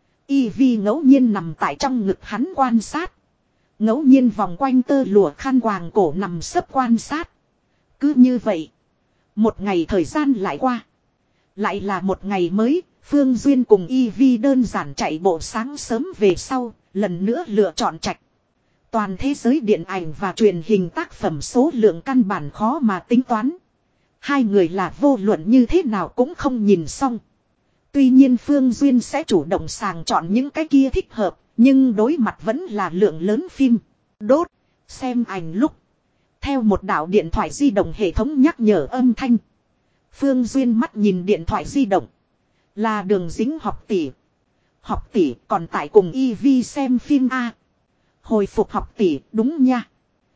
Y Vi ngẫu nhiên nằm tại trong ngực hắn quan sát. Ngẫu nhiên vòng quanh tơ lụa khăn quàng cổ nằm sấp quan sát. Cứ như vậy. Một ngày thời gian lại qua. Lại là một ngày mới. Phương Duyên cùng Y Vi đơn giản chạy bộ sáng sớm về sau. Lần nữa lựa chọn trạch. Toàn thế giới điện ảnh và truyền hình tác phẩm số lượng căn bản khó mà tính toán. Hai người là vô luận như thế nào cũng không nhìn xong. Tuy nhiên Phương Duyên sẽ chủ động sàng chọn những cái kia thích hợp. Nhưng đối mặt vẫn là lượng lớn phim. Đốt. Xem ảnh lúc. Theo một đạo điện thoại di động hệ thống nhắc nhở âm thanh. Phương Duyên mắt nhìn điện thoại di động. Là Đường Dính học tỷ. Học tỷ còn tại cùng Y Vi xem phim A. Hồi phục học tỷ đúng nha.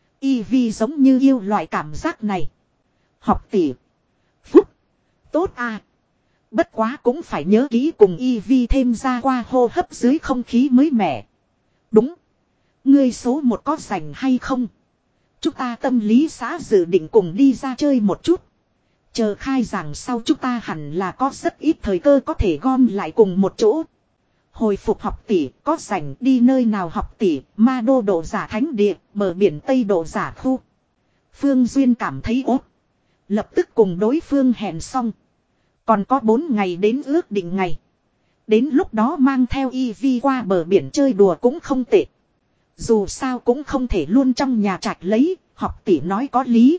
Y Vi giống như yêu loại cảm giác này. Học tỷ. Phúc. Tốt A. Bất quá cũng phải nhớ kỹ cùng Y Vi thêm ra qua hô hấp dưới không khí mới mẻ. Đúng. Ngươi số một có rảnh hay không? Chúng ta tâm lý xã dự định cùng đi ra chơi một chút. Chờ khai giảng sau chúng ta hẳn là có rất ít thời cơ có thể gom lại cùng một chỗ. Hồi phục học tỷ, có rảnh đi nơi nào học tỷ, ma đô độ giả thánh địa, bờ biển Tây độ giả khu. Phương Duyên cảm thấy ốt. Lập tức cùng đối phương hẹn xong. Còn có bốn ngày đến ước định ngày. Đến lúc đó mang theo Y Vi qua bờ biển chơi đùa cũng không tệ. Dù sao cũng không thể luôn trong nhà trạch lấy, học tỷ nói có lý.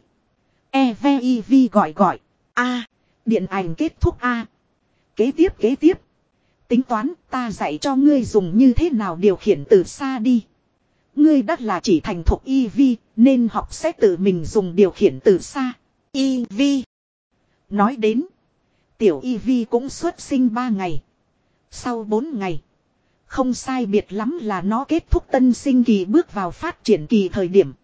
E ve Y Vi gọi gọi. A, điện ảnh kết thúc A. Kế tiếp kế tiếp. Tính toán ta dạy cho ngươi dùng như thế nào điều khiển từ xa đi. Ngươi đắt là chỉ thành thục Y Vi, nên học sẽ tự mình dùng điều khiển từ xa. Y Vi. Nói đến. Tiểu Y Vi cũng xuất sinh ba ngày. Sau bốn ngày. Không sai biệt lắm là nó kết thúc tân sinh kỳ bước vào phát triển kỳ thời điểm.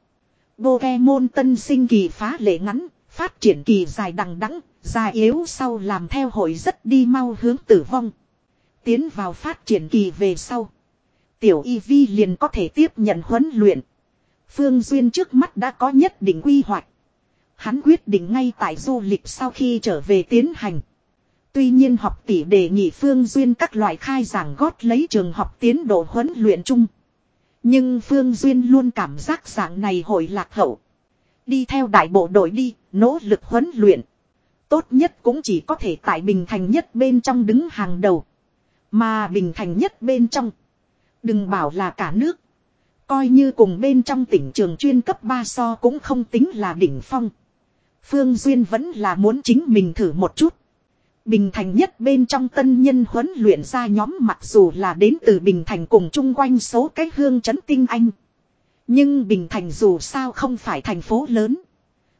Pokemon tân sinh kỳ phá lệ ngắn, phát triển kỳ dài đằng đẵng, già yếu sau làm theo hội rất đi mau hướng tử vong. Tiến vào phát triển kỳ về sau. Tiểu Y Vi liền có thể tiếp nhận huấn luyện. Phương Duyên trước mắt đã có nhất định quy hoạch. Hắn quyết định ngay tại du lịch sau khi trở về tiến hành. Tuy nhiên học tỷ đề nghị Phương Duyên các loại khai giảng gót lấy trường học tiến độ huấn luyện chung. Nhưng Phương Duyên luôn cảm giác dạng này hội lạc hậu. Đi theo đại bộ đội đi, nỗ lực huấn luyện. Tốt nhất cũng chỉ có thể tại Bình Thành nhất bên trong đứng hàng đầu. Mà Bình Thành nhất bên trong. Đừng bảo là cả nước. Coi như cùng bên trong tỉnh trường chuyên cấp ba so cũng không tính là đỉnh phong. Phương Duyên vẫn là muốn chính mình thử một chút. Bình Thành nhất bên trong tân nhân huấn luyện ra nhóm mặc dù là đến từ Bình Thành cùng chung quanh số cái hương trấn tinh anh. Nhưng Bình Thành dù sao không phải thành phố lớn.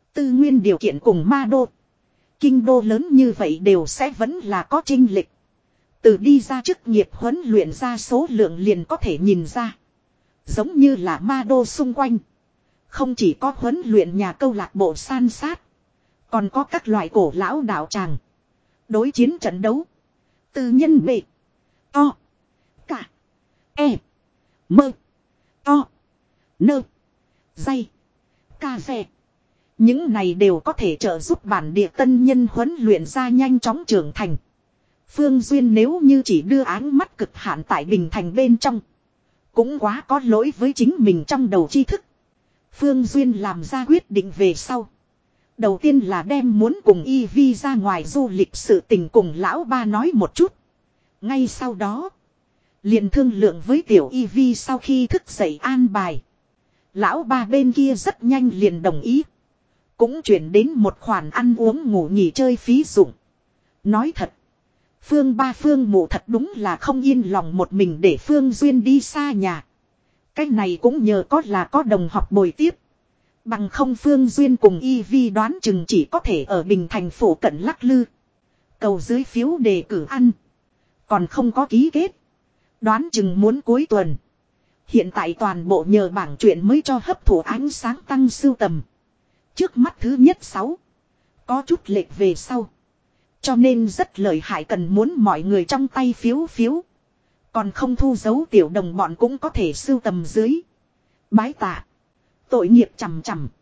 Tư nguyên điều kiện cùng ma đô. Kinh đô lớn như vậy đều sẽ vẫn là có chênh lệch. Từ đi ra chức nghiệp huấn luyện ra số lượng liền có thể nhìn ra. Giống như là ma đô xung quanh. Không chỉ có huấn luyện nhà câu lạc bộ san sát. Còn có các loại cổ lão đạo tràng. Đối chiến trận đấu. Tư nhân bệ. To. Cả. E. Mơ. To. Nơ. Dây. Cà phê. Những này đều có thể trợ giúp bản địa tân nhân huấn luyện ra nhanh chóng trưởng thành. Phương Duyên nếu như chỉ đưa áng mắt cực hạn tại Bình Thành bên trong. Cũng quá có lỗi với chính mình trong đầu tri thức. Phương Duyên làm ra quyết định về sau. Đầu tiên là đem muốn cùng Y Vi ra ngoài du lịch sự tình cùng lão ba nói một chút. Ngay sau đó. Liền thương lượng với tiểu Y Vi sau khi thức dậy an bài. Lão ba bên kia rất nhanh liền đồng ý. Cũng chuyển đến một khoản ăn uống ngủ nghỉ chơi phí dụng. Nói thật. Phương ba Phương mụ thật đúng là không yên lòng một mình để Phương Duyên đi xa nhà. Cái này cũng nhờ có là có đồng học bồi tiếp. Bằng không Phương Duyên cùng Y Vi đoán chừng chỉ có thể ở Bình Thành phủ cận lắc lư. Cầu dưới phiếu đề cử ăn. Còn không có ký kết. Đoán chừng muốn cuối tuần. Hiện tại toàn bộ nhờ bảng chuyện mới cho hấp thụ ánh sáng tăng sưu tầm. Trước mắt thứ nhất sáu. Có chút lệch về sau. Cho nên rất lợi hại cần muốn mọi người trong tay phiếu phiếu. Còn không thu dấu tiểu đồng bọn cũng có thể sưu tầm dưới. Bái tạ. Tội nghiệp chằm chằm.